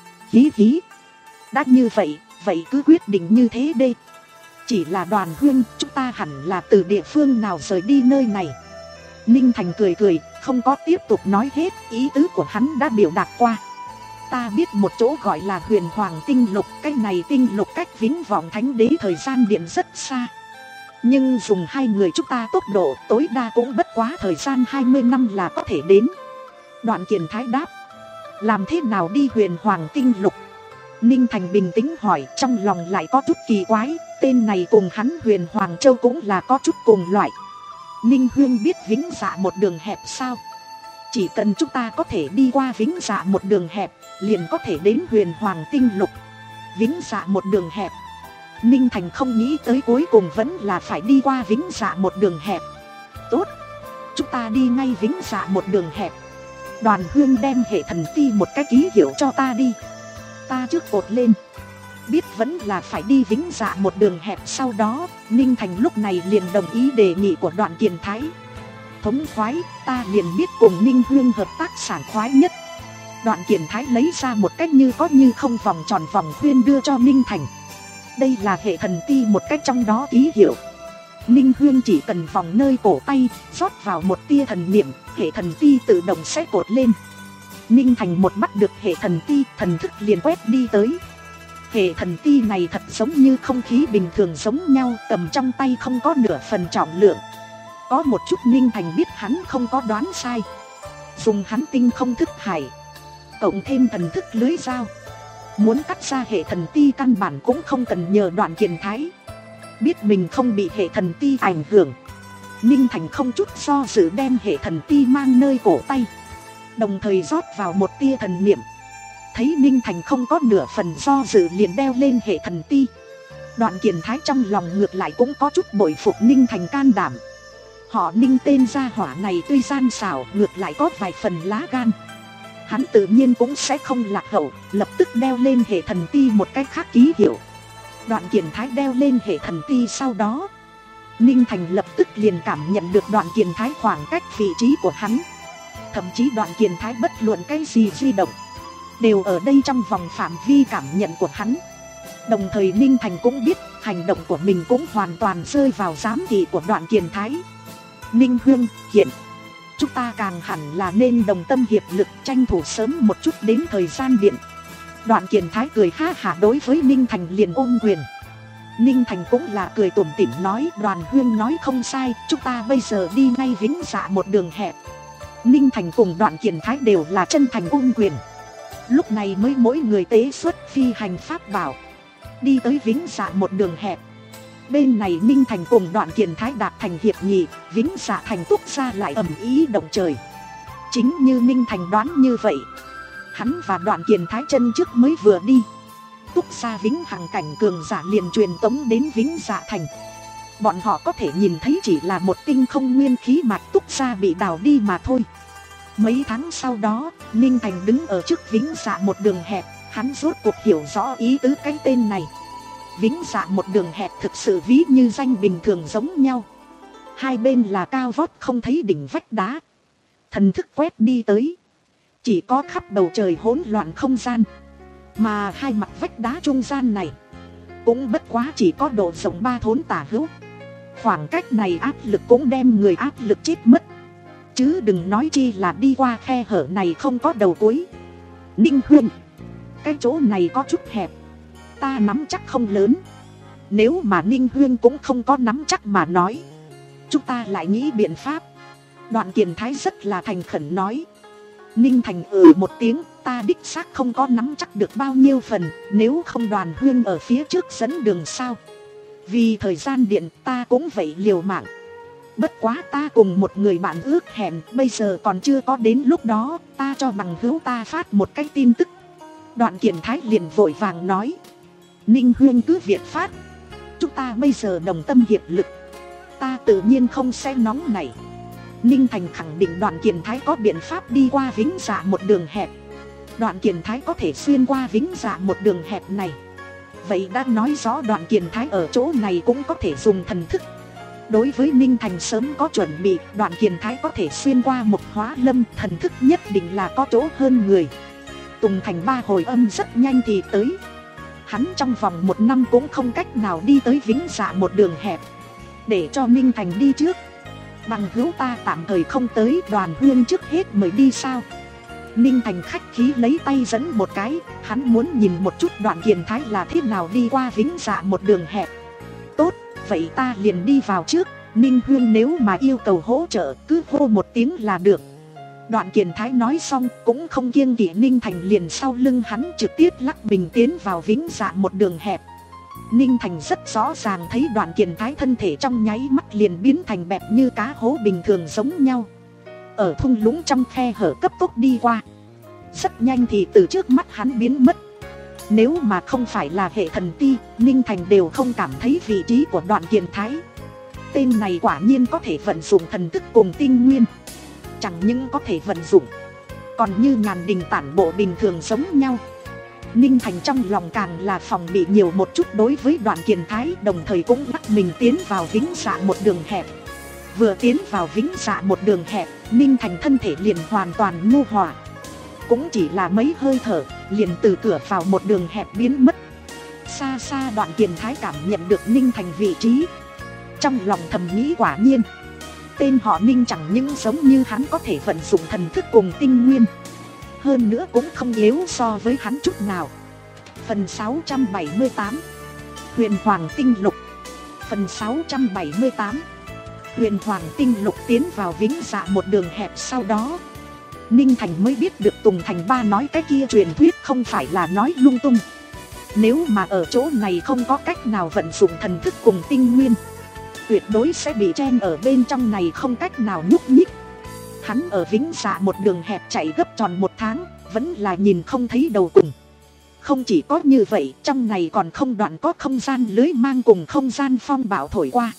Speaker 1: Hí hí. Đã như vậy, vậy cứ quyết định như thế đi. Chỉ là Đoàn Huyên, chúng ta hẳn là từ địa phương nào rời đi nơi này. Ninh Thành cười cười, không có tiếp tục nói hết, ý tứ của hắn đã biểu đạt qua. Ta biết một chỗ gọi là Huyền Hoàng Tinh Lục, cái này tinh lục cách Vĩnh Vọng Thánh Đế thời gian điện rất xa. Nhưng dùng hai người chúng ta tốc độ tối đa cũng bất quá thời gian hai mươi năm là có thể đến. Đoạn Kiền Thái đáp, làm thế nào đi Huyền Hoàng Tinh Lục? Ninh Thành bình tĩnh hỏi, trong lòng lại có chút kỳ quái, tên này cùng hắn Huyền Hoàng Châu cũng là có chút cùng loại. Ninh Huyên biết Vĩnh Dạ một đường hẹp sao? Chỉ cần chúng ta có thể đi qua Vĩnh Dạ một đường hẹp, liền có thể đến Huyền Hoàng Tinh Lục. Vĩnh Dạ một đường hẹp. Ninh Thành không nghĩ tới cuối cùng vẫn là phải đi qua Vĩnh Dạ một đường hẹp. Tốt, chúng ta đi ngay Vĩnh Dạ một đường hẹp. Đoàn Huyên đem hệ thần ti một cái ký hiệu cho ta đi. Ta trước cột lên. Biết vẫn là phải đi Vĩnh Dạ một đường hẹp. Sau đó Ninh Thành lúc này liền đồng ý đề nghị của Đoạn Kiền Thái. Thống khoái, ta liền biết cùng Ninh Huyên hợp tác sảng khoái nhất. Đoạn Kiền Thái lấy ra một cách như có như không vòng tròn vòng khuyên đưa cho Ninh Thành. Đây là hệ thần ti một cách trong đó ký hiệu. Ninh Huyên chỉ cần vòng nơi cổ tay, rót vào một tia thần niệm, hệ thần ti tự động sẽ cột lên. Ninh Thành một bắt được hệ thần ti, thần thức liền quét đi tới. Hệ thần ti này thật giống như không khí bình thường giống nhau, cầm trong tay không có nửa phần trọng lượng. Có một chút Ninh Thành biết hắn không có đoán sai. Dùng hắn tinh không thức hải, cộng thêm thần thức lưới dao, muốn cắt ra hệ thần ti căn bản cũng không cần nhờ Đoạn Kiền Thái. Biết mình không bị hệ thần ti ảnh hưởng, Ninh Thành không chút do dự đem hệ thần ti mang nơi cổ tay, đồng thời rót vào một tia thần niệm. Thấy Ninh Thành không có nửa phần do dự liền đeo lên hệ thần ti. Đoạn Kiền Thái trong lòng ngược lại cũng có chút bội phục Ninh Thành can đảm. Họ Ninh tên gia hỏa này tuy gian xảo, ngược lại có vài phần lá gan. Hắn tự nhiên cũng sẽ không lạc hậu, lập tức đeo lên hệ thần ti một cách khác ký hiệu. Đoạn Kiền Thái đeo lên hệ thần ti sau đó, Ninh Thành lập tức liền cảm nhận được Đoạn Kiền Thái khoảng cách vị trí của hắn. Thậm chí Đoạn Kiền Thái bất luận cái gì di động đều ở đây trong vòng phạm vi cảm nhận của hắn. Đồng thời Ninh Thành cũng biết hành động của mình cũng hoàn toàn rơi vào giám thị của Đoạn Kiền Thái. Ninh Huyên, hiện chúng ta càng hẳn là nên đồng tâm hiệp lực, tranh thủ sớm một chút đến thời gian điện. Đoạn Kiền Thái cười ha hả đối với Ninh Thành liền ôm quyền. Ninh Thành cũng là cười tủm tỉm nói, Đoàn Huyên nói không sai, chúng ta bây giờ đi ngay Vĩnh Dạ một đường hẹp. Ninh Thành cùng Đoạn Kiền Thái đều là chân thành ôm quyền. Lúc này mới mỗi người tế xuất phi hành pháp bảo, đi tới Vĩnh Dạ một đường hẹp. Bên này Ninh Thành cùng Đoạn Kiền Thái đạt thành hiệp nghị, Vĩnh Dạ Thành Túc Gia lại ầm ý động trời. Chính như Ninh Thành đoán như vậy, hắn và Đoạn Kiền Thái chân trước mới vừa đi, Túc Gia Vĩnh Hằng cảnh cường giả liền truyền tống đến Vĩnh Dạ Thành. Bọn họ có thể nhìn thấy chỉ là một tinh không nguyên khí mạch Túc Gia bị đào đi mà thôi. Mấy tháng sau đó, Ninh Thành đứng ở trước Vĩnh Dạ một đường hẹp, hắn rốt cuộc hiểu rõ ý tứ cái tên này. Vĩnh Dạ một đường hẹp thực sự ví như danh bình thường giống nhau. Hai bên là cao vót không thấy đỉnh vách đá. Thần thức quét đi tới, chỉ có khắp bầu trời hỗn loạn không gian. Mà hai mặt vách đá trung gian này cũng bất quá chỉ có độ rộng ba thốn tả hữu. Khoảng cách này áp lực cũng đem người áp lực chết mất, chứ đừng nói chi là đi qua khe hở này không có đầu cuối. Ninh Huynh, cái chỗ này có chút hẹp, ta nắm chắc không lớn. Nếu mà Ninh Huynh cũng không có nắm chắc mà nói, chúng ta lại nghĩ biện pháp. Đoạn Kiền Thái rất là thành khẩn nói. Ninh Thành ừ một tiếng, ta đích xác không có nắm chắc được bao nhiêu phần, nếu không Đoàn Huynh ở phía trước dẫn đường sao. Vì thời gian điện ta cũng vậy liều mạng. Bất quá ta cùng một người bạn ước hẹn, bây giờ còn chưa có đến lúc đó, ta cho bằng hữu ta phát một cái tin tức. Đoạn Kiền Thái liền vội vàng nói. Ninh Huynh cứ việc phát, chúng ta bây giờ đồng tâm hiệp lực, ta tự nhiên không sẽ nóng này. Ninh Thành khẳng định Đoạn Kiền Thái có biện pháp đi qua Vĩnh Dạ một đường hẹp. Đoạn Kiền Thái có thể xuyên qua Vĩnh Dạ một đường hẹp này, vậy đã nói rõ Đoạn Kiền Thái ở chỗ này cũng có thể dùng thần thức. Đối với Ninh Thành sớm có chuẩn bị, Đoạn Kiền Thái có thể xuyên qua một hóa lâm, thần thức nhất định là có chỗ hơn người. Tùng Thành ba hồi âm rất nhanh thì tới. Hắn trong vòng một năm cũng không cách nào đi tới Vĩnh Dạ một đường hẹp. Để cho Ninh Thành đi trước, bằng hữu ta tạm thời không tới, Đoàn Huynh trước hết mới đi sao. Ninh Thành khách khí lấy tay dẫn một cái, hắn muốn nhìn một chút Đoạn Kiền Thái là thế nào đi qua Vĩnh Dạ một đường hẹp. Tốt, vậy ta liền đi vào trước, Ninh Huynh nếu mà yêu cầu hỗ trợ cứ hô một tiếng là được. Đoạn Kiền Thái nói xong cũng không kiêng kỵ, Ninh Thành liền sau lưng hắn trực tiếp lắc mình tiến vào Vĩnh Dạ một đường hẹp. Ninh Thành rất rõ ràng thấy Đoạn Kiền Thái thân thể trong nháy mắt liền biến thành bẹp như cá hố bình thường giống nhau. Ở thung lũng trong khe hở cấp tốc đi qua, rất nhanh thì từ trước mắt hắn biến mất. Nếu mà không phải là hệ thần ti, Ninh Thành đều không cảm thấy vị trí của Đoạn Kiền Thái. Tên này quả nhiên có thể vận dụng thần thức cùng tinh nguyên. Chẳng những có thể vận dụng, còn như ngàn đình tản bộ bình thường giống nhau. Ninh Thành trong lòng càng là phòng bị nhiều một chút đối với Đoạn Kiền Thái, đồng thời cũng lắc mình tiến vào Vĩnh Dạ một đường hẹp. Vừa tiến vào Vĩnh Dạ một đường hẹp, Ninh Thành thân thể liền hoàn toàn nhu hòa. Cũng chỉ là mấy hơi thở, liền từ cửa vào một đường hẹp biến mất. Xa xa Đoạn Kiền Thái cảm nhận được Ninh Thành vị trí, trong lòng thầm nghĩ quả nhiên tên họ Ninh chẳng những giống như hắn có thể vận dụng thần thức cùng tinh nguyên, hơn nữa cũng không yếu so với hắn chút nào. Phần sáu trăm bảy mươi tám Huyền Hoàng Tinh Lục. Phần sáu trăm bảy mươi tám Huyền Hoàng Tinh Lục tiến vào Vĩnh Dạ một đường hẹp, sau đó Ninh Thành mới biết được Tùng Thành ba nói cái kia truyền thuyết không phải là nói lung tung. Nếu mà ở chỗ này không có cách nào vận dụng thần thức cùng tinh nguyên, tuyệt đối sẽ bị chen ở bên trong này không cách nào nhúc nhích. Hắn ở Vĩnh Dạ một đường hẹp chạy gấp tròn một tháng, vẫn là nhìn không thấy đầu cùng. Không chỉ có như vậy, trong này còn không đoạn có không gian lưới mang cùng không gian phong bạo thổi qua.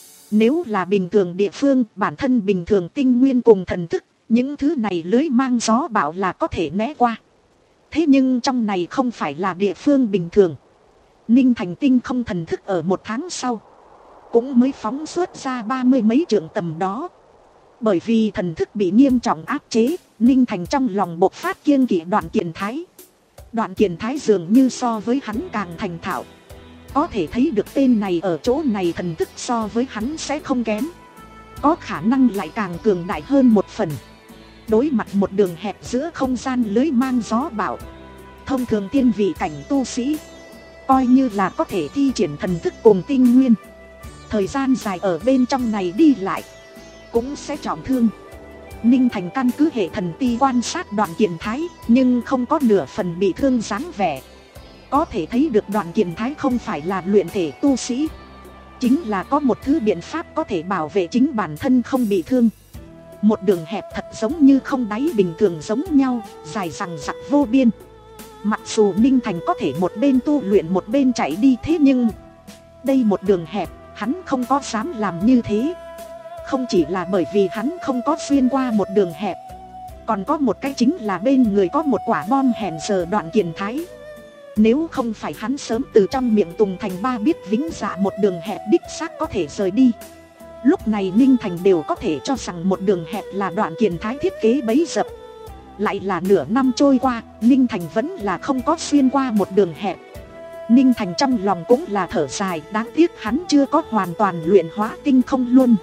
Speaker 1: Nếu là bình thường địa phương, bản thân bình thường tinh nguyên cùng thần thức, những thứ này lưới mang gió bão là có thể né qua. Thế nhưng trong này không phải là địa phương bình thường. Ninh Thành tinh không thần thức ở một tháng sau cũng mới phóng xuất ra ba mươi mấy trượng tầm đó. Bởi vì thần thức bị nghiêm trọng áp chế, Ninh Thành trong lòng bộc phát kiêng kỵ Đoạn Kiền Thái. Đoạn Kiền Thái dường như so với hắn càng thành thạo. Có thể thấy được tên này ở chỗ này thần thức so với hắn sẽ không kém, có khả năng lại càng cường đại hơn một phần. Đối mặt một đường hẹp giữa không gian lưới mang gió bão, thông thường tiên vị cảnh tu sĩ coi như là có thể thi triển thần thức cùng tinh nguyên, thời gian dài ở bên trong này đi lại cũng sẽ trọng thương. Ninh Thành căn cứ hệ thần ti quan sát Đoạn Kiền Thái, nhưng không có nửa phần bị thương dáng vẻ. Có thể thấy được Đoạn Kiền Thái không phải là luyện thể tu sĩ, chính là có một thứ biện pháp có thể bảo vệ chính bản thân không bị thương. Một đường hẹp thật giống như không đáy bình thường giống nhau, dài rằng rặc vô biên. Mặc dù Ninh Thành có thể một bên tu luyện một bên chạy đi, thế nhưng đây một đường hẹp, hắn không có dám làm như thế. Không chỉ là bởi vì hắn không có xuyên qua một đường hẹp, còn có một cái chính là bên người có một quả bom hẹn giờ Đoạn Kiền Thái. Nếu không phải hắn sớm từ trong miệng Tùng Thành Ba biết Vĩnh Dạ một đường hẹp đích xác có thể rời đi, lúc này Ninh Thành đều có thể cho rằng một đường hẹp là Đoạn Kiền Thái thiết kế bẫy dập. Lại là nửa năm trôi qua, Ninh Thành vẫn là không có xuyên qua một đường hẹp. Ninh Thành trong lòng cũng là thở dài, đáng tiếc hắn chưa có hoàn toàn luyện hóa tinh không luân.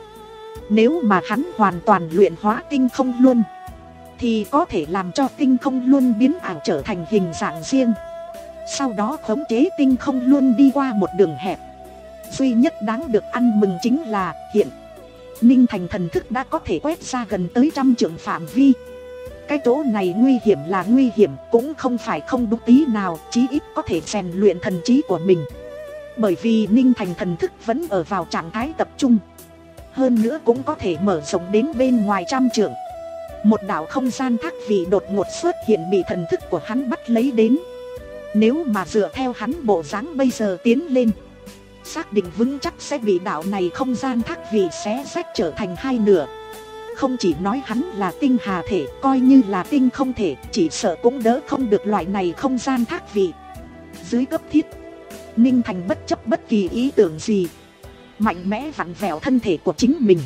Speaker 1: Nếu mà hắn hoàn toàn luyện hóa tinh không luân, thì có thể làm cho tinh không luân biến ảo trở thành hình dạng riêng, sau đó khống chế tinh không luân đi qua một đường hẹp. Duy nhất đáng được ăn mừng chính là hiện Ninh Thành thần thức đã có thể quét ra gần tới trăm trượng phạm vi. Cái chỗ này nguy hiểm là nguy hiểm, cũng không phải không đúng tí nào, chí ít có thể rèn luyện thần trí của mình. Bởi vì Ninh Thành thần thức vẫn ở vào trạng thái tập trung, hơn nữa cũng có thể mở rộng đến bên ngoài trăm trượng. Một đạo không gian thác vị đột ngột xuất hiện bị thần thức của hắn bắt lấy đến. Nếu mà dựa theo hắn bộ dáng bây giờ tiến lên, xác định vững chắc sẽ bị đạo này không gian thác vị xé rách trở thành hai nửa. Không chỉ nói hắn là tinh hà thể, coi như là tinh không thể, chỉ sợ cũng đỡ không được loại này không gian thác vị. Dưới cấp thiết, Ninh Thành bất chấp bất kỳ ý tưởng gì, mạnh mẽ vặn vẹo thân thể của chính mình,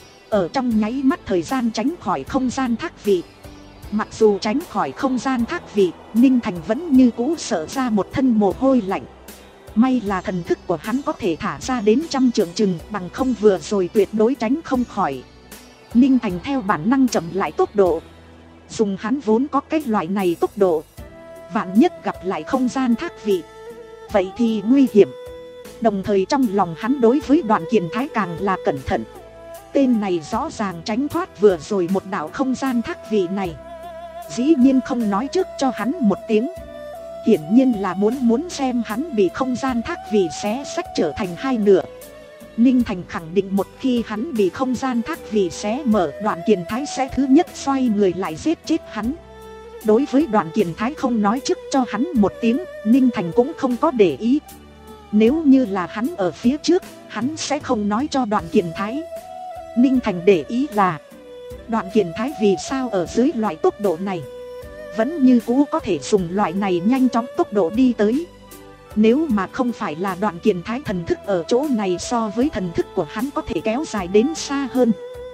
Speaker 1: ở trong nháy mắt thời gian tránh khỏi không gian thác vị. Mặc dù tránh khỏi không gian thác vị, Ninh Thành vẫn như cũ sợ ra một thân mồ hôi lạnh. May là thần thức của hắn có thể thả ra đến trăm trượng chừng, bằng không vừa rồi tuyệt đối tránh không khỏi. Ninh Thành theo bản năng chậm lại tốc độ. Dùng hắn vốn có cái loại này tốc độ, vạn nhất gặp lại không gian thác vị, vậy thì nguy hiểm. Đồng thời trong lòng hắn đối với Đoạn Kiền Thái càng là cẩn thận. Tên này rõ ràng tránh thoát vừa rồi một đạo không gian thác vị này, dĩ nhiên không nói trước cho hắn một tiếng. Hiển nhiên là muốn muốn xem hắn bị không gian thác vị xé xách trở thành hai nửa. Ninh Thành khẳng định một khi hắn bị không gian thác vị xé mở, Đoạn Kiền Thái sẽ thứ nhất xoay người lại giết chết hắn. Đối với Đoạn Kiền Thái không nói trước cho hắn một tiếng, Ninh Thành cũng không có để ý. Nếu như là hắn ở phía trước, hắn sẽ không nói cho Đoạn Kiền Thái. Ninh Thành để ý là Đoạn Kiền Thái vì sao ở dưới loại tốc độ này vẫn như cũ có thể dùng loại này nhanh chóng tốc độ đi tới. Nếu mà không phải là Đoạn Kiền Thái thần thức ở chỗ này so với thần thức của hắn có thể kéo dài đến xa hơn,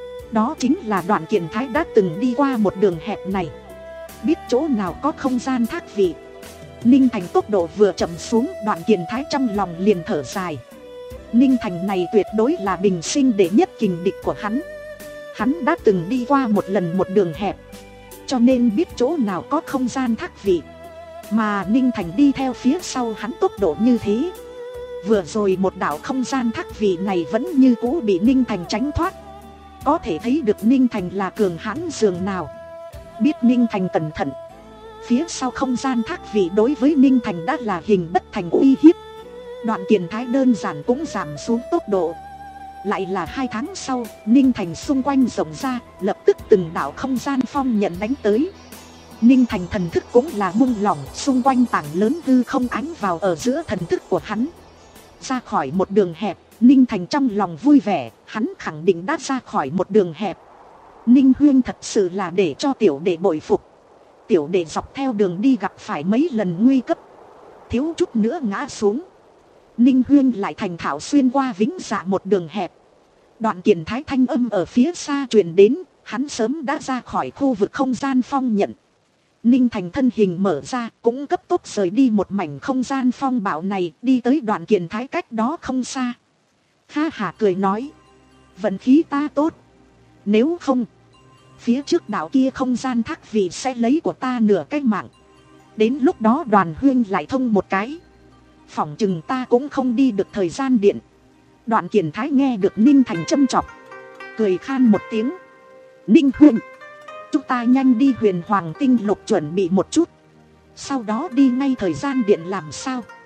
Speaker 1: đó chính là Đoạn Kiền Thái đã từng đi qua một đường hẹp này, biết chỗ nào có không gian thác vị. Ninh Thành tốc độ vừa chậm xuống, Đoạn Kiền Thái trong lòng liền thở dài. Ninh Thành này tuyệt đối là bình sinh đệ nhất kình địch của hắn. Hắn đã từng đi qua một lần một đường hẹp, cho nên biết chỗ nào có không gian thác vị. Mà Ninh Thành đi theo phía sau hắn tốc độ như thế, vừa rồi một đạo không gian thác vị này vẫn như cũ bị Ninh Thành tránh thoát. Có thể thấy được Ninh Thành là cường hãn dường nào. Biết Ninh Thành cẩn thận, phía sau không gian thác vị đối với Ninh Thành đã là hình bất thành uy hiếp. Đoạn Kiền Thái đơn giản cũng giảm xuống tốc độ. Lại là hai tháng sau, Ninh Thành xung quanh rộng ra, lập tức từng đạo không gian phong nhận đánh tới. Ninh Thành thần thức cũng là buông lỏng, xung quanh tảng lớn hư không ánh vào ở giữa thần thức của hắn. Ra khỏi một đường hẹp, Ninh Thành trong lòng vui vẻ, hắn khẳng định đã ra khỏi một đường hẹp. Ninh Huyên thật sự là để cho tiểu đệ bội phục. Tiểu đệ dọc theo đường đi gặp phải mấy lần nguy cấp, thiếu chút nữa ngã xuống. Ninh Huyên lại thành thạo xuyên qua Vĩnh Dạ một đường hẹp. Đoạn Kiền Thái thanh âm ở phía xa truyền đến, hắn sớm đã ra khỏi khu vực không gian phong nhận. Ninh Thành thân hình mở ra, cũng cấp tốc rời đi một mảnh không gian phong bạo này, đi tới Đoạn Kiền Thái cách đó không xa. Ha hả cười nói, vận khí ta tốt, nếu không, phía trước đảo kia không gian thác vị sẽ lấy của ta nửa cái mạng. Đến lúc đó Đoàn Huyên lại thông một cái, phỏng chừng ta cũng không đi được thời gian điện. Đoạn Kiền Thái nghe được Ninh Thành châm chọc, cười khan một tiếng. Ninh Huyên, chúng ta nhanh đi Huyền Hoàng Tinh Lục chuẩn bị một chút, sau đó đi ngay thời gian điện làm sao?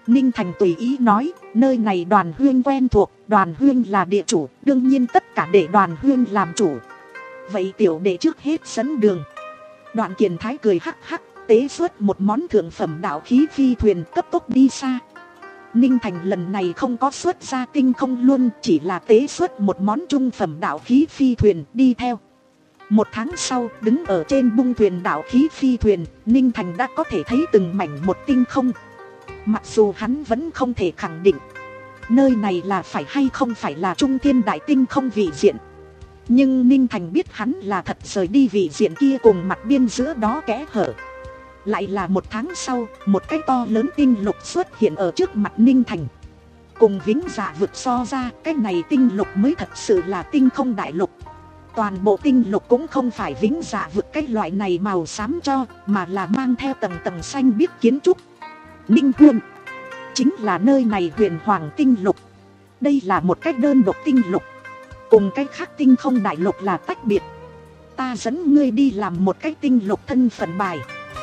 Speaker 1: Ninh Thành tùy ý nói, nơi này Đoàn Huyên quen thuộc, Đoàn Huyên là địa chủ, đương nhiên tất cả để Đoàn Huyên làm chủ. Vậy tiểu đệ trước hết dẫn đường. Đoạn Kiền Thái cười hắc hắc, tế xuất một món thượng phẩm đạo khí phi thuyền cấp tốc đi xa. Ninh Thành lần này không có xuất ra tinh không luôn, chỉ là tế xuất một món trung phẩm đạo khí phi thuyền đi theo. Một tháng sau, đứng ở trên bung thuyền đạo khí phi thuyền, Ninh Thành đã có thể thấy từng mảnh một tinh không. Mặc dù hắn vẫn không thể khẳng định nơi này là phải hay không phải là trung thiên đại tinh không vị diện, nhưng Ninh Thành biết hắn là thật rời đi vị diện kia cùng mặt biên giữa đó kẽ hở. Lại là một tháng sau, một cái to lớn tinh lục xuất hiện ở trước mặt Ninh Thành. Cùng Vĩnh Dạ vực so ra, cái này tinh lục mới thật sự là tinh không đại lục. Toàn bộ tinh lục cũng không phải Vĩnh Dạ vực cái loại này màu xám cho, mà là mang theo tầng tầng xanh biếc kiến trúc. Ninh Huyên, chính là nơi này Huyền Hoàng tinh lục. Đây là một cách đơn độc tinh lục, cùng cái khác tinh không đại lục là tách biệt. Ta dẫn ngươi đi làm một cái tinh lục thân phận bài.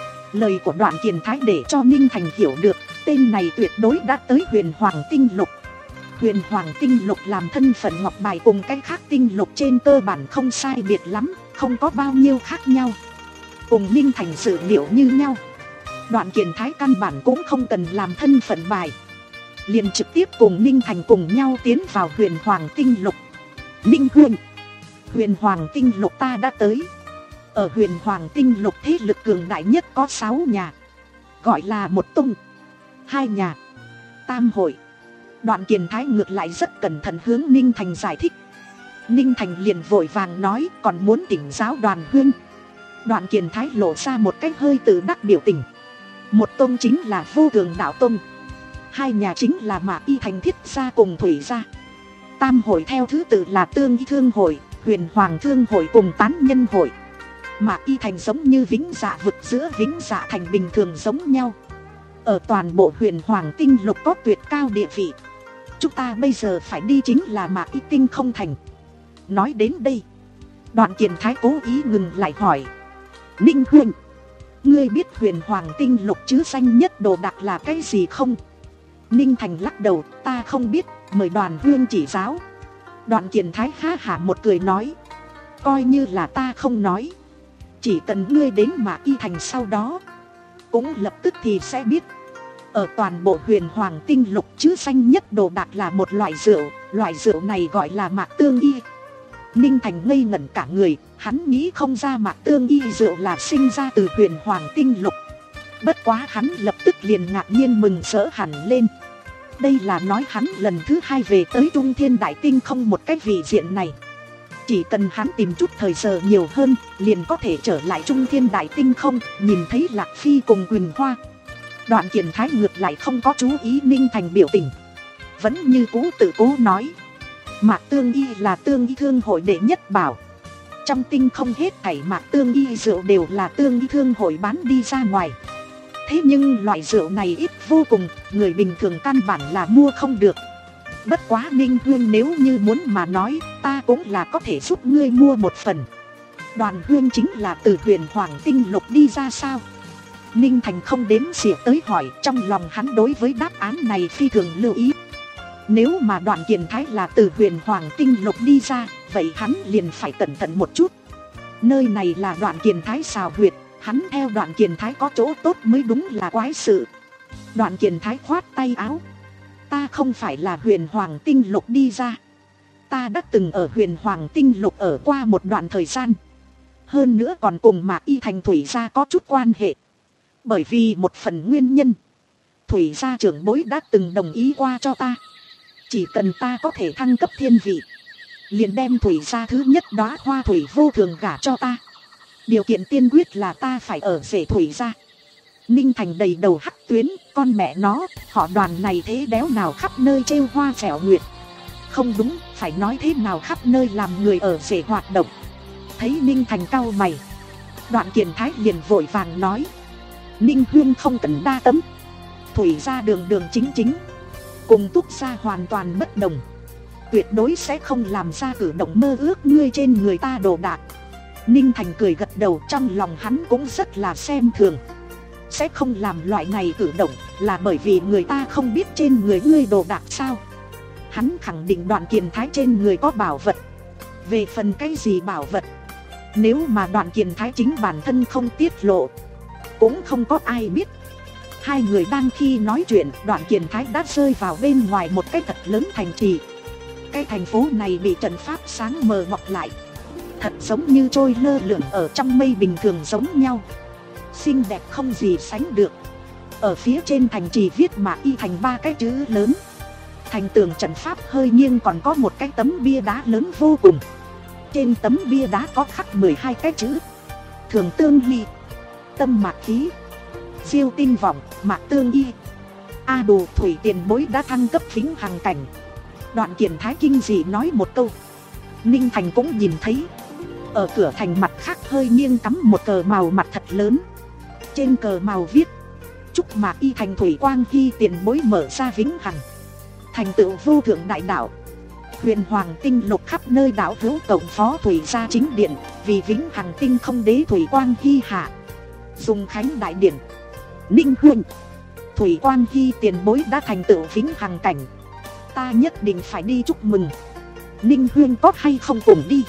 Speaker 1: Lời của Đoạn Kiền Thái để cho Ninh Thành hiểu được, tên này tuyệt đối đã tới Huyền Hoàng tinh lục. Huyền Hoàng tinh lục làm thân phận ngọc bài cùng cái khác tinh lục trên cơ bản không sai biệt lắm, không có bao nhiêu khác nhau. Cùng Ninh Thành dự liệu như nhau. Đoạn Kiền Thái căn bản cũng không cần làm thân phận bài, liền trực tiếp cùng Ninh Thành cùng nhau tiến vào Huyền Hoàng tinh lục. Ninh Huyên, Huyền Hoàng tinh lục ta đã tới. Ở Huyền Hoàng tinh lục thế lực cường đại nhất có sáu nhà, gọi là một tông, hai nhà, tam hội. Đoạn Kiền Thái ngược lại rất cẩn thận hướng Ninh Thành giải thích. Ninh Thành liền vội vàng nói, còn muốn tỉnh giáo Đoàn Huyên. Đoạn Kiền Thái lộ ra một cách hơi tự đắc biểu tình. Một tông chính là Vô Thường Đạo Tông, hai nhà chính là Mã Y Thành Thiết gia cùng Thủy gia. Tam hội theo thứ tự là Tương Y Thương hội, Huyền Hoàng Thương hội cùng Tán Nhân hội. Mã Y Thành giống như Vĩnh Dạ vực giữa Vĩnh Dạ thành bình thường giống nhau. Ở toàn bộ Huyền Hoàng tinh lục có tuyệt cao địa vị. Chúng ta bây giờ phải đi chính là Mã Y tinh không thành. Nói đến đây, Đoạn Kiền Thái cố ý ngừng lại hỏi, Ninh Huyên, ngươi biết Huyền Hoàng tinh lục chứ danh nhất đồ đạc là cái gì không? Ninh Thành lắc đầu, ta không biết, mời Đoàn Huyên chỉ giáo. Đoạn Kiền Thái ha hả một cười nói, coi như là ta không nói, chỉ cần ngươi đến Mã Y thành sau đó, cũng lập tức thì sẽ biết. Ở toàn bộ Huyền Hoàng tinh lục chứ danh nhất đồ đạc là một loại rượu, loại rượu này gọi là Mạc Tương Y. Ninh Thành ngây ngẩn cả người, hắn nghĩ không ra Mạc Tương Y rượu là sinh ra từ Huyền Hoàng tinh lục. Bất quá hắn lập tức liền ngạc nhiên mừng rỡ hẳn lên. Đây là nói hắn lần thứ hai về tới Trung Thiên Đại Tinh không một cái vị diện này. Chỉ cần hắn tìm chút thời giờ nhiều hơn, liền có thể trở lại Trung Thiên Đại Tinh không, nhìn thấy Lạc Phi cùng Quỳnh Hoa. Đoạn Kiền Thái ngược lại không có chú ý Ninh Thành biểu tình, vẫn như cũ tự cố nói, Mạc Tương Y là Tương Y Thương hội đệ nhất bảo. Trong tinh không hết thảy Mạc Tương Y rượu đều là Tương Y Thương hội bán đi ra ngoài. Thế nhưng loại rượu này ít vô cùng, người bình thường căn bản là mua không được. Bất quá Ninh Huyên nếu như muốn mà nói, ta cũng là có thể giúp ngươi mua một phần. Đoàn Huyên chính là từ Huyền Hoàng tinh lục đi ra sao? Ninh Thành không đếm xỉa tới hỏi, trong lòng hắn đối với đáp án này phi thường lưu ý. Nếu mà Đoạn Kiền Thái là từ Huyền Hoàng tinh lục đi ra, vậy hắn liền phải cẩn thận một chút. Nơi này là Đoạn Kiền Thái xào huyệt, hắn theo Đoạn Kiền Thái có chỗ tốt mới đúng là quái sự. Đoạn Kiền Thái khoát tay áo, ta không phải là Huyền Hoàng tinh lục đi ra, ta đã từng ở Huyền Hoàng tinh lục ở qua một đoạn thời gian. Hơn nữa còn cùng Mạc Y thành Thủy gia có chút quan hệ. Bởi vì một phần nguyên nhân, Thủy gia trưởng bối đã từng đồng ý qua cho ta, chỉ cần ta có thể thăng cấp thiên vị, liền đem Thủy gia thứ nhất đóa hoa thủy vô thường gả cho ta. Điều kiện tiên quyết là ta phải ở rể Thủy gia. Ninh Thành đầy đầu hắc tuyến, con mẹ nó, họ Đoàn này thế đéo nào khắp nơi trêu hoa trẻo nguyệt. Không đúng, phải nói thế nào khắp nơi làm người ở rể hoạt động. Thấy Ninh Thành cau mày, Đoạn Kiền Thái liền vội vàng nói, Ninh Huyên không cần đa tấm, Thủy gia đường đường chính chính, cùng Túc gia hoàn toàn bất đồng, tuyệt đối sẽ không làm ra cử động mơ ước ngươi trên người ta đồ đạc. Ninh Thành cười gật đầu, trong lòng hắn cũng rất là xem thường. sẽ không làm loại này cử động là bởi vì người ta không biết trên người ngươi đồ đạc sao? Hắn khẳng định Đoạn Kiền Thái trên người có bảo vật. Về phần cái gì bảo vật, nếu mà Đoạn Kiền Thái chính bản thân không tiết lộ, cũng không có ai biết. Hai người đang khi nói chuyện, Đoạn Kiền Thái đã rơi vào bên ngoài một cái thật lớn thành trì. Cái thành phố này bị trận pháp sáng mờ bọc lại, thật giống như trôi lơ lửng ở trong mây bình thường giống nhau, xinh đẹp không gì sánh được. Ở phía trên thành trì viết Mã Y Thành ba cái chữ lớn. Thành tường trận pháp hơi nghiêng còn có một cái tấm bia đá lớn vô cùng. Trên tấm bia đá có khắc mười hai cái chữ: Thường Tương Ly, Tâm Mạc Khí, Diêu Tinh Vọng, Mạc Tương Y. A Đồ Thủy tiền bối đã thăng cấp vĩnh hằng cảnh. Đoạn Kiền Thái kinh dị nói một câu. Ninh Thành cũng nhìn thấy. Ở cửa thành mặt khác hơi nghiêng cắm một cờ màu mặt thật lớn. Trên cờ màu viết: chúc Mạc Y Thành Thủy Quang Hy tiền bối mở ra vĩnh hằng, thành tựu vô thượng đại đạo. Huyền Hoàng Tinh Lục khắp nơi đảo hữu cộng phó Thủy gia chính điện, vì vĩnh hằng tinh không đế Thủy Quang Hy hạ dùng khánh đại điện. Ninh huynh, Thủy Quang Hy tiền bối đã thành tựu vĩnh hằng cảnh, ta nhất định phải đi chúc mừng. Ninh huynh có hay không cùng đi?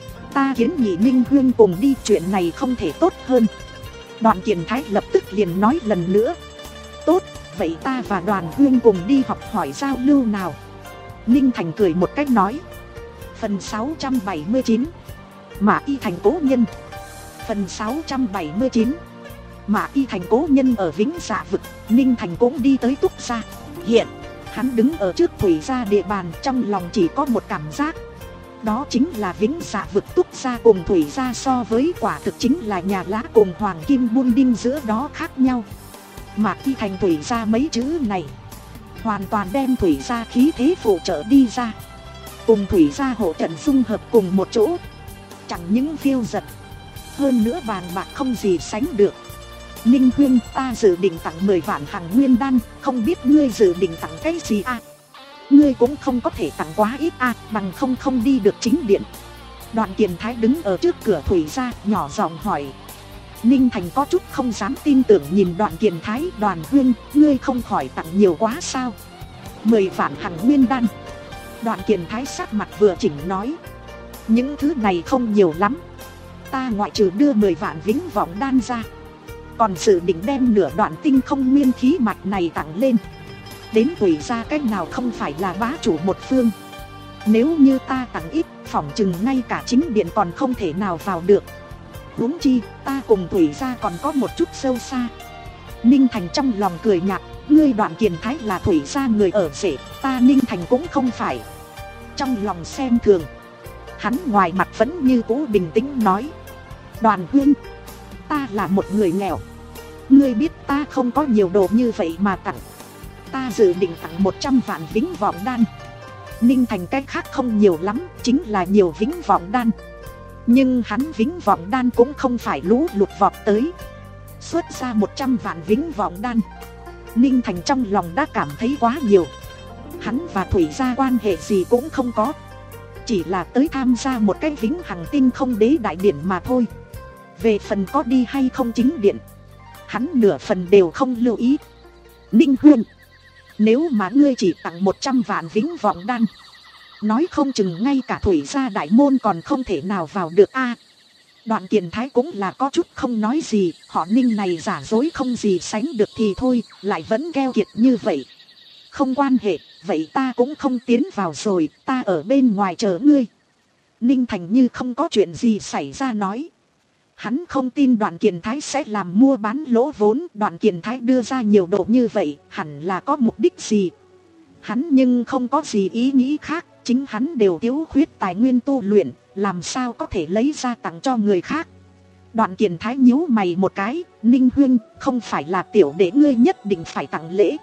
Speaker 1: Ta kiến nghị Ninh huynh cùng đi, chuyện này không thể tốt hơn. Đoạn Kiền Thái lập tức liền nói lần nữa: tốt, vậy ta và Đoàn huynh cùng đi học hỏi giao lưu nào. Ninh Thành cười một cách nói. Phần sáu trăm bảy mươi chín, Mã Y Thành cố nhân. Phần sáu trăm bảy mươi chín, Mã Y Thành cố nhân ở Vĩnh Dạ vực. Ninh Thành cũng đi tới Túc Gia. Hiện hắn đứng ở trước Thủy gia địa bàn, trong lòng chỉ có một cảm giác, đó chính là Vĩnh Dạ vực Túc Gia cùng Thủy gia so với quả thực chính là nhà lá cùng Hoàng Kim Buôn Đinh, giữa đó khác nhau. Mạc Y Thành Thủy gia mấy chữ này hoàn toàn đem Thủy gia khí thế phụ trợ đi ra, cùng Thủy gia hộ trận dung hợp cùng một chỗ, chẳng những phiêu giật, hơn nữa vàng bạc không gì sánh được. Ninh huynh, ta dự định tặng mười vạn hằng nguyên đan, không biết ngươi dự định tặng cái gì à? Ngươi cũng không có thể tặng quá ít à, bằng không không đi được chính điện. Đoạn Kiền Thái đứng ở trước cửa Thủy gia nhỏ giọng hỏi. Ninh Thành có chút không dám tin tưởng nhìn Đoạn Kiền Thái. Đoàn huynh, ngươi không khỏi tặng nhiều quá sao? Mười vạn hằng nguyên đan. Đoạn Kiền Thái sắc mặt vừa chỉnh nói: những thứ này không nhiều lắm, ta ngoại trừ đưa mười vạn vĩnh vọng đan ra, còn dự định đem nửa đoạn tinh không nguyên khí mạch này tặng lên. Đến Thủy gia cách nào không phải là bá chủ một phương. Nếu như ta tặng ít, phỏng chừng ngay cả chính điện còn không thể nào vào được. Huống chi, ta cùng Thủy gia còn có một chút sâu xa. Ninh Thành trong lòng cười nhạt: ngươi Đoạn Kiền Thái là Thủy gia người ở rể, ta Ninh Thành cũng không phải. Trong lòng xem thường, hắn ngoài mặt vẫn như cũ bình tĩnh nói: Đoàn huynh, ta là một người nghèo, ngươi biết ta không có nhiều đồ như vậy mà tặng. Ta dự định tặng một trăm vạn vĩnh vọng đan. Ninh Thành cái khác không nhiều lắm, chính là nhiều vĩnh vọng đan. Nhưng hắn vĩnh vọng đan cũng không phải lũ lụt vọt tới, xuất ra một trăm vạn vĩnh vọng đan. Ninh Thành trong lòng đã cảm thấy quá nhiều. Hắn và Thủy gia quan hệ gì cũng không có, chỉ là tới tham gia một cái vĩnh hằng tinh không đế đại điển mà thôi. Về phần có đi hay không chính điện, hắn nửa phần đều không lưu ý. Ninh huynh, nếu mà ngươi chỉ tặng một trăm vạn vĩnh vọng đan, nói không chừng ngay cả Thủy gia đại môn còn không thể nào vào được a. À, Đoạn Kiền Thái cũng là có chút không nói gì. Họ Ninh này giả dối không gì sánh được thì thôi, lại vẫn keo kiệt như vậy. Không quan hệ, vậy ta cũng không tiến vào rồi, ta ở bên ngoài chờ ngươi. Ninh Thành như không có chuyện gì xảy ra nói. Hắn không tin Đoạn Kiền Thái sẽ làm mua bán lỗ vốn. Đoạn Kiền Thái đưa ra nhiều đồ như vậy, hẳn là có mục đích gì. Hắn nhưng không có gì ý nghĩ khác. Chính hắn đều thiếu khuyết tài nguyên tu luyện, làm sao có thể lấy ra tặng cho người khác. Đoạn Kiền Thái nhíu mày một cái: Ninh huynh, không phải là tiểu đệ ngươi nhất định phải tặng lễ,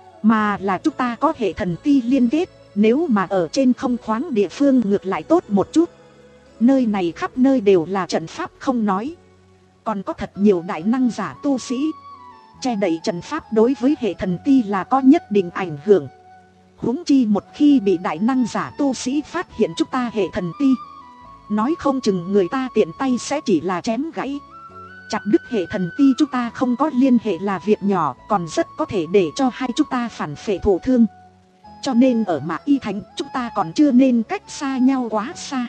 Speaker 1: mà là chúng ta có hệ thần ti liên kết. Nếu mà ở trên không khoáng địa phương ngược lại tốt một chút. Nơi này khắp nơi đều là trận pháp không nói, còn có thật nhiều đại năng giả tu sĩ, che đậy trận pháp đối với hệ thần ti là có nhất định ảnh hưởng. Huống chi một khi bị đại năng giả tu sĩ phát hiện chúng ta hệ thần ti, nói không chừng người ta tiện tay sẽ chỉ là chém gãy. Chặt đứt hệ thần ti chúng ta không có liên hệ là việc nhỏ, còn rất có thể để cho hai chúng ta phản phệ thổ thương. Cho nên ở Mạc Y Thành chúng ta còn chưa nên cách xa nhau quá xa.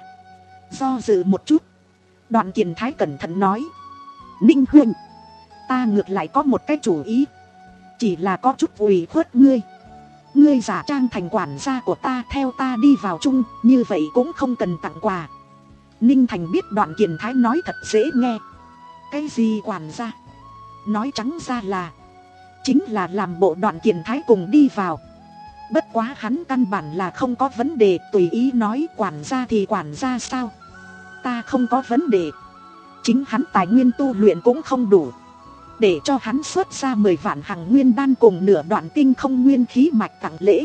Speaker 1: Do dự một chút, Đoạn Kiền Thái cẩn thận nói: Ninh huynh, ta ngược lại có một cái chủ ý. Chỉ là có chút ủy khuất ngươi. Ngươi giả trang thành quản gia của ta, theo ta đi vào chung, như vậy cũng không cần tặng quà. Ninh Thành biết Đoạn Kiền Thái nói thật dễ nghe. Cái gì quản gia? Nói trắng ra là chính là làm bộ Đoạn Kiền Thái cùng đi vào. Bất quá hắn căn bản là không có vấn đề, tùy ý nói quản gia thì quản gia sao? Ta không có vấn đề. Chính hắn tài nguyên tu luyện cũng không đủ để cho hắn xuất ra mười vạn hằng nguyên đan cùng nửa đoạn tinh không nguyên khí mạch tặng lễ.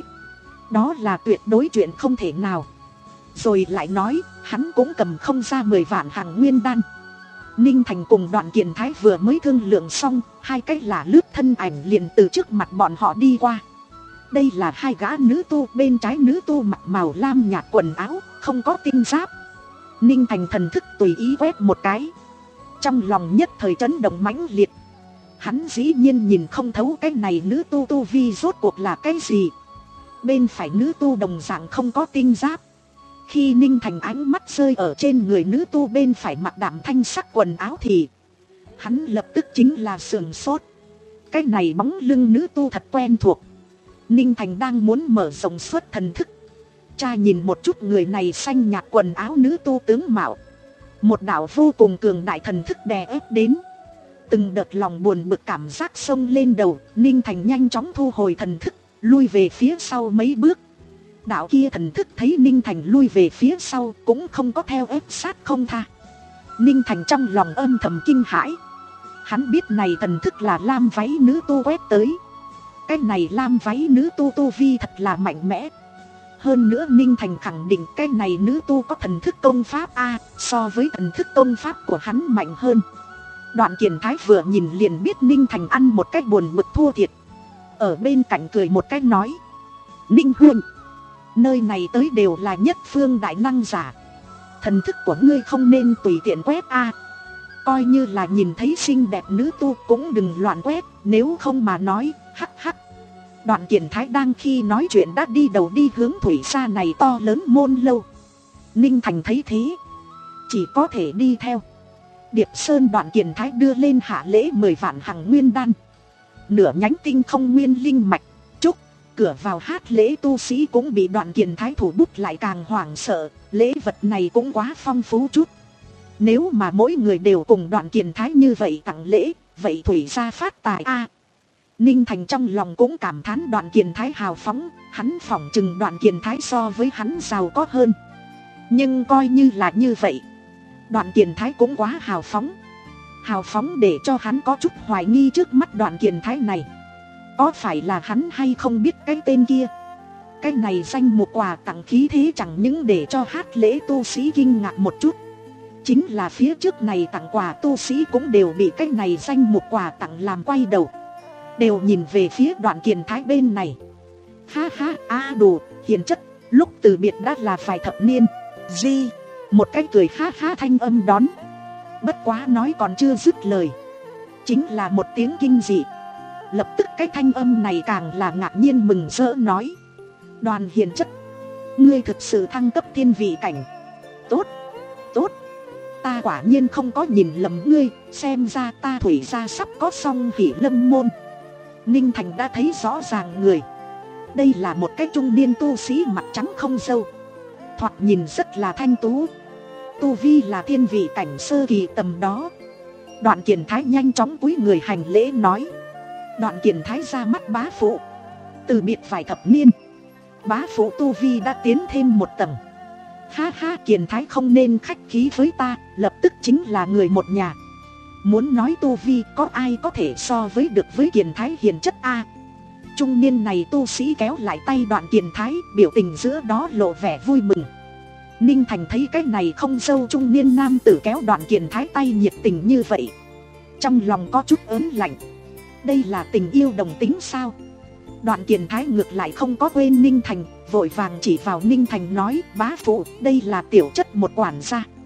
Speaker 1: Đó là tuyệt đối chuyện không thể nào. Rồi lại nói, hắn cũng cầm không ra mười vạn hằng nguyên đan. Ninh Thành cùng Đoạn Kiền Thái vừa mới thương lượng xong, hai cái là lướt thân ảnh liền từ trước mặt bọn họ đi qua. Đây là hai gã nữ tu, bên trái nữ tu mặc màu lam nhạt quần áo, không có tinh giáp. Ninh Thành thần thức tùy ý quét một cái, trong lòng nhất thời chấn động mãnh liệt. Hắn dĩ nhiên nhìn không thấu cái này nữ tu tu vi rốt cuộc là cái gì. Bên phải nữ tu đồng dạng không có tinh giáp. Khi Ninh Thành ánh mắt rơi ở trên người nữ tu bên phải mặc đạm thanh sắc quần áo thì hắn lập tức chính là sườn sốt. Cái này bóng lưng nữ tu thật quen thuộc. Ninh Thành đang muốn mở rộng suốt thần thức, cha nhìn một chút người này xanh nhạt quần áo nữ tu tướng mạo. Một đạo vô cùng cường đại thần thức đè ép đến. Từng đợt lòng buồn bực cảm giác xông lên đầu, Ninh Thành nhanh chóng thu hồi thần thức, lui về phía sau mấy bước. Đạo kia thần thức thấy Ninh Thành lui về phía sau cũng không có theo ép sát không tha. Ninh Thành trong lòng âm thầm kinh hãi. Hắn biết này thần thức là lam váy nữ tu quét tới. Cái này lam váy nữ tu tu vi thật là mạnh mẽ. Hơn nữa Ninh Thành khẳng định cái này nữ tu có thần thức công pháp A, so với thần thức công pháp của hắn mạnh hơn. Đoạn Kiền Thái vừa nhìn liền biết Ninh Thành ăn một cách buồn bực thua thiệt. Ở bên cạnh cười một cách nói: Ninh huynh, nơi này tới đều là nhất phương đại năng giả, thần thức của ngươi không nên tùy tiện quét A. Coi như là nhìn thấy xinh đẹp nữ tu cũng đừng loạn quét, nếu không mà nói hắc hắc. Đoạn Kiền Thái đang khi nói chuyện đã đi đầu đi hướng thủy xa này to lớn môn lâu. Ninh Thành thấy thế chỉ có thể đi theo. Điệp Sơn Đoạn Kiền Thái đưa lên hạ lễ mười vạn hằng nguyên đan, nửa nhánh tinh không nguyên linh mạch. Chúc cửa vào hát lễ tu sĩ cũng bị Đoạn Kiền Thái thủ bút lại càng hoảng sợ. Lễ vật này cũng quá phong phú chút. Nếu mà mỗi người đều cùng Đoạn Kiền Thái như vậy tặng lễ, vậy thủy gia phát tài a. Ninh Thành trong lòng cũng cảm thán Đoạn Kiền Thái hào phóng. Hắn phỏng chừng Đoạn Kiền Thái so với hắn giàu có hơn. Nhưng coi như là như vậy, Đoạn Kiền Thái cũng quá hào phóng. Hào phóng để cho hắn có chút hoài nghi trước mắt Đoạn Kiền Thái này. Có phải là hắn hay không biết cái tên kia? Cái này danh một quà tặng khí thế chẳng những để cho hát lễ tu sĩ kinh ngạc một chút. Chính là phía trước này tặng quà tu sĩ cũng đều bị cái này danh một quà tặng làm quay đầu, đều nhìn về phía Đoạn Kiền Thái bên này. Ha ha, a đồ, hiền chất, lúc từ biệt đã là vài thập niên. Di, một cái cười ha ha thanh âm đón. Bất quá nói còn chưa dứt lời, chính là một tiếng kinh dị. Lập tức cái thanh âm này càng là ngạc nhiên mừng rỡ nói: Đoàn hiền chất, ngươi thực sự thăng cấp thiên vị cảnh. Tốt, tốt, ta quả nhiên không có nhìn lầm ngươi. Xem ra ta thủy gia sắp có song hỷ lâm môn. Ninh Thành đã thấy rõ ràng người. Đây là một cái trung niên tu sĩ mặt trắng không râu, thoạt nhìn rất là thanh tú. Tu vi là thiên vị cảnh sơ kỳ tầm đó. Đoạn Kiền Thái nhanh chóng cúi người hành lễ nói: Đoạn Kiền Thái ra mắt bá phụ. Từ biệt vài thập niên, bá phụ tu vi đã tiến thêm một tầng. Ha ha, Kiền Thái không nên khách khí với ta, lập tức chính là người một nhà. Muốn nói tu vi, có ai có thể so với được với Kiền Thái hiền chất a? Trung niên này tu sĩ kéo lại tay Đoạn Kiền Thái, biểu tình giữa đó lộ vẻ vui mừng. Ninh Thành thấy cái này không dâu trung niên nam tử kéo Đoạn Kiền Thái tay nhiệt tình như vậy, trong lòng có chút ớn lạnh. Đây là tình yêu đồng tính sao? Đoạn Kiền Thái ngược lại không có quên Ninh Thành, vội vàng chỉ vào Ninh Thành nói: bá phụ, đây là tiểu chất một quản gia.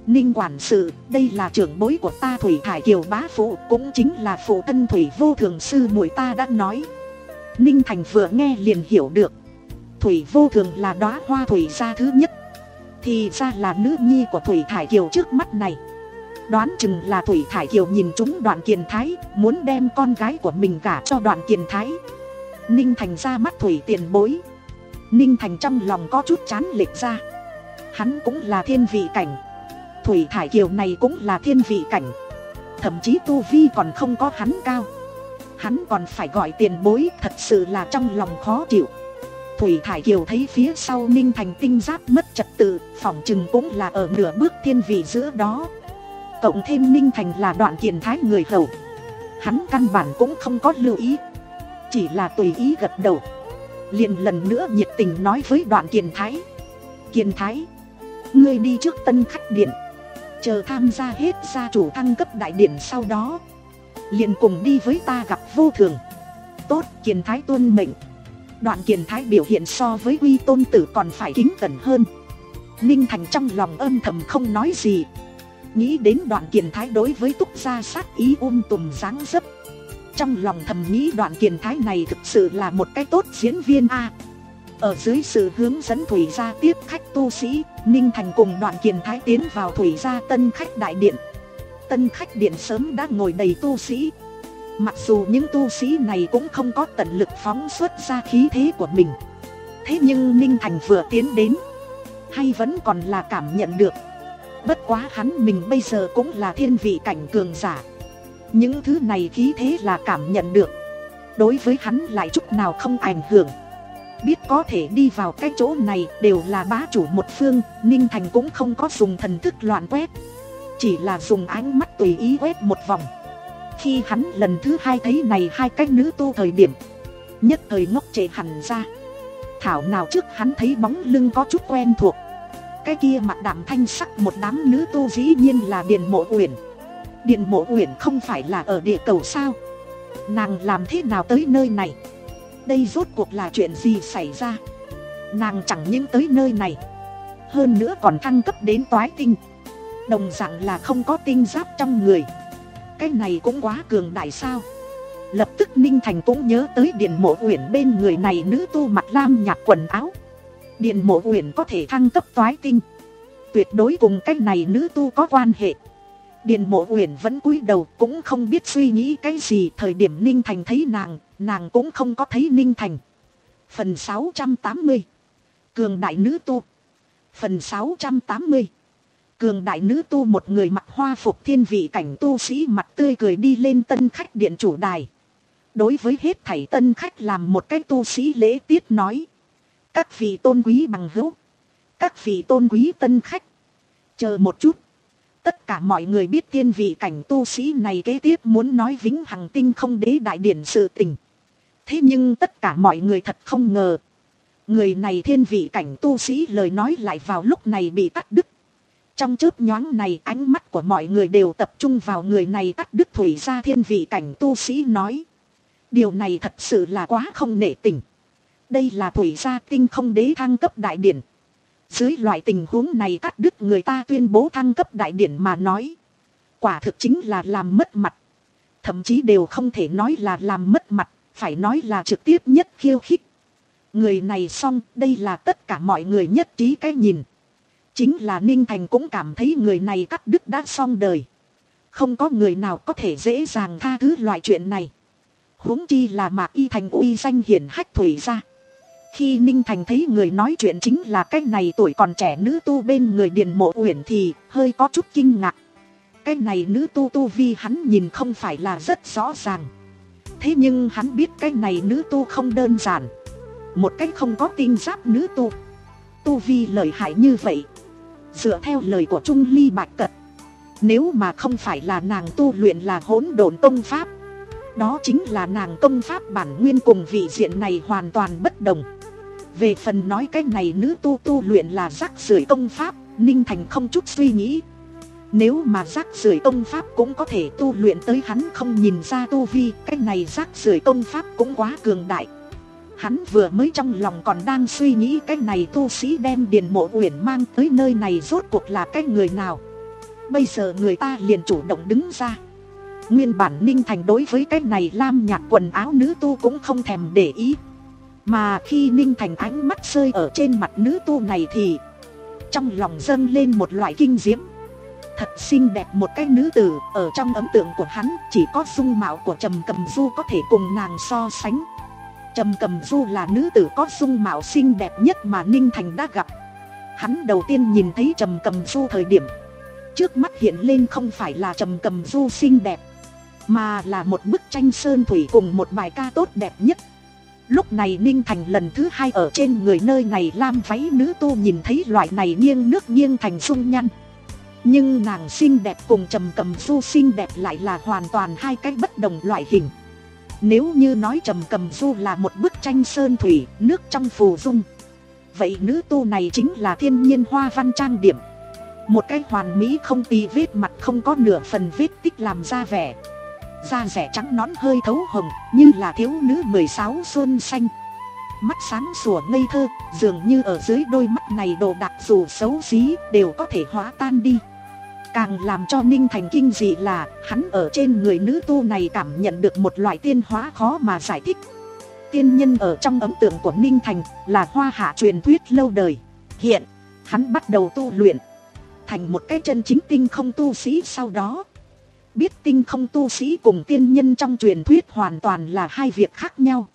Speaker 1: Ninh quản sự, đây là trưởng bối của ta Thủy Thải Kiều bá phụ, cũng chính là phụ thân Thủy Vô Thường sư muội ta đã nói. Ninh Thành vừa nghe liền hiểu được, Thủy Vô Thường là đóa hoa thủy gia thứ nhất, thì ra là nữ nhi của Thủy Thải Kiều trước mắt này. Đoán chừng là Thủy Thải Kiều nhìn trúng Đoạn Kiền Thái, muốn đem con gái của mình gả cho Đoạn Kiền Thái. Ninh Thành ra mắt Thủy tiền bối. Ninh Thành trong lòng có chút chán lệch ra. Hắn cũng là thiên vị cảnh, Thủy Thải Kiều này cũng là thiên vị cảnh, thậm chí tu vi còn không có hắn cao. Hắn còn phải gọi tiền bối, thật sự là trong lòng khó chịu. Thủy Thải Kiều thấy phía sau Ninh Thành tinh giáp mất trật tự, phỏng chừng cũng là ở nửa bước thiên vị giữa đó. Cộng thêm Ninh Thành là Đoạn Kiền Thái người hầu, hắn căn bản cũng không có lưu ý, chỉ là tùy ý gật đầu. Liền lần nữa nhiệt tình nói với Đoạn Kiền Thái: Kiền Thái, ngươi đi trước Tân Khách Điện, chờ tham gia hết gia chủ thăng cấp đại điện, sau đó liền cùng đi với ta gặp Vô Thường. Tốt, Kiền Thái tuân mệnh. Đoạn Kiền Thái biểu hiện so với Uy Tôn Tử còn phải kính cẩn hơn. Ninh Thành trong lòng âm thầm không nói gì, nghĩ đến Đoạn Kiền Thái đối với Túc gia sát ý um tùm dáng dấp, trong lòng thầm nghĩ Đoạn Kiền Thái này thực sự là một cái tốt diễn viên a. Ở dưới sự hướng dẫn Thủy gia tiếp khách tu sĩ, Ninh Thành cùng Đoạn Kiền Thái tiến vào Thủy gia Tân Khách Đại Điện. Tân Khách Điện sớm đã ngồi đầy tu sĩ. Mặc dù những tu sĩ này cũng không có tận lực phóng xuất ra khí thế của mình, thế nhưng Ninh Thành vừa tiến đến, hay vẫn còn là cảm nhận được. Bất quá hắn mình bây giờ cũng là thiên vị cảnh cường giả, những thứ này khí thế là cảm nhận được, đối với hắn lại chút nào không ảnh hưởng. Biết có thể đi vào cái chỗ này đều là bá chủ một phương, Ninh Thành cũng không có dùng thần thức loạn quét, chỉ là dùng ánh mắt tùy ý quét một vòng. Khi hắn lần thứ hai thấy này hai cái nữ tu thời điểm, nhất thời ngốc trệ hẳn ra. Thảo nào trước hắn thấy bóng lưng có chút quen thuộc, cái kia mặt đạm thanh sắc một đám nữ tu dĩ nhiên là Điền Mộ Uyển. Điền Mộ Uyển không phải là ở địa cầu sao? Nàng làm thế nào tới nơi này? Đây rốt cuộc là chuyện gì xảy ra? Nàng chẳng những tới nơi này, hơn nữa còn thăng cấp đến toái tinh, đồng dạng là không có tinh giáp trong người. Cái này cũng quá cường đại sao? Lập tức Ninh Thành cũng nhớ tới Điền Mộ Uyển bên người này nữ tu mặc lam nhạt quần áo. Điền Mộ Uyển có thể thăng cấp toái tinh, tuyệt đối cùng cái này nữ tu có quan hệ. Điền Mộ Uyển vẫn cúi đầu, cũng không biết suy nghĩ cái gì. Thời điểm Ninh Thành thấy nàng, nàng cũng không có thấy Ninh Thành. Phần sáu trăm tám mươi, cường đại nữ tu. Phần sáu trăm tám mươi, cường đại nữ tu. Một người mặc hoa phục thiên vị cảnh tu sĩ mặt tươi cười đi lên Tân Khách Điện chủ đài. Đối với hết thảy tân khách làm một cái tu sĩ lễ tiết nói: các vị tôn quý bằng hữu, các vị tôn quý tân khách, chờ một chút. Tất cả mọi người biết thiên vị cảnh tu sĩ này kế tiếp muốn nói vĩnh hằng tinh không đế đại điển sự tình. Thế nhưng tất cả mọi người thật không ngờ, người này thiên vị cảnh tu sĩ lời nói lại vào lúc này bị cắt đứt. Trong chớp nhoáng này, ánh mắt của mọi người đều tập trung vào người này cắt đứt Thủy gia thiên vị cảnh tu sĩ nói: điều này thật sự là quá không nể tình. Đây là Thủy gia tinh không đế thăng cấp đại điển. Dưới loại tình huống này cắt đứt người ta tuyên bố thăng cấp đại điển mà nói, quả thực chính là làm mất mặt. Thậm chí đều không thể nói là làm mất mặt, phải nói là trực tiếp nhất khiêu khích. Người này xong, đây là tất cả mọi người nhất trí cái nhìn. Chính là Ninh Thành cũng cảm thấy người này cắt đứt đã xong đời. Không có người nào có thể dễ dàng tha thứ loại chuyện này. Huống chi là Mạc Y Thành uy danh hiển hách Thủy gia. Khi Ninh Thành thấy người nói chuyện chính là cái này tuổi còn trẻ nữ tu bên người Điền Mộ Uyển thì hơi có chút kinh ngạc. Cái này nữ tu tu vi hắn nhìn không phải là rất rõ ràng. Thế nhưng hắn biết cái này nữ tu không đơn giản. Một cái không có tinh giáp nữ tu, tu vi lợi hại như vậy. Dựa theo lời của Trung Ly Bạch Cật, nếu mà không phải là nàng tu luyện là hỗn độn công pháp, đó chính là nàng công pháp bản nguyên cùng vị diện này hoàn toàn bất đồng. Về phần nói cái này nữ tu tu luyện là rác rưởi công pháp, Ninh Thành không chút suy nghĩ. Nếu mà rác rưởi công pháp cũng có thể tu luyện tới hắn không nhìn ra tu vi, cái này rác rưởi công pháp cũng quá cường đại. Hắn vừa mới trong lòng còn đang suy nghĩ cái này tu sĩ đem Điền Mộ Uyển mang tới nơi này rốt cuộc là cái người nào. Bây giờ người ta liền chủ động đứng ra. Nguyên bản Ninh Thành đối với cái này lam nhạt quần áo nữ tu cũng không thèm để ý. Mà khi Ninh Thành ánh mắt rơi ở trên mặt nữ tu này thì trong lòng dâng lên một loại kinh diễm. Thật xinh đẹp một cái nữ tử, ở trong ấn tượng của hắn chỉ có dung mạo của Trầm Cầm Du có thể cùng nàng so sánh. Trầm Cầm Du là nữ tử có dung mạo xinh đẹp nhất mà Ninh Thành đã gặp. Hắn đầu tiên nhìn thấy Trầm Cầm Du thời điểm, trước mắt hiện lên không phải là Trầm Cầm Du xinh đẹp, mà là một bức tranh sơn thủy cùng một bài ca tốt đẹp nhất. Lúc này Ninh Thành lần thứ hai ở trên người nơi này lam váy nữ tu nhìn thấy loại này nghiêng nước nghiêng thành dung nhăn. Nhưng nàng xinh đẹp cùng Trầm Cầm Du xinh đẹp lại là hoàn toàn hai cái bất đồng loại hình. Nếu như nói Trầm Cầm Du là một bức tranh sơn thủy, nước trong phù dung, vậy nữ tu này chính là thiên nhiên hoa văn trang điểm. Một cái hoàn mỹ không tì vết, mặt không có nửa phần vết tích làm ra vẻ. Da rẻ trắng nõn hơi thấu hồng, như là thiếu nữ mười sáu xuân xanh. Mắt sáng sủa ngây thơ, dường như ở dưới đôi mắt này đồ đạc dù xấu xí đều có thể hóa tan đi. Càng làm cho Ninh Thành kinh dị là hắn ở trên người nữ tu này cảm nhận được một loại tiên hóa khó mà giải thích. Tiên nhân ở trong ấn tượng của Ninh Thành là hoa hạ truyền thuyết lâu đời. Hiện hắn bắt đầu tu luyện thành một cái chân chính tinh không tu sĩ. Sau đó biết tinh không tu sĩ cùng tiên nhân trong truyền thuyết hoàn toàn là hai việc khác nhau.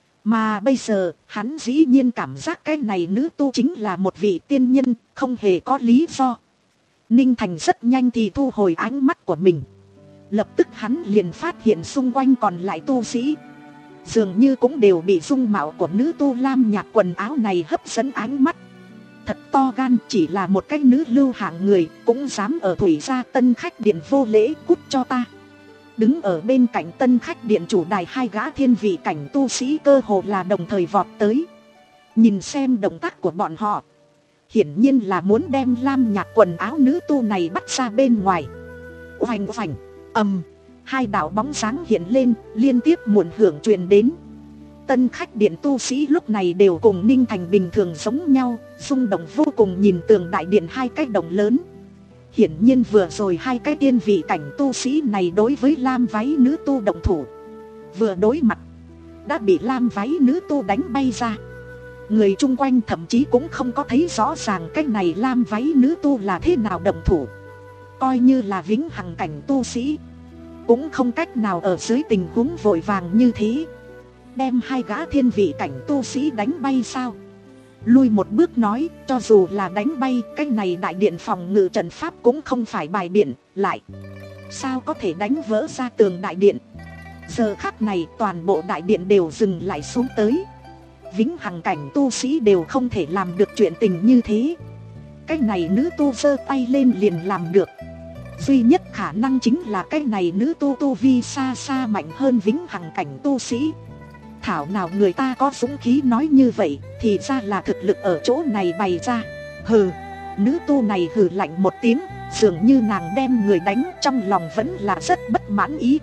Speaker 1: Mà bây giờ hắn dĩ nhiên cảm giác cái này nữ tu chính là một vị tiên nhân, không hề có lý do. Ninh Thành rất nhanh thì thu hồi ánh mắt của mình. Lập tức hắn liền phát hiện xung quanh còn lại tu sĩ dường như cũng đều bị dung mạo của nữ tu lam nhạt quần áo này hấp dẫn ánh mắt. Thật to gan, chỉ là một cái nữ lưu hạng người cũng dám ở Thủy Gia Tân Khách Điện vô lễ, cút cho ta. Đứng ở bên cạnh Tân Khách Điện chủ đài hai gã thiên vị cảnh tu sĩ cơ hồ là đồng thời vọt tới. Nhìn xem động tác của bọn họ, hiển nhiên là muốn đem lam nhạt quần áo nữ tu này bắt ra bên ngoài. Oanh oanh, ầm, hai đạo bóng sáng hiện lên, liên tiếp muộn hưởng truyền đến. Tân Khách Điện tu sĩ lúc này đều cùng Ninh Thành bình thường giống nhau, rung động vô cùng nhìn tường đại điện hai cái động lớn. Hiển nhiên vừa rồi hai cái tiên vị cảnh tu sĩ này đối với lam váy nữ tu động thủ. Vừa đối mặt đã bị lam váy nữ tu đánh bay ra. Người chung quanh thậm chí cũng không có thấy rõ ràng cái này lam váy nữ tu là thế nào động thủ. Coi như là vĩnh hằng cảnh tu sĩ cũng không cách nào ở dưới tình huống vội vàng như thế đem hai gã thiên vị cảnh tu sĩ đánh bay sao? Lui một bước nói, cho dù là đánh bay, cái này đại điện phòng ngự trận pháp cũng không phải bài biện, lại sao có thể đánh vỡ ra tường đại điện? Giờ khắc này toàn bộ đại điện đều dừng lại xuống tới. Vĩnh hằng cảnh tu sĩ đều không thể làm được chuyện tình như thế. Cái này nữ tu giơ tay lên liền làm được. Duy nhất khả năng chính là cái này nữ tu tu vi xa xa mạnh hơn vĩnh hằng cảnh tu sĩ. Thảo nào người ta có dũng khí nói như vậy, thì ra là thực lực ở chỗ này bày ra. Hừ, nữ tu này hừ lạnh một tiếng, dường như nàng đem người đánh, trong lòng vẫn là rất bất mãn ý.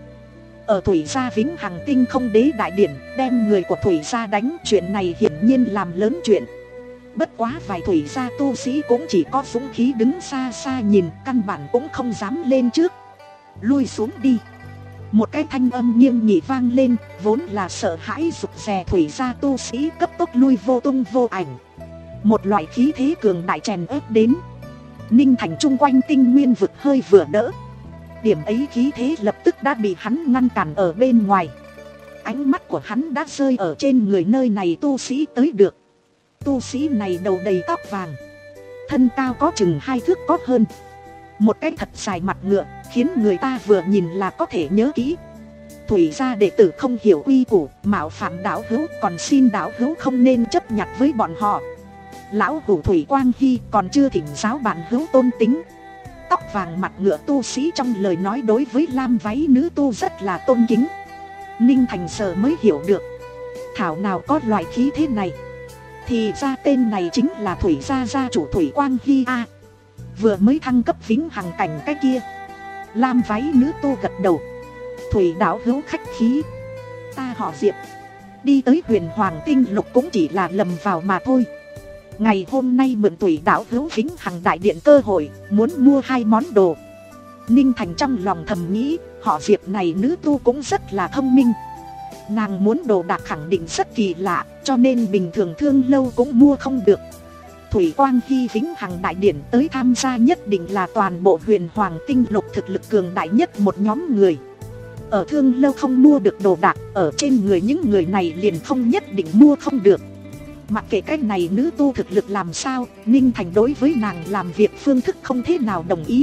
Speaker 1: Ở Thủy Gia vĩnh hằng tinh không đế đại điển, đem người của Thủy Gia đánh, chuyện này hiển nhiên làm lớn chuyện. Bất quá vài Thủy Gia tu sĩ cũng chỉ có dũng khí đứng xa xa nhìn, căn bản cũng không dám lên trước. Lui xuống đi. Một cái thanh âm nghiêm nghị vang lên, vốn là sợ hãi rụt rè Thủy Gia tu sĩ cấp tốc lui vô tung vô ảnh. Một loại khí thế cường đại chèn ép đến. Ninh Thành chung quanh tinh nguyên vực hơi vừa đỡ. Điểm ấy khí thế lập tức đã bị hắn ngăn cản ở bên ngoài. Ánh mắt của hắn đã rơi ở trên người nơi này tu sĩ tới được. Tu sĩ này đầu đầy tóc vàng, thân cao có chừng hai thước có hơn. Một cái thật dài mặt ngựa, khiến người ta vừa nhìn là có thể nhớ kỹ. Thủy Gia đệ tử không hiểu quy củ, mạo phạm đạo hữu, còn xin đạo hữu không nên chấp nhặt với bọn họ. Lão hủ Thủy Quang Hy còn chưa thỉnh giáo bạn hữu tôn tính. Tóc vàng mặt ngựa tu sĩ trong lời nói đối với lam váy nữ tu rất là tôn kính. Ninh Thành giờ mới hiểu được, thảo nào có loại khí thế này. Thì ra tên này chính là Thủy Gia gia chủ Thủy Quang Hy a. Vừa mới thăng cấp vĩnh hằng cảnh cái kia. Lam váy nữ tu gật đầu. Thủy đạo hữu khách khí, ta họ Diệp, đi tới Huyền Hoàng Tinh Lục cũng chỉ là lầm vào mà thôi. Ngày hôm nay mượn Thủy đạo hữu vĩnh hằng đại điện cơ hội, muốn mua hai món đồ. Ninh Thành trong lòng thầm nghĩ, họ Diệp này nữ tu cũng rất là thông minh. Nàng muốn đồ đạc khẳng định rất kỳ lạ, cho nên bình thường thương lâu cũng mua không được. Thủy Quang Hy Vĩnh Hằng đại điển tới tham gia nhất định là toàn bộ Huyền Hoàng Tinh Lục thực lực cường đại nhất một nhóm người. Ở thương lâu không mua được đồ đạc, ở trên người những người này liền không nhất định mua không được. Mặc kệ cái này nữ tu thực lực làm sao, Ninh Thành đối với nàng làm việc phương thức không thế nào đồng ý.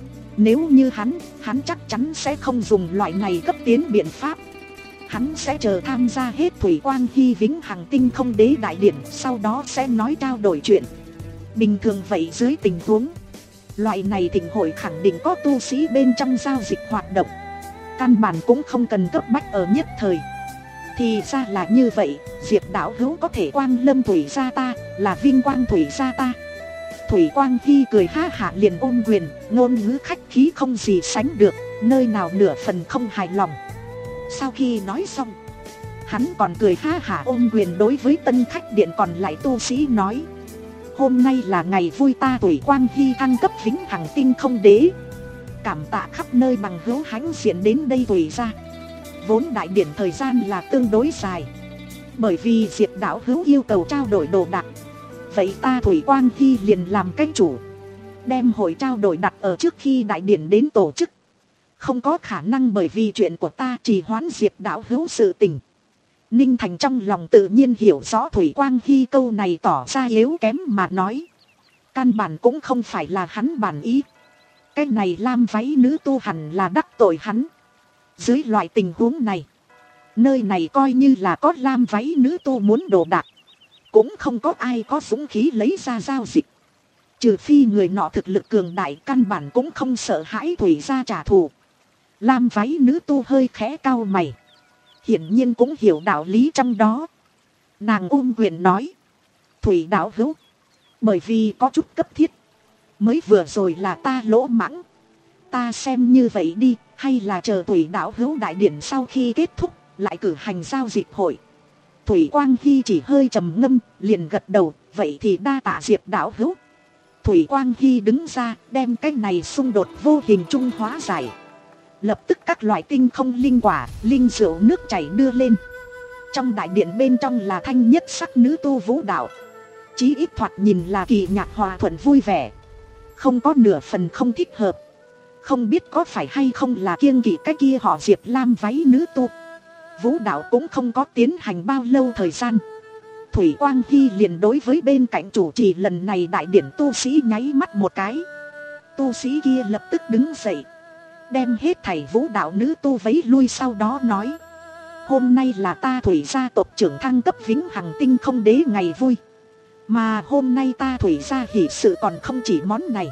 Speaker 1: Nếu như hắn, hắn chắc chắn sẽ không dùng loại này cấp tiến biện pháp. Hắn sẽ chờ tham gia hết Thủy Quang Hy Vĩnh Hằng Tinh Không Đế đại điển, sau đó sẽ nói trao đổi chuyện. Bình thường vậy dưới tình huống loại này thịnh hội khẳng định có tu sĩ bên trong giao dịch hoạt động, căn bản cũng không cần cấp bách ở nhất thời. Thì ra là như vậy, Diệp đạo hữu có thể quang lâm Thủy gia ta, là vinh quang Thủy gia ta. Thủy Quang Hy cười ha hả liền ôm quyền, ngôn ngữ khách khí không gì sánh được, nơi nào nửa phần không hài lòng. Sau khi nói xong, hắn còn cười ha hả ôm quyền đối với tân khách điện còn lại tu sĩ nói: hôm nay là ngày vui ta Thủy Quang Hy thăng cấp Vĩnh Hằng Tinh Không Đế. Cảm tạ khắp nơi bằng hữu hãnh diện đến đây Thủy gia. Vốn đại điển thời gian là tương đối dài, bởi vì Diệp đạo hữu yêu cầu trao đổi đồ đạc, vậy ta Thủy Quang Hy liền làm cái chủ, đem hội trao đổi đặt ở trước khi đại điển đến tổ chức. Không có khả năng bởi vì chuyện của ta trì hoãn Diệp đạo hữu sự tình. Ninh Thành trong lòng tự nhiên hiểu rõ Thủy Quang Hy câu này tỏ ra yếu kém mà nói. Căn bản cũng không phải là hắn bản ý. Cái này lam váy nữ tu hẳn là đắc tội hắn. Dưới loại tình huống này, nơi này coi như là có lam váy nữ tu muốn đồ đạc, cũng không có ai có dũng khí lấy ra giao dịch. Trừ phi người nọ thực lực cường đại, căn bản cũng không sợ hãi Thủy gia trả thù. Lam váy nữ tu hơi khẽ cau mày, hiển nhiên cũng hiểu đạo lý trong đó. Nàng ôm quyền nói: Thủy đạo hữu, bởi vì có chút cấp thiết, mới vừa rồi là ta lỗ mãng. Ta xem như vậy đi, hay là chờ Thủy đạo hữu đại điển sau khi kết thúc lại cử hành giao dịch hội. Thủy Quang Hy chỉ hơi trầm ngâm, liền gật đầu: vậy thì đa tạ Diệp đạo hữu. Thủy Quang Hy đứng ra, đem cái này xung đột vô hình trung hóa giải. Lập tức các loại tinh không linh quả, linh rượu nước chảy đưa lên. Trong đại điện bên trong là thanh nhất sắc nữ tu vũ đạo, chí ít thoạt nhìn là kỳ nhạc hòa thuận vui vẻ, không có nửa phần không thích hợp. Không biết có phải hay không là kiêng kỵ cái kia họ Diệp lam váy nữ tu, vũ đạo cũng không có tiến hành bao lâu thời gian, Thủy Quang Hy liền đối với bên cạnh chủ trì lần này đại điển tu sĩ nháy mắt một cái. Tu sĩ kia lập tức đứng dậy, đem hết thảy vũ đạo nữ tu vấy lui, sau đó nói: hôm nay là ta Thủy gia tộc trưởng thăng cấp Vĩnh Hằng Tinh Không Đế ngày vui, mà hôm nay ta Thủy gia hỷ sự còn không chỉ món này.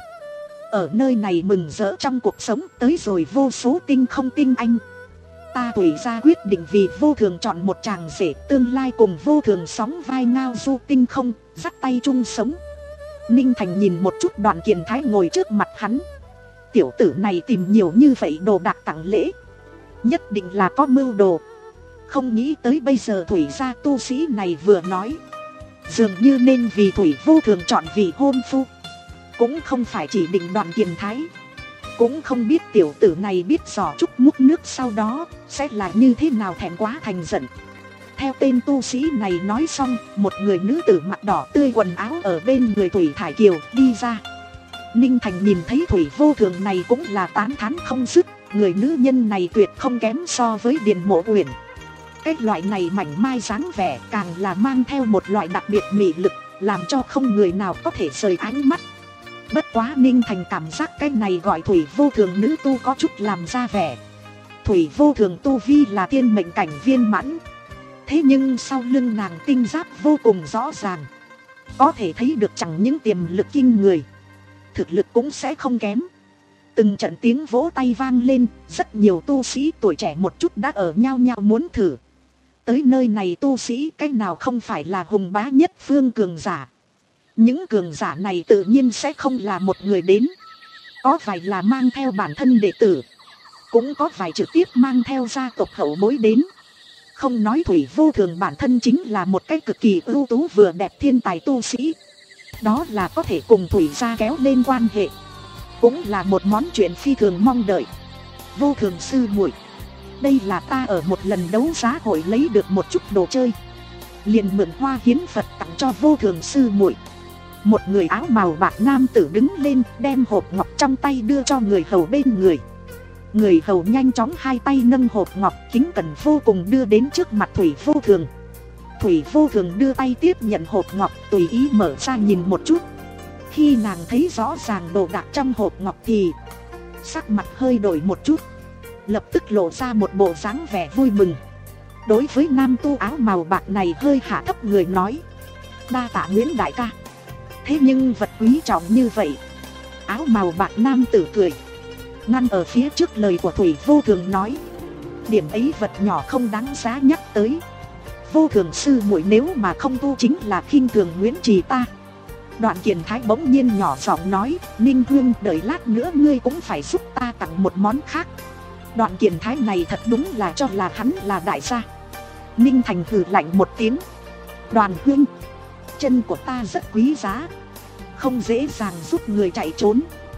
Speaker 1: Ở nơi này mừng rỡ trong cuộc sống tới rồi vô số tinh không tinh anh, ta Thủy gia quyết định vì vô thường chọn một chàng rể tương lai cùng vô thường sóng vai ngao du tinh không, dắt tay chung sống. Ninh Thành nhìn một chút Đoạn Kiền Thái ngồi trước mặt hắn. Tiểu tử này tìm nhiều như vậy đồ đạc tặng lễ, nhất định là có mưu đồ. Không nghĩ tới bây giờ Thủy gia tu sĩ này vừa nói, dường như nên vì Thủy vô thường chọn vị hôn phu. Cũng không phải chỉ định Đoạn Kiền Thái, cũng không biết tiểu tử này biết giỏ trúc múc nước sau đó sẽ là như thế nào thẹn quá thành giận. Theo tên tu sĩ này nói xong, một người nữ tử mặt đỏ tươi quần áo ở bên người Thủy Thải Kiều đi ra. Ninh Thành nhìn thấy Thủy vô thường này cũng là tán thán không dứt. Người nữ nhân này tuyệt không kém so với Điền Mộ Uyển. Cái loại này mảnh mai dáng vẻ càng là mang theo một loại đặc biệt mị lực, làm cho không người nào có thể rời ánh mắt. Bất quá Ninh Thành cảm giác cái này gọi Thủy vô thường nữ tu có chút làm ra vẻ. Thủy vô thường tu vi là tiên mệnh cảnh viên mãn, thế nhưng sau lưng nàng tinh giáp vô cùng rõ ràng, có thể thấy được chẳng những tiềm lực kinh người, thực lực cũng sẽ không kém. Từng trận tiếng vỗ tay vang lên, rất nhiều tu sĩ tuổi trẻ một chút đã ở nhau nhau muốn thử. Tới nơi này tu sĩ cái nào không phải là hùng bá nhất phương cường giả. Những cường giả này tự nhiên sẽ không là một người đến, có vài là mang theo bản thân đệ tử, cũng có vài trực tiếp mang theo gia tộc hậu bối đến. Không nói Thủy vô thường bản thân chính là một cái cực kỳ ưu tú vừa đẹp thiên tài tu sĩ, đó là có thể cùng Thủy gia kéo lên quan hệ. cũng là một món chuyện phi thường mong đợi. Vô thường sư muội, đây là ta ở một lần đấu giá hội lấy được một chút đồ chơi, liền mượn hoa hiến Phật tặng cho vô thường sư muội. Một người áo màu bạc nam tử đứng lên, đem hộp ngọc trong tay đưa cho người hầu bên người. Người hầu nhanh chóng hai tay nâng hộp ngọc kính cẩn vô cùng đưa đến trước mặt Thủy Vô Thường. Thủy Vô Thường đưa tay tiếp nhận hộp ngọc, tùy ý mở ra nhìn một chút. Khi nàng thấy rõ ràng đồ đạc trong hộp ngọc thì sắc mặt hơi đổi một chút, lập tức lộ ra một bộ dáng vẻ vui mừng. Đối với nam tu áo màu bạc này hơi hạ thấp người nói: đa tạ Nguyễn đại ca. Thế nhưng vật quý trọng như vậy? Áo màu bạc nam tử cười, ngăn ở phía trước lời của Thủy Vô Thường nói: điểm ấy vật nhỏ không đáng giá nhắc tới. Vô thường sư muội nếu mà không tu chính là khinh thường Nguyễn trì ta. Đoạn Kiền Thái bỗng nhiên nhỏ giọng nói: Ninh Hương, đợi lát nữa ngươi cũng phải giúp ta tặng một món khác. Đoạn Kiền Thái này thật đúng là cho là hắn là đại gia. Ninh Thành hừ lạnh một tiếng: Đoàn Hương, chân của ta rất quý giá, không dễ dàng giúp người chạy trốn.